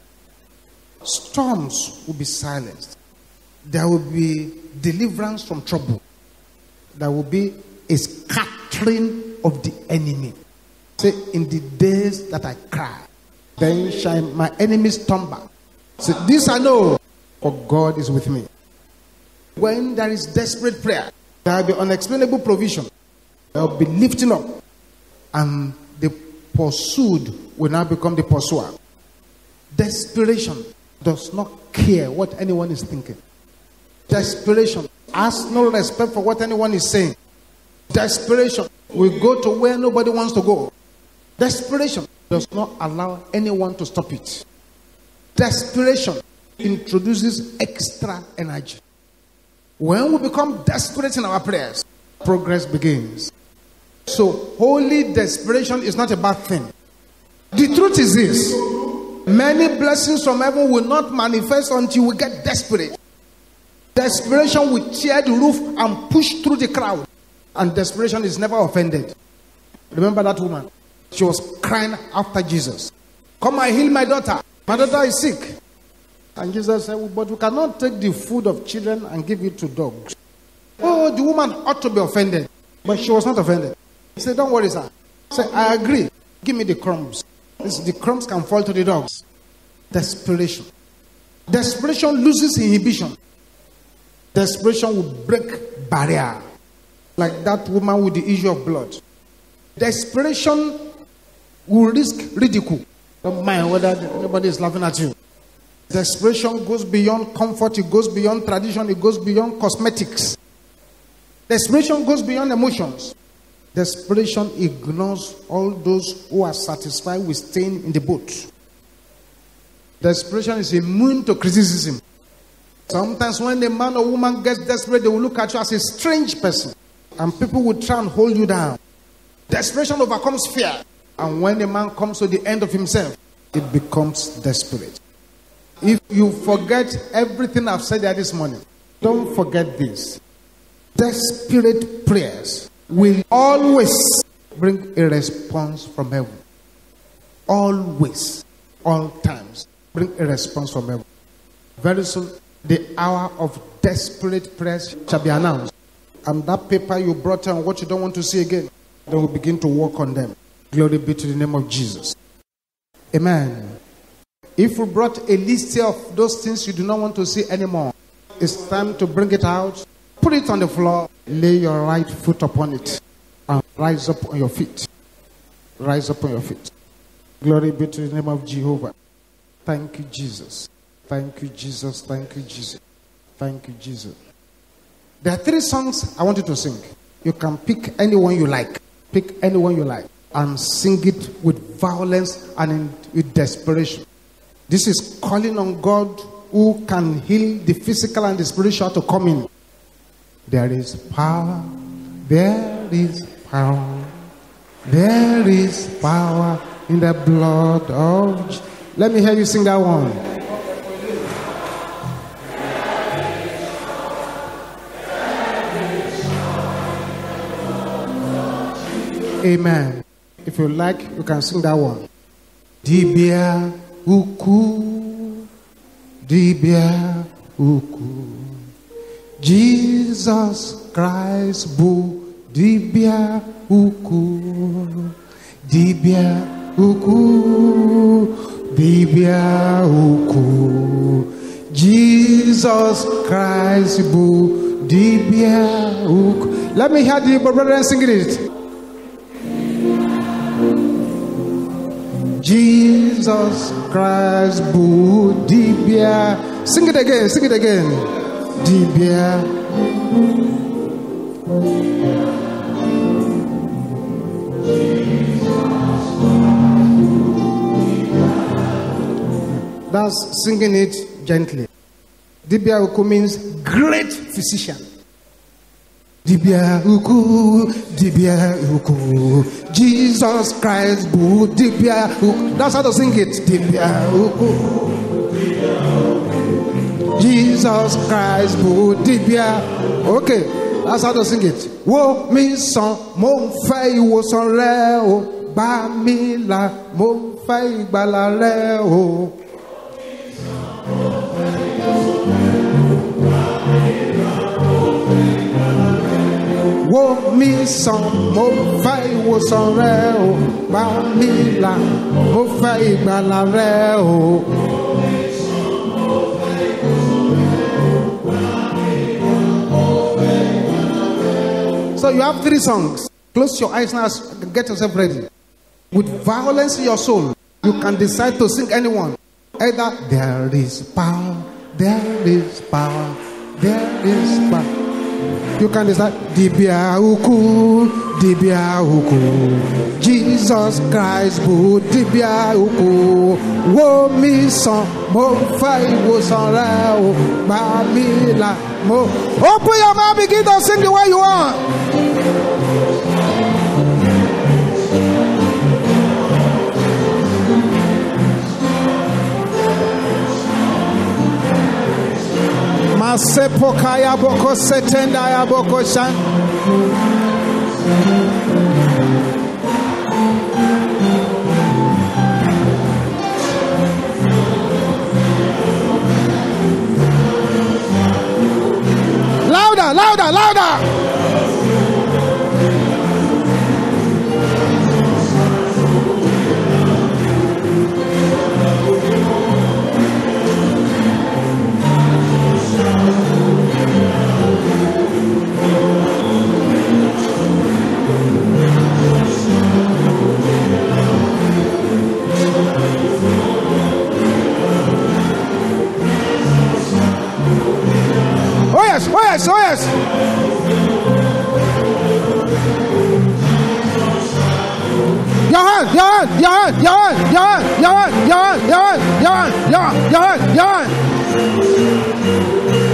Storms will be silenced. There will be deliverance from trouble. There will be a scattering of the enemy. Say, in the days that I cry, then shall my enemies turn back. Say, this I know, for God is with me. When there is desperate prayer, there will be unexplainable provision. There will be lifting up. And the pursued will now become the pursuer. Desperation does not care what anyone is thinking. Desperation has no respect for what anyone is saying. Desperation will go to where nobody wants to go. Desperation does not allow anyone to stop it. Desperation introduces extra energy. When we become desperate in our prayers, progress begins. So, holy desperation is not a bad thing. The truth is this: many blessings from heaven will not manifest until we get desperate. Desperation will tear the roof and push through the crowd. And desperation is never offended. Remember that woman? She was crying after Jesus. Come and heal my daughter. My daughter is sick. And Jesus said, well, but we cannot take the food of children and give it to dogs. Oh, the woman ought to be offended. But she was not offended. He said, don't worry, sir. He said, I agree. Give me the crumbs. This, the crumbs can fall to the dogs. Desperation. Desperation loses inhibition. Desperation will break barrier. Like that woman with the issue of blood. Desperation will risk ridicule. Don't mind whether anybody is laughing at you. Desperation goes beyond comfort. It goes beyond tradition. It goes beyond cosmetics. Desperation goes beyond emotions. Desperation ignores all those who are satisfied with staying in the boat. Desperation is immune to criticism. Sometimes when a man or woman gets desperate, they will look at you as a strange person. And people will try and hold you down. Desperation overcomes fear. And when a man comes to the end of himself, it becomes desperate. If you forget everything I've said here this morning, don't forget this. Desperate prayers will always bring a response from heaven. Always, all times, bring a response from heaven. Very soon, the hour of desperate prayers shall be announced. And that paper you brought on what you don't want to see again, they will begin to work on them. Glory be to the name of Jesus. Amen. If you brought a list of those things you do not want to see anymore, it's time to bring it out. Put it on the floor. Lay your right foot upon it. And rise up on your feet. Rise up on your feet. Glory be to the name of Jehovah. Thank you, Jesus. Thank you, Jesus. Thank you, Jesus. Thank you, Jesus. There are three songs I want you to sing. You can pick anyone you like. Pick anyone you like. And sing it with violence and in, with desperation. This is calling on God who can heal the physical and the spiritual to come in. There is power. There is power. There is power in the blood of Jesus. Let me hear you sing that one. Amen. If you like, you can sing that one. Dibia uku, Dibia uku, Jesus Christ bu, Dibia uku, Dibia uku, Dibia uku, Jesus Christ bu, Dibia uku. Let me hear the brother sing it. Jesus Christ, boo, Dibia. Sing it again, sing it again. Dibia. That's singing it gently. Dibia Uku means great physician. Dibia Uku, Dibia Uku, Jesus Christ, boo, Dibia Uku. That's how to sing it. Dibia Uku, Jesus Christ, boo, Dibia. Okay, that's how to sing it. Wo mi son, mo fẹ́ ìwòsàn rẹ o, bá mi là, mo fẹ́ ìgbàlà rẹ o. Wo mi san, mo fẹ́ ìwòsàn rẹ o, bá mi là, mo fẹ́ ìgbàlà rẹ o. So you have three songs. Close your eyes now and get yourself ready. With violence in your soul, you can decide to sing anyone. Either there is power, there is power, there is power. You can decide, Dibia Uku, Dibia Uku, Jesus Christ, boo, Dibia Uku, wo mi son, mo fẹ́ ìwòsàn rẹ o, bá mi là, mo. Open your mouth, begin to sing the way you want. Masepo kaya boko setenda ya boko shan. Louder, louder, louder. Oh yes, oh yes, oh yes. Your hand, your hand, your hand, your hand, your hand, your hand, your hand, your hand, your hand, your hand, your hand, your hand.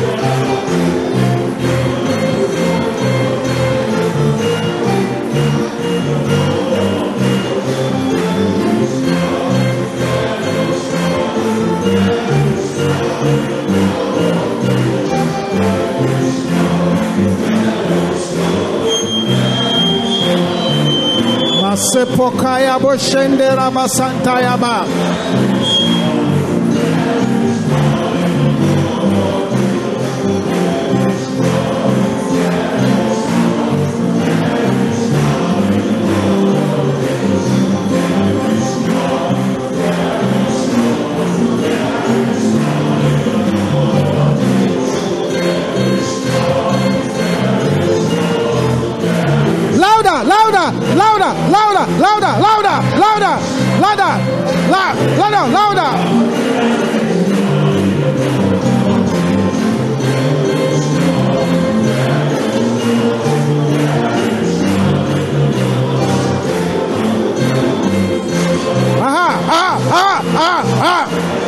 Repokaya Boshende Rabasanta Yaba. Louder, louder, louder, louder, louder, louder, louder, louder, louder. Aha, ah, ah, ah, ah.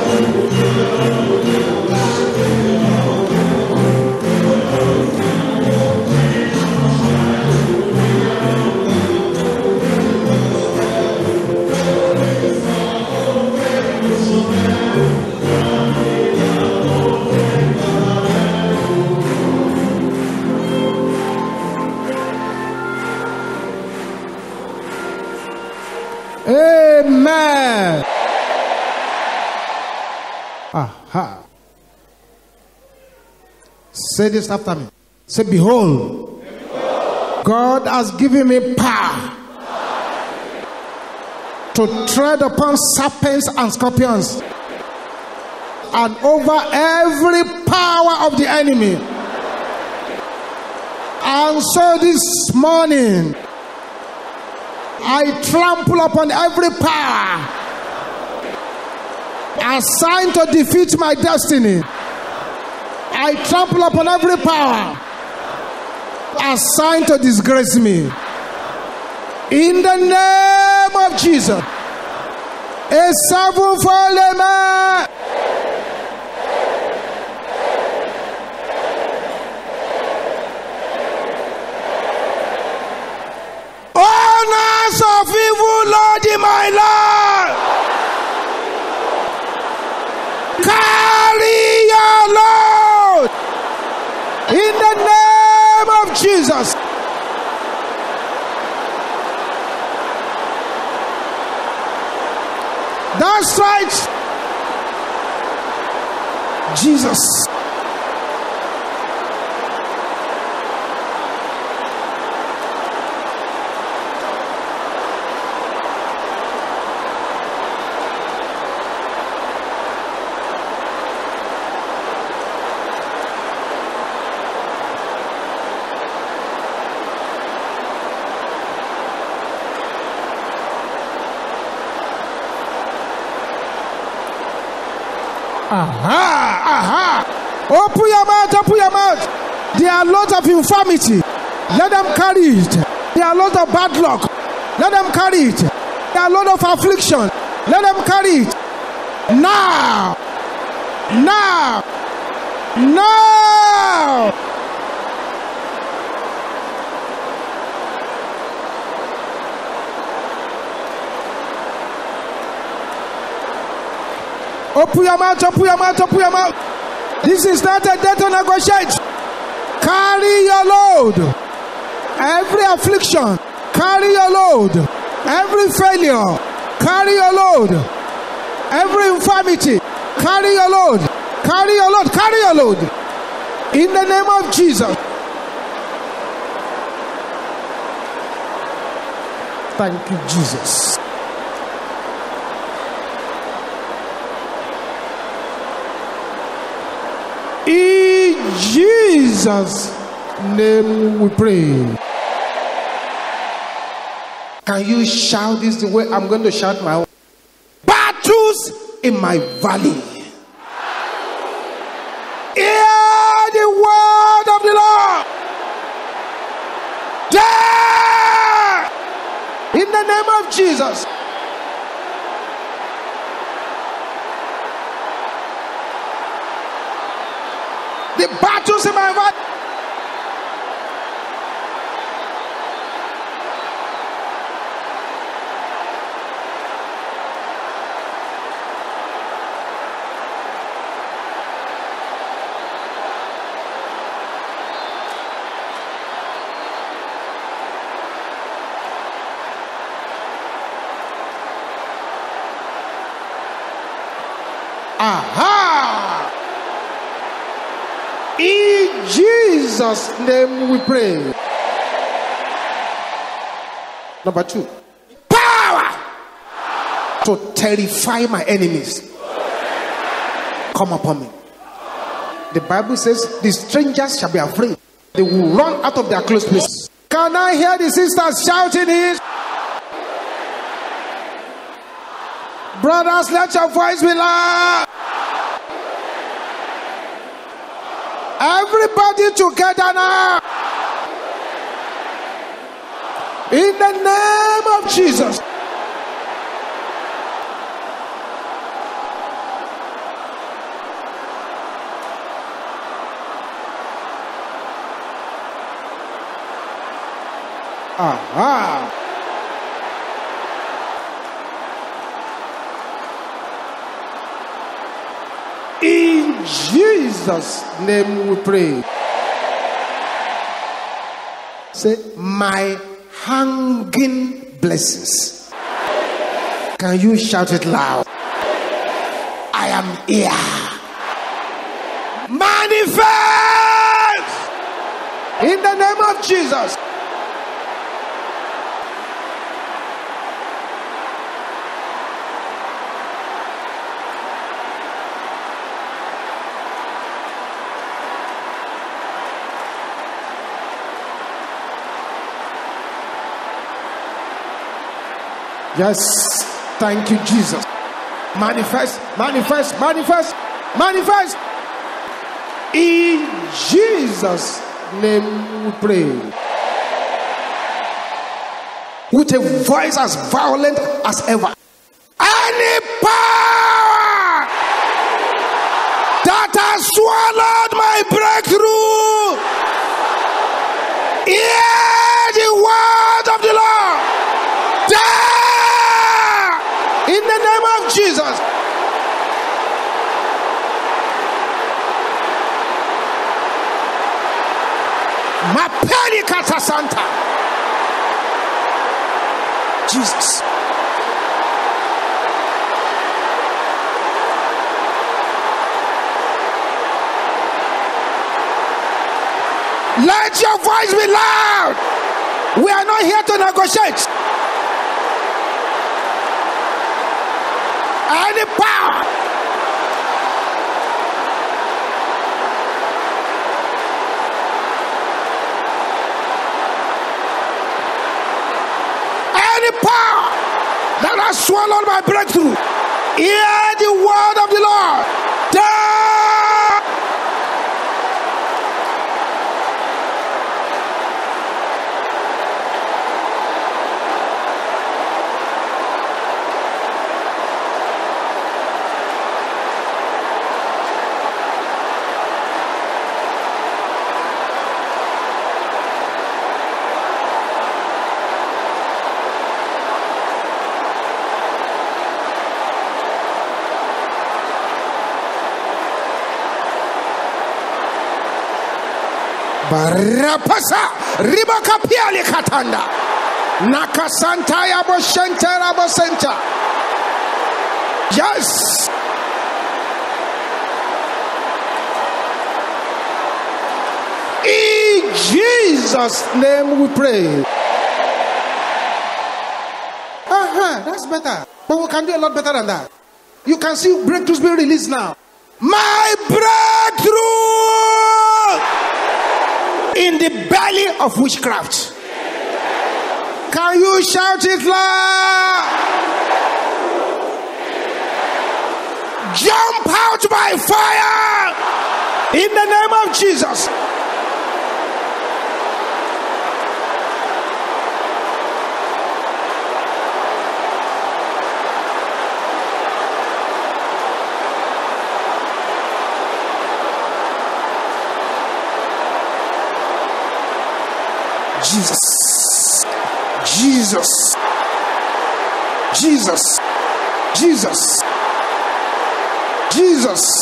Amen. Aha. Say this after me. Say, behold, God has given me power to tread upon serpents and scorpions and over every power of the enemy. And so this morning, I trample upon every power assigned to defeat my destiny. I trample upon every power assigned to disgrace me. In the name of Jesus. A sevenfold amen. Honors of evil, Lord, in my life. Carry your load in the name of Jesus. That's right, Jesus. Aha, aha. Open your mouth, open your mouth. There are lots of infirmity. Let them carry it. There are lots of bad luck. Let them carry it. There are lots of affliction. Let them carry it. Now. Now. Now. Open your mouth, open your mouth, open your mouth. This is not a day to negotiate. Carry your load. Every affliction, carry your load. Every failure, carry your load. Every infirmity, carry your load. Carry your load, carry your load. In the name of Jesus. Thank you, Jesus. In Jesus' name we pray. Can you shout this the way I'm going to shout my own? Battles in my valley. Hear the word of the Lord. There! In the name of Jesus. The battles in my valley. Aha! In Jesus' name we pray. Number two, power to terrify my enemies come upon me. The Bible says the strangers shall be afraid. They will run out of their close places. Can I hear the sisters shouting this? Brothers, let your voice be loud. Everybody together now. In the name of Jesus. Aha. In Jesus' name we pray. Say, my hanging blessings. Can you shout it loud? I am here. Manifest in the name of Jesus. Yes, thank you, Jesus. Manifest, manifest, manifest, manifest. In Jesus' name we pray. With a voice as violent as ever. Any power that has swallowed my breakthrough, hear the word of the Lord. In the name of Jesus. Mapeli Kata Santa. Jesus. Let your voice be loud. We are not here to negotiate. Any power any power that has swallowed my breakthrough, hear the word of the Lord. Barapasa ribaka piali katanda nakasanta ya boshenta rabosenta. Yes, in Jesus' name we pray. Uh-huh, that's better, but we can do a lot better than that. You can see breakthroughs being released now. My breakthrough in the belly of witchcraft. Can you shout it loud? Jump out by fire in the name of Jesus. Jesus, Jesus, Jesus, Jesus, Jesus.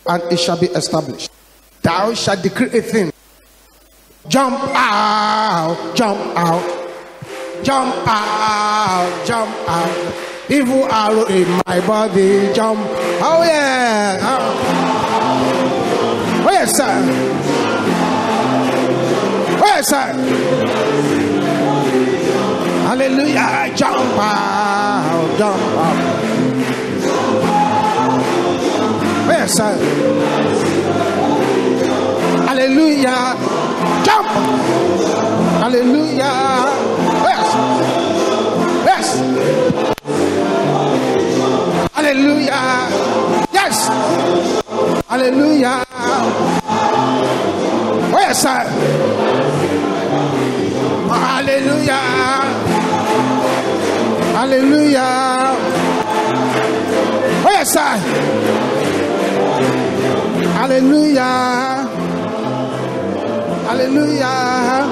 and it shall be established. Thou shalt decree a thing. Jump out, jump out, jump out, jump out. Evil arrow in my body, jump. Oh yeah. Oh, oh yes, sir. Oh yes, sir. Hallelujah. Jump out, jump out. Oh yes, sir. Hallelujah. Jump. Hallelujah. Yes. Yes. Hallelujah. Yes. Hallelujah. Oh yes, sir. Hallelujah. Hallelujah. Oh yes, sir. Hallelujah. Hallelujah.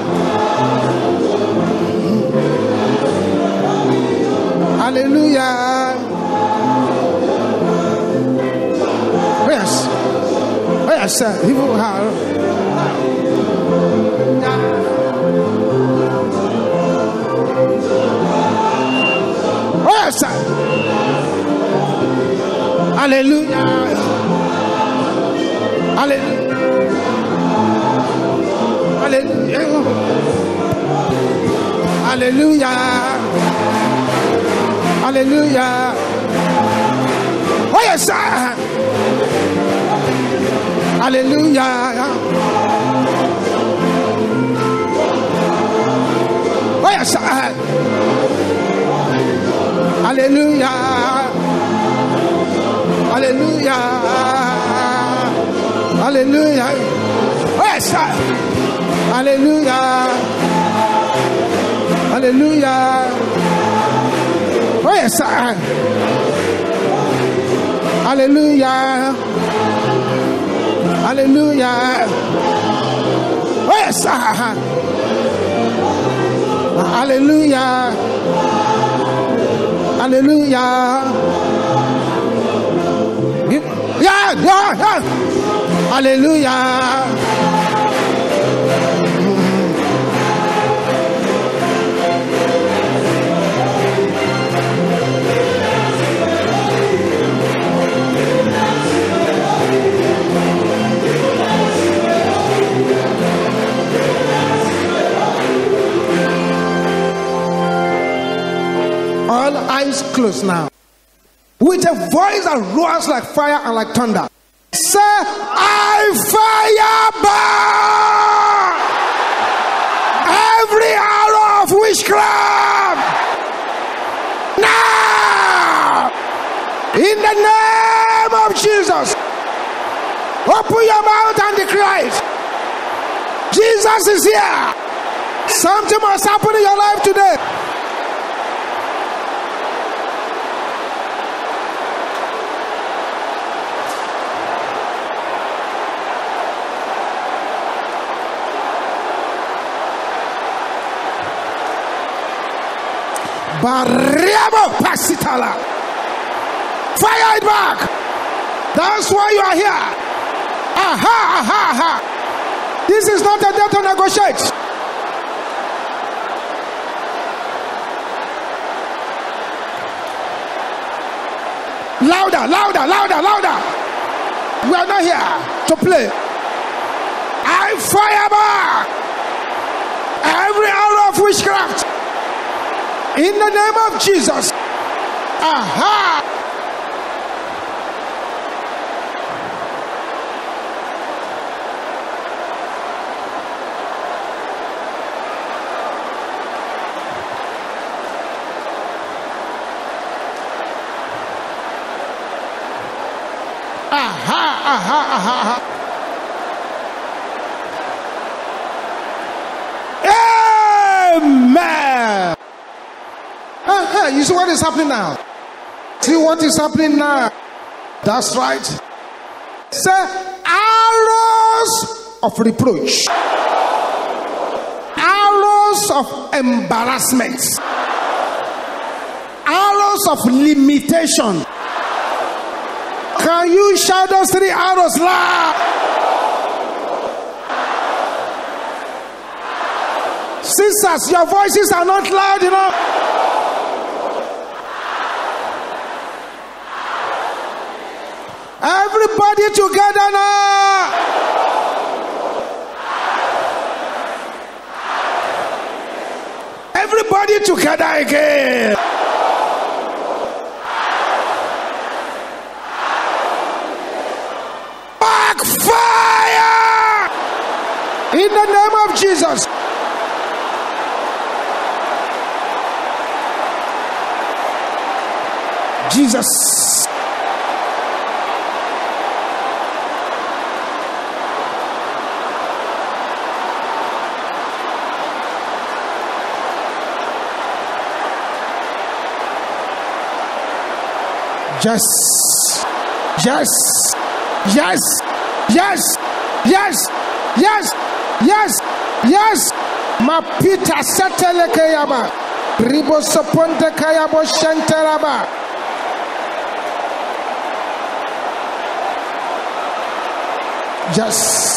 Hallelujah. Yes. Yes, sir. He will have. Yes, sir. Hallelujah. Hallelujah. Hallelujah. Hallelujah. Hallelujah. Oh yes, sir. Hallelujah. Oh yes, sir. Hallelujah. Hallelujah. Hallelujah. Oh yes, sir. Hallelujah. Hallelujah. Oh yes, sir. Hallelujah. Hallelujah. Oh yes, sir. Hallelujah. Hallelujah. Yeah, yeah, yeah. Hallelujah. All eyes closed now. With a voice that roars like fire and like thunder. Say, I fire back every arrow of witchcraft. Now, in the name of Jesus, open your mouth and declare it. Jesus is here. Something must happen in your life today. Bariabo Pasitala. Fire it back. That's why you are here. Aha, aha, aha. This is not a day to negotiate. Louder, louder, louder, louder. We are not here to play. I fire back every arrow of witchcraft. In the name of Jesus. Aha. Aha, aha, aha, aha. Amen. Aha, you see what is happening now? See what is happening now? That's right. Say, arrows of reproach, arrows of embarrassment, arrows of limitation, Can you shout those three arrows loud? Sisters, your voices are not loud enough. Everybody together now. Everybody together again. Backfire! In the name of Jesus. Jesus. Yes, yes, yes, yes, yes, yes, yes, yes. Mapita satele kayaba, ribo soponte kayabo shantaraba. Yes.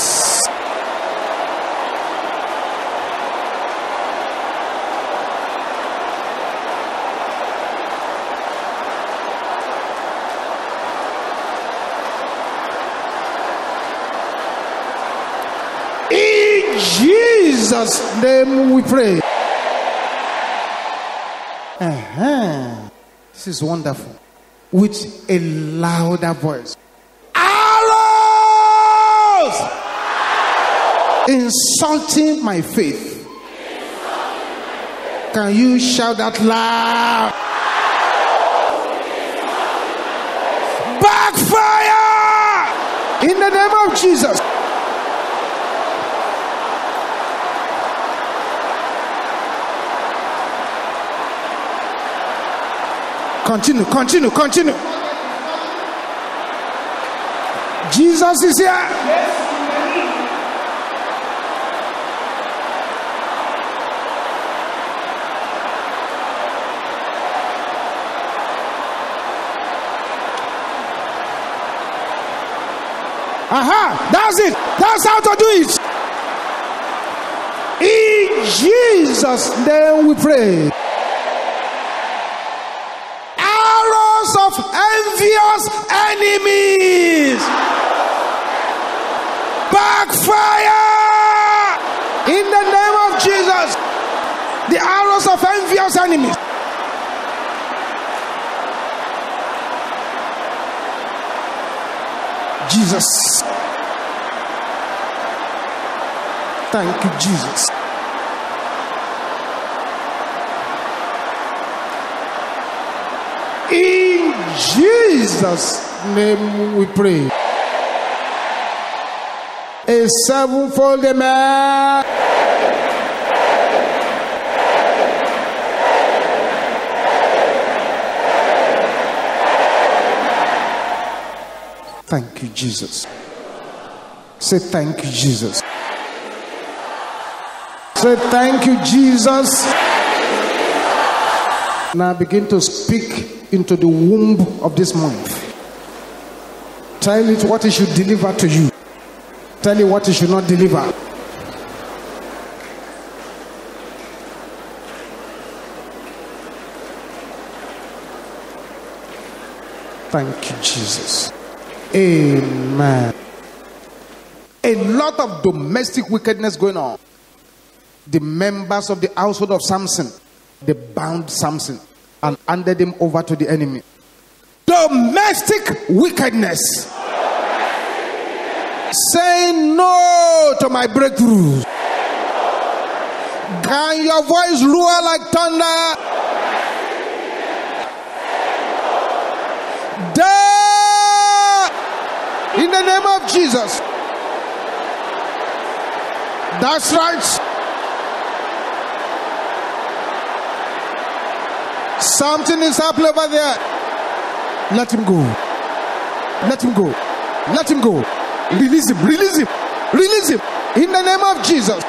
In Jesus' name we pray. Uh-huh. This is wonderful. With a louder voice. Arrows! Insulting my faith. Can you shout that loud? Backfire! In the name of Jesus. Continue, continue, continue. Jesus is here. Aha, that's it. That's how to do it. In Jesus' name we pray. Of envious enemies, backfire in the name of Jesus. The arrows of envious enemies. Jesus. Thank you, Jesus. In Jesus' name we pray. A sevenfold amen. Thank you, Jesus. Say thank you, Jesus. Say thank you, Jesus. Now begin to speak into the womb of this month. Tell it what it should deliver to you. Tell it what it should not deliver. Thank you, Jesus. Amen. A lot of domestic wickedness going on. The members of the household of Samson, they bound Samson and handed him over to the enemy. Domestic wickedness. Saying no to my breakthroughs. Can your voice roar like thunder? Die in the name of Jesus. That's right. Something is happening over there. Let him go. Let him go. Let him go. Release him. Release him. Release him. In the name of Jesus.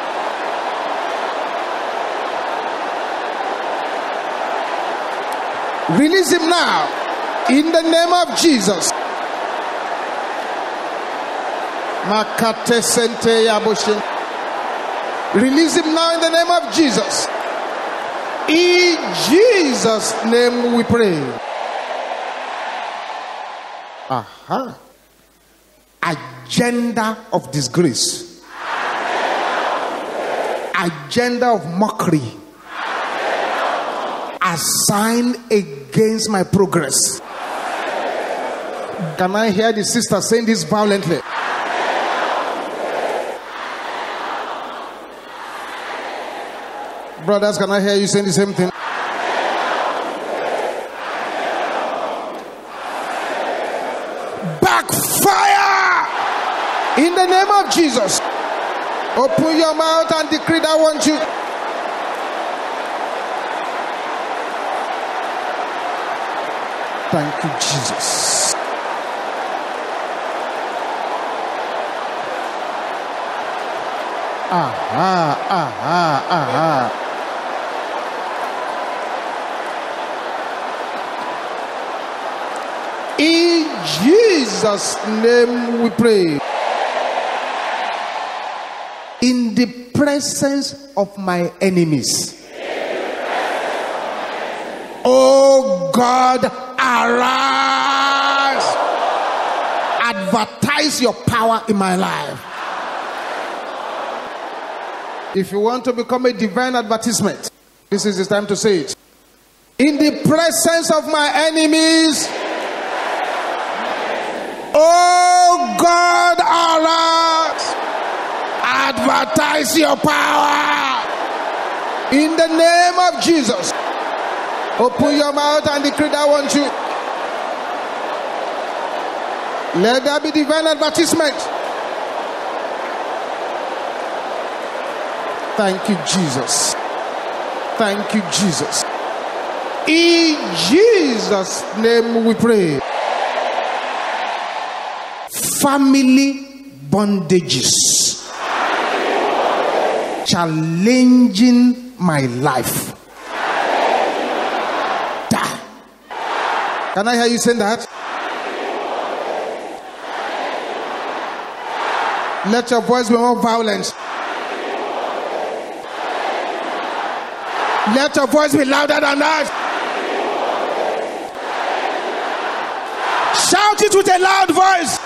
Release him now. In the name of Jesus. Makate sente yaboshin. Release him now in the name of Jesus. In Jesus' name we pray. Aha. Agenda of disgrace. Agenda of mockery. Assigned against my progress. Can I hear the sister saying this violently? Brothers, can I hear you saying the same thing? Backfire! In the name of Jesus. Open your mouth and decree that I want you. Thank you, Jesus. Aha, aha, aha. In Jesus' name we pray. In the presence of my enemies. Oh God, arise. Advertise your power in my life. If you want to become a divine advertisement, this is the time to say it. In the presence of my enemies, oh God, arise. Advertise your power. In the name of Jesus. Open your mouth and decree that I want you. Let there be divine advertisement. Thank you, Jesus. Thank you, Jesus. In Jesus' name we pray. Family bondages challenging my life. Die. Can I hear you saying that? Let your voice be more violent. Let your voice be louder than that. Shout it with a loud voice.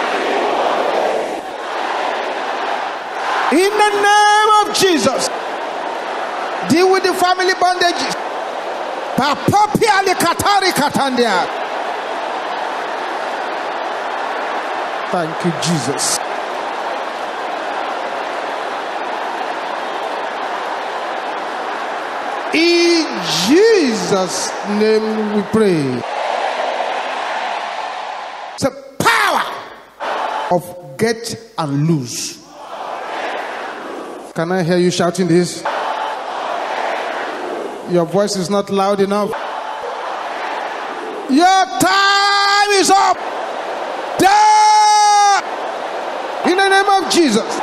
In the name of Jesus. Deal with the family bondages. Thank you, Jesus. In Jesus' name we pray. It's a power of get and lose. Can I hear you shouting this? Your voice is not loud enough. Your time is up. Die! In the name of Jesus.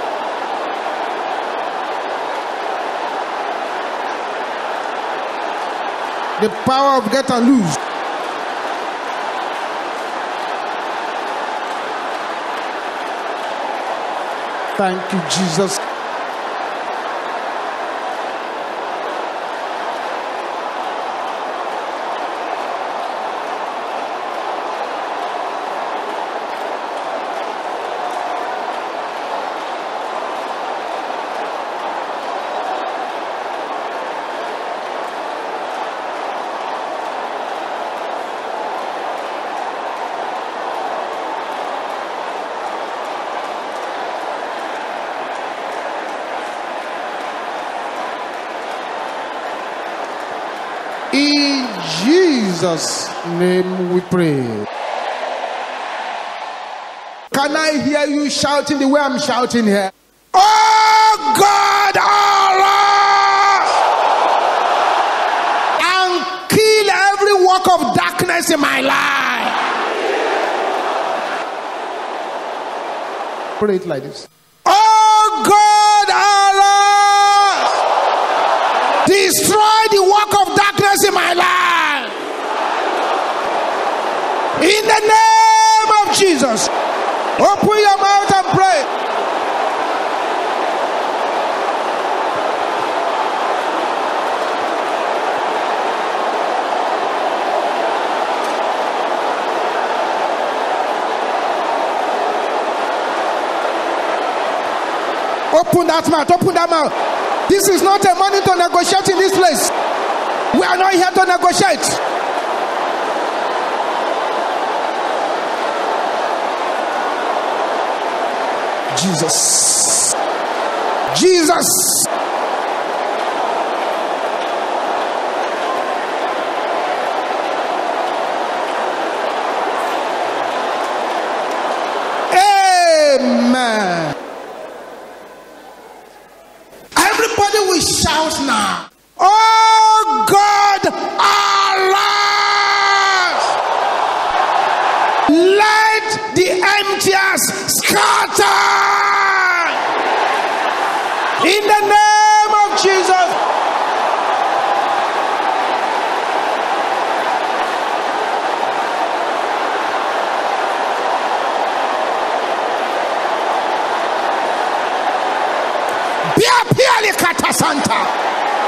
The power of get and lose. Thank you, Jesus. In Jesus' name we pray. Can I hear you shouting the way I'm shouting here? Oh God, arise and kill every work of darkness in my life. Pray it like this. Oh God, arise. Destroy the work of darkness in my life. In the name of Jesus. Open your mouth and pray. Open that mouth, open that mouth. This is not a money to negotiate in this place. We are not here to negotiate. Jesus. Jesus. Amen. Everybody will shout now. Oh God, arise! Let the emptiers scatter in the name of Jesus. Pia pia likata santa.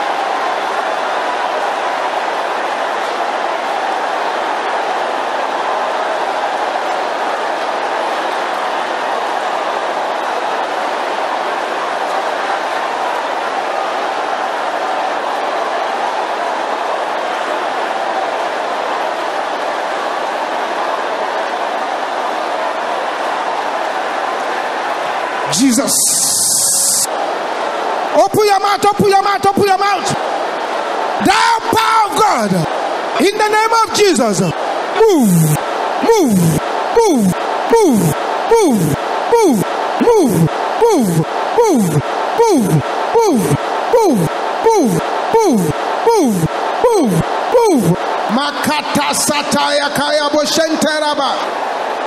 Jesus. Open your mouth, open your mouth, open your mouth. Thou power of God, in the name of Jesus, move, move, move, move, move, move, move, move, move, move, move, move, move, move, move, move, move. Makata sataya kaya boshenteraba.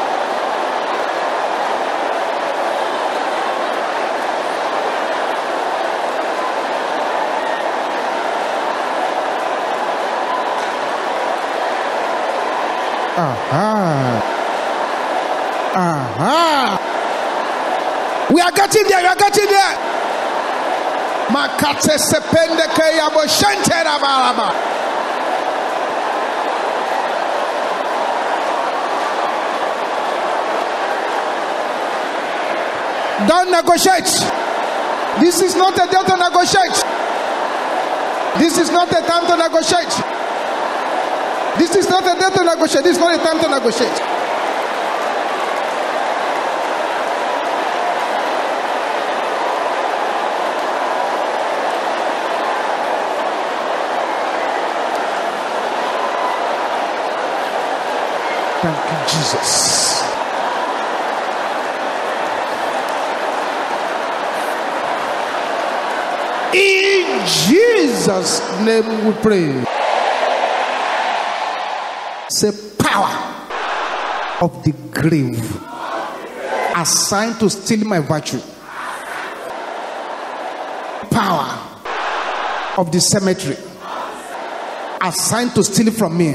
Aha. Aha. We are getting there, we are getting there. Makate sepende ke yabo shantera baraba. Don't negotiate. This is not a day to negotiate. This is not a time to negotiate. This is not a day to negotiate. This is not a time to negotiate. Thank you, Jesus. In Jesus' name we pray. Say, power of the grave assigned to steal my virtue. Power of the cemetery assigned to steal from me.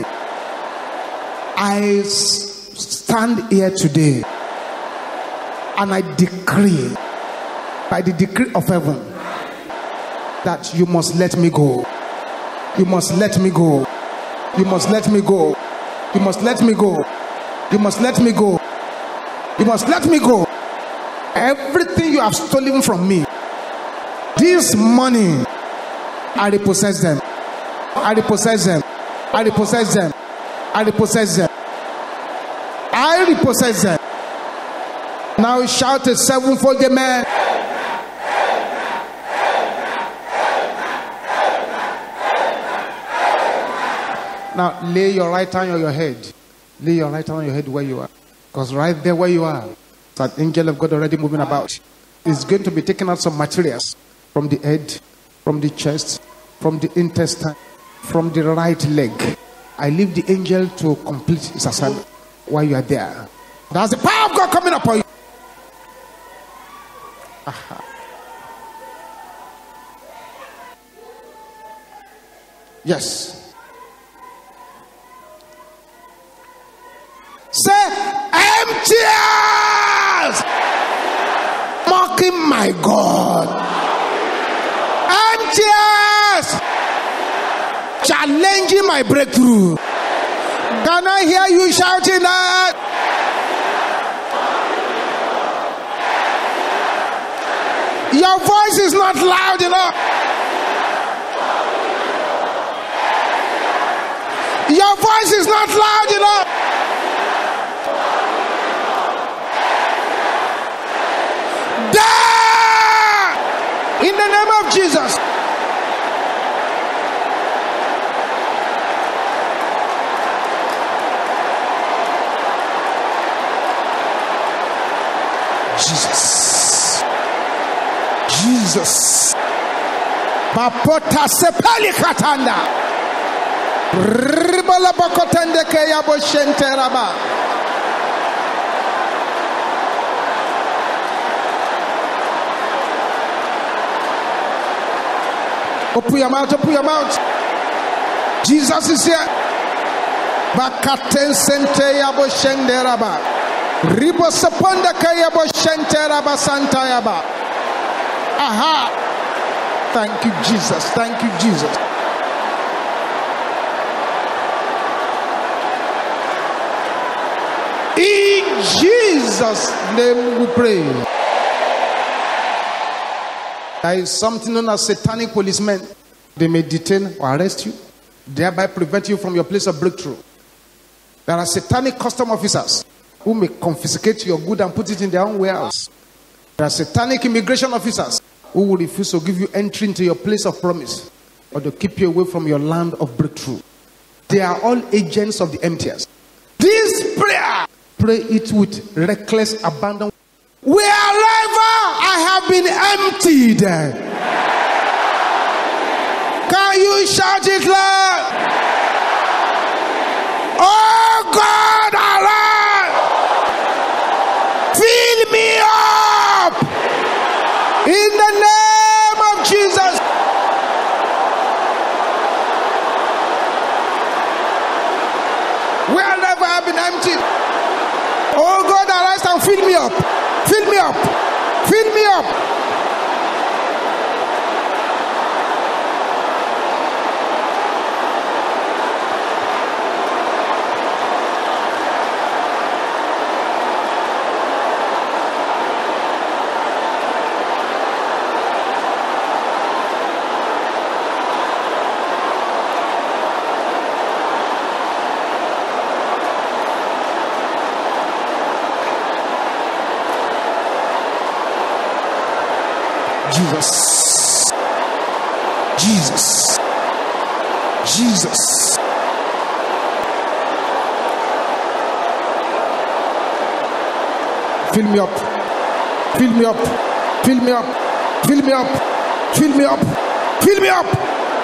I stand here today and I decree by the decree of heaven that you must let me go. You must let me go. You must let me go. You must let me go. You must let me go. You must let me go. Everything you have stolen from me, this money, I repossess them. I repossess them. I repossess them. I repossess them. I repossess them. Now shout a sevenfold amen. Now lay your right hand on your head. Lay your right hand on your head where you are. Because right there where you are, that angel of God already moving about. Is going to be taking out some materials from the head, from the chest, from the intestine, from the right leg. I leave the angel to complete his assignment while you are there. That's the power of God coming upon you. Aha. Yes. Say, emptiers! my God. Empty challenging my breakthrough. Can I hear you shouting that? Your voice is not loud enough. Your voice is not loud enough. Die! In the name of Jesus. Jesus. Jesus. Bapota sepali katanda. Ribala bakotende ke yabo shenteraba. Open your mouth, open your mouth. Jesus is here. Bakaten sente yabo shenderaba. Ribo seponda ke yabo shenteraba santa yaba. Aha. Thank you, Jesus. Thank you, Jesus. In Jesus' name we pray. There is something known as satanic policemen. They may detain or arrest you, thereby prevent you from your place of breakthrough. There are satanic custom officers who may confiscate your good and put it in their own warehouse. There are satanic immigration officers who will refuse to give you entry into your place of promise or to keep you away from your land of breakthrough. They are all agents of the emptiers. This prayer, pray it with reckless abandon. Wherever I have been emptied, can you shout it loud? Oh God, arise! Fill me up in the name of Jesus. Wherever I have been emptied, oh God, arise and fill me up. Fill me up. Fill me up. Jesus. Jesus. Jesus. Fill me up. Fill me up. Fill me up. Fill me up. Fill me up. Fill me up.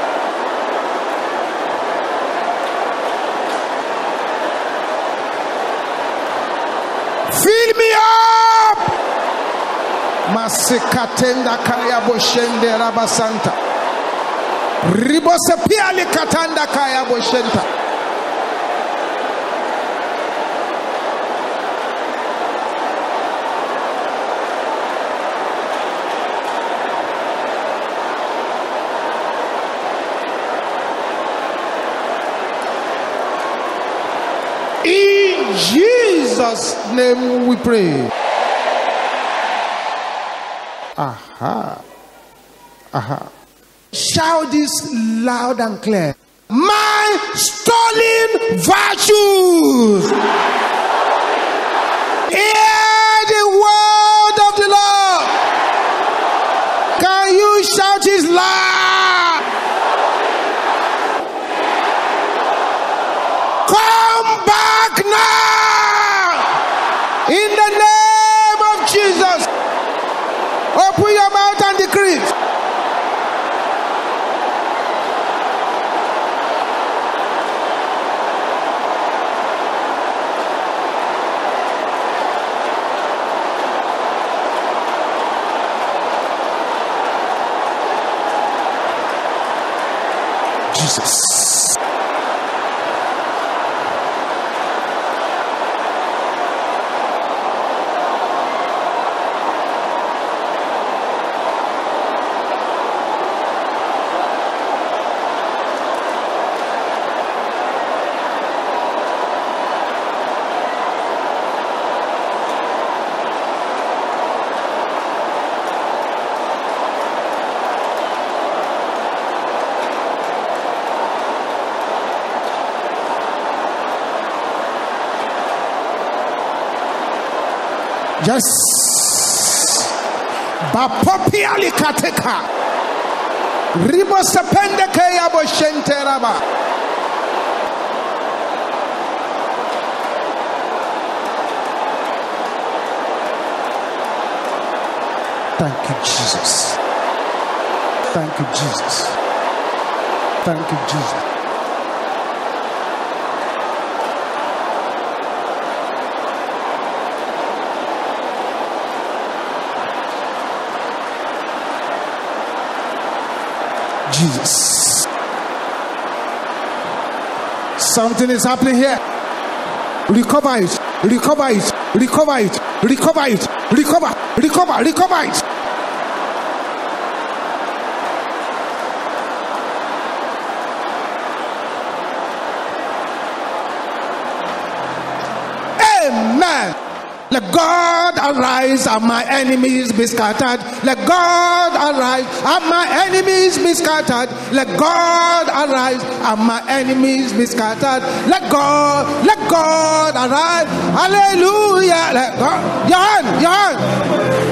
Fill me up. Masekatenda kaya boshende rabasanta. Ribose piali katanda kaya boshenta. In Jesus' name we pray. Aha. Aha. Shout this loud and clear. My stolen virtues. Hear the word of the Lord. Can you shout it loud? Come back now. In the name of Jesus. Open your mouth and decree. Jesus. Yes. Bapopiali kateka. Ribo sepende keya bo shenteraba. Thank you, Jesus. Thank you, Jesus. Thank you, Jesus. Jesus. Something is happening here. Recover it. Recover it. Recover it. Recover it. Recover. Recover. Recover it. Amen. Let God arise and my enemies be scattered. Let God arise and my enemies be scattered. Let God arise and my enemies be scattered. Let God, let God arise. Hallelujah. Let God. Your hand, your hand.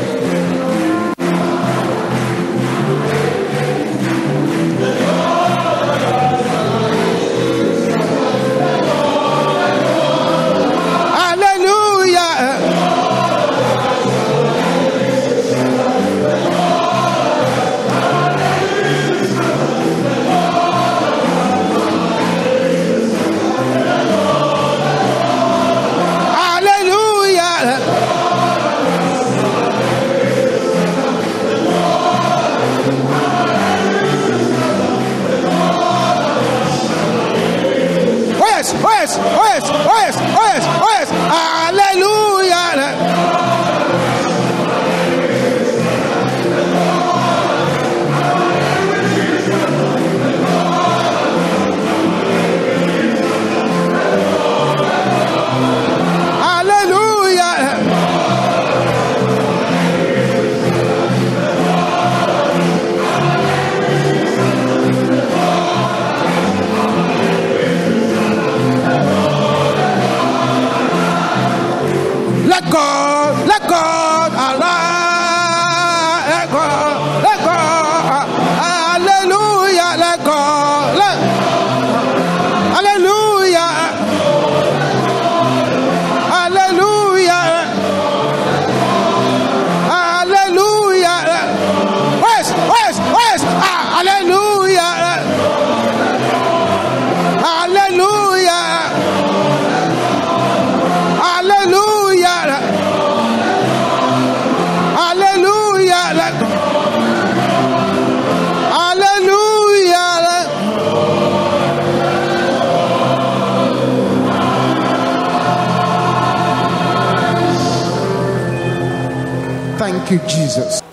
Thank you, Jesus.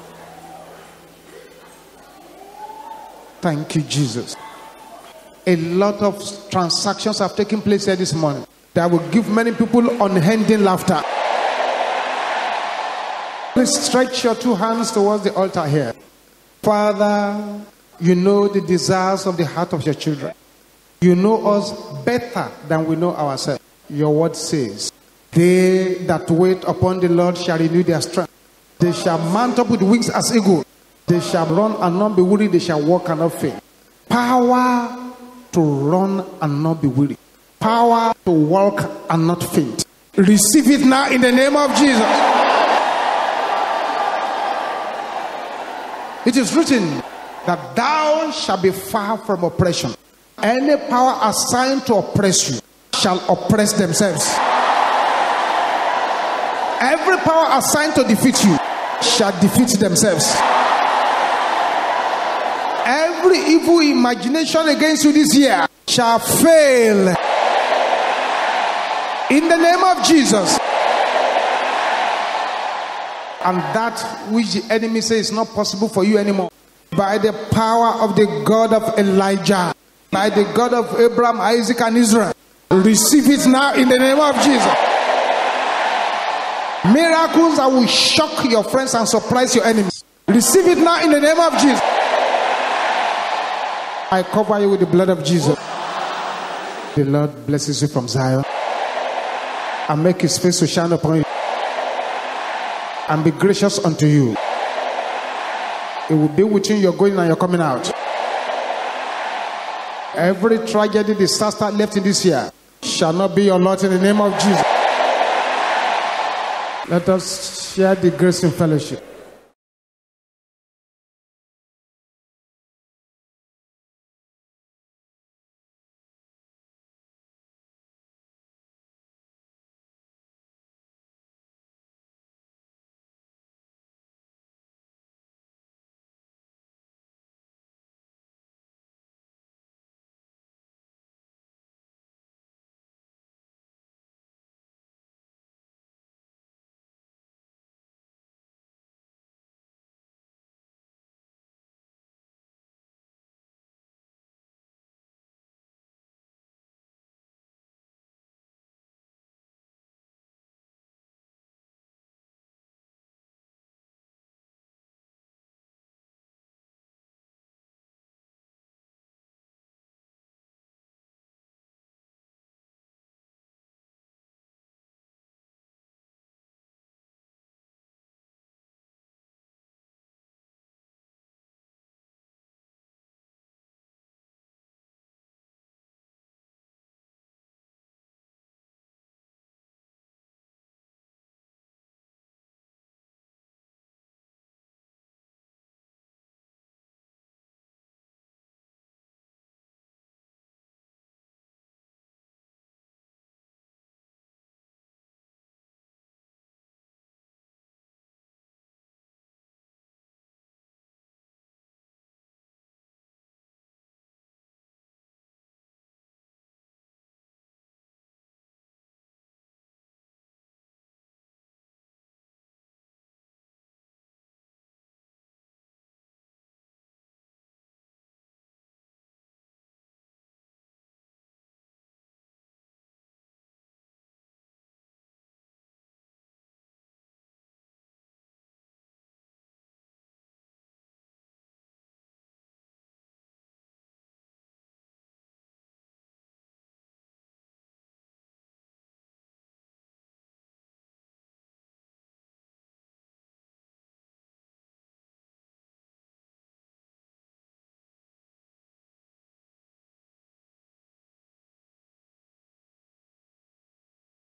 Thank you, Jesus. A lot of transactions have taken place here this morning that will give many people unending laughter. Please stretch your two hands towards the altar here. Father, you know the desires of the heart of your children. You know us better than we know ourselves. Your word says, they that wait upon the Lord shall renew their strength. They shall mount up with wings as eagles. They shall run and not be weary. They shall walk and not faint. Power to run and not be weary. Power to walk and not faint. Receive it now in the name of Jesus. It is written that thou shalt be far from oppression. Any power assigned to oppress you shall oppress themselves. Every power assigned to defeat you shall defeat themselves. Every evil imagination against you this year shall fail. In the name of Jesus. And that which the enemy says is not possible for you anymore, by the power of the God of Elijah, by the God of Abraham, Isaac, and Israel, receive it now in the name of Jesus. Miracles that will shock your friends and surprise your enemies. Receive it now in the name of Jesus. I cover you with the blood of Jesus. The Lord blesses you from Zion and make his face to shine upon you. and be gracious unto you. It will be with you, you're going and you're coming out. Every tragedy, disaster left in this year shall not be your lot in the name of Jesus. Let us share the grace in fellowship.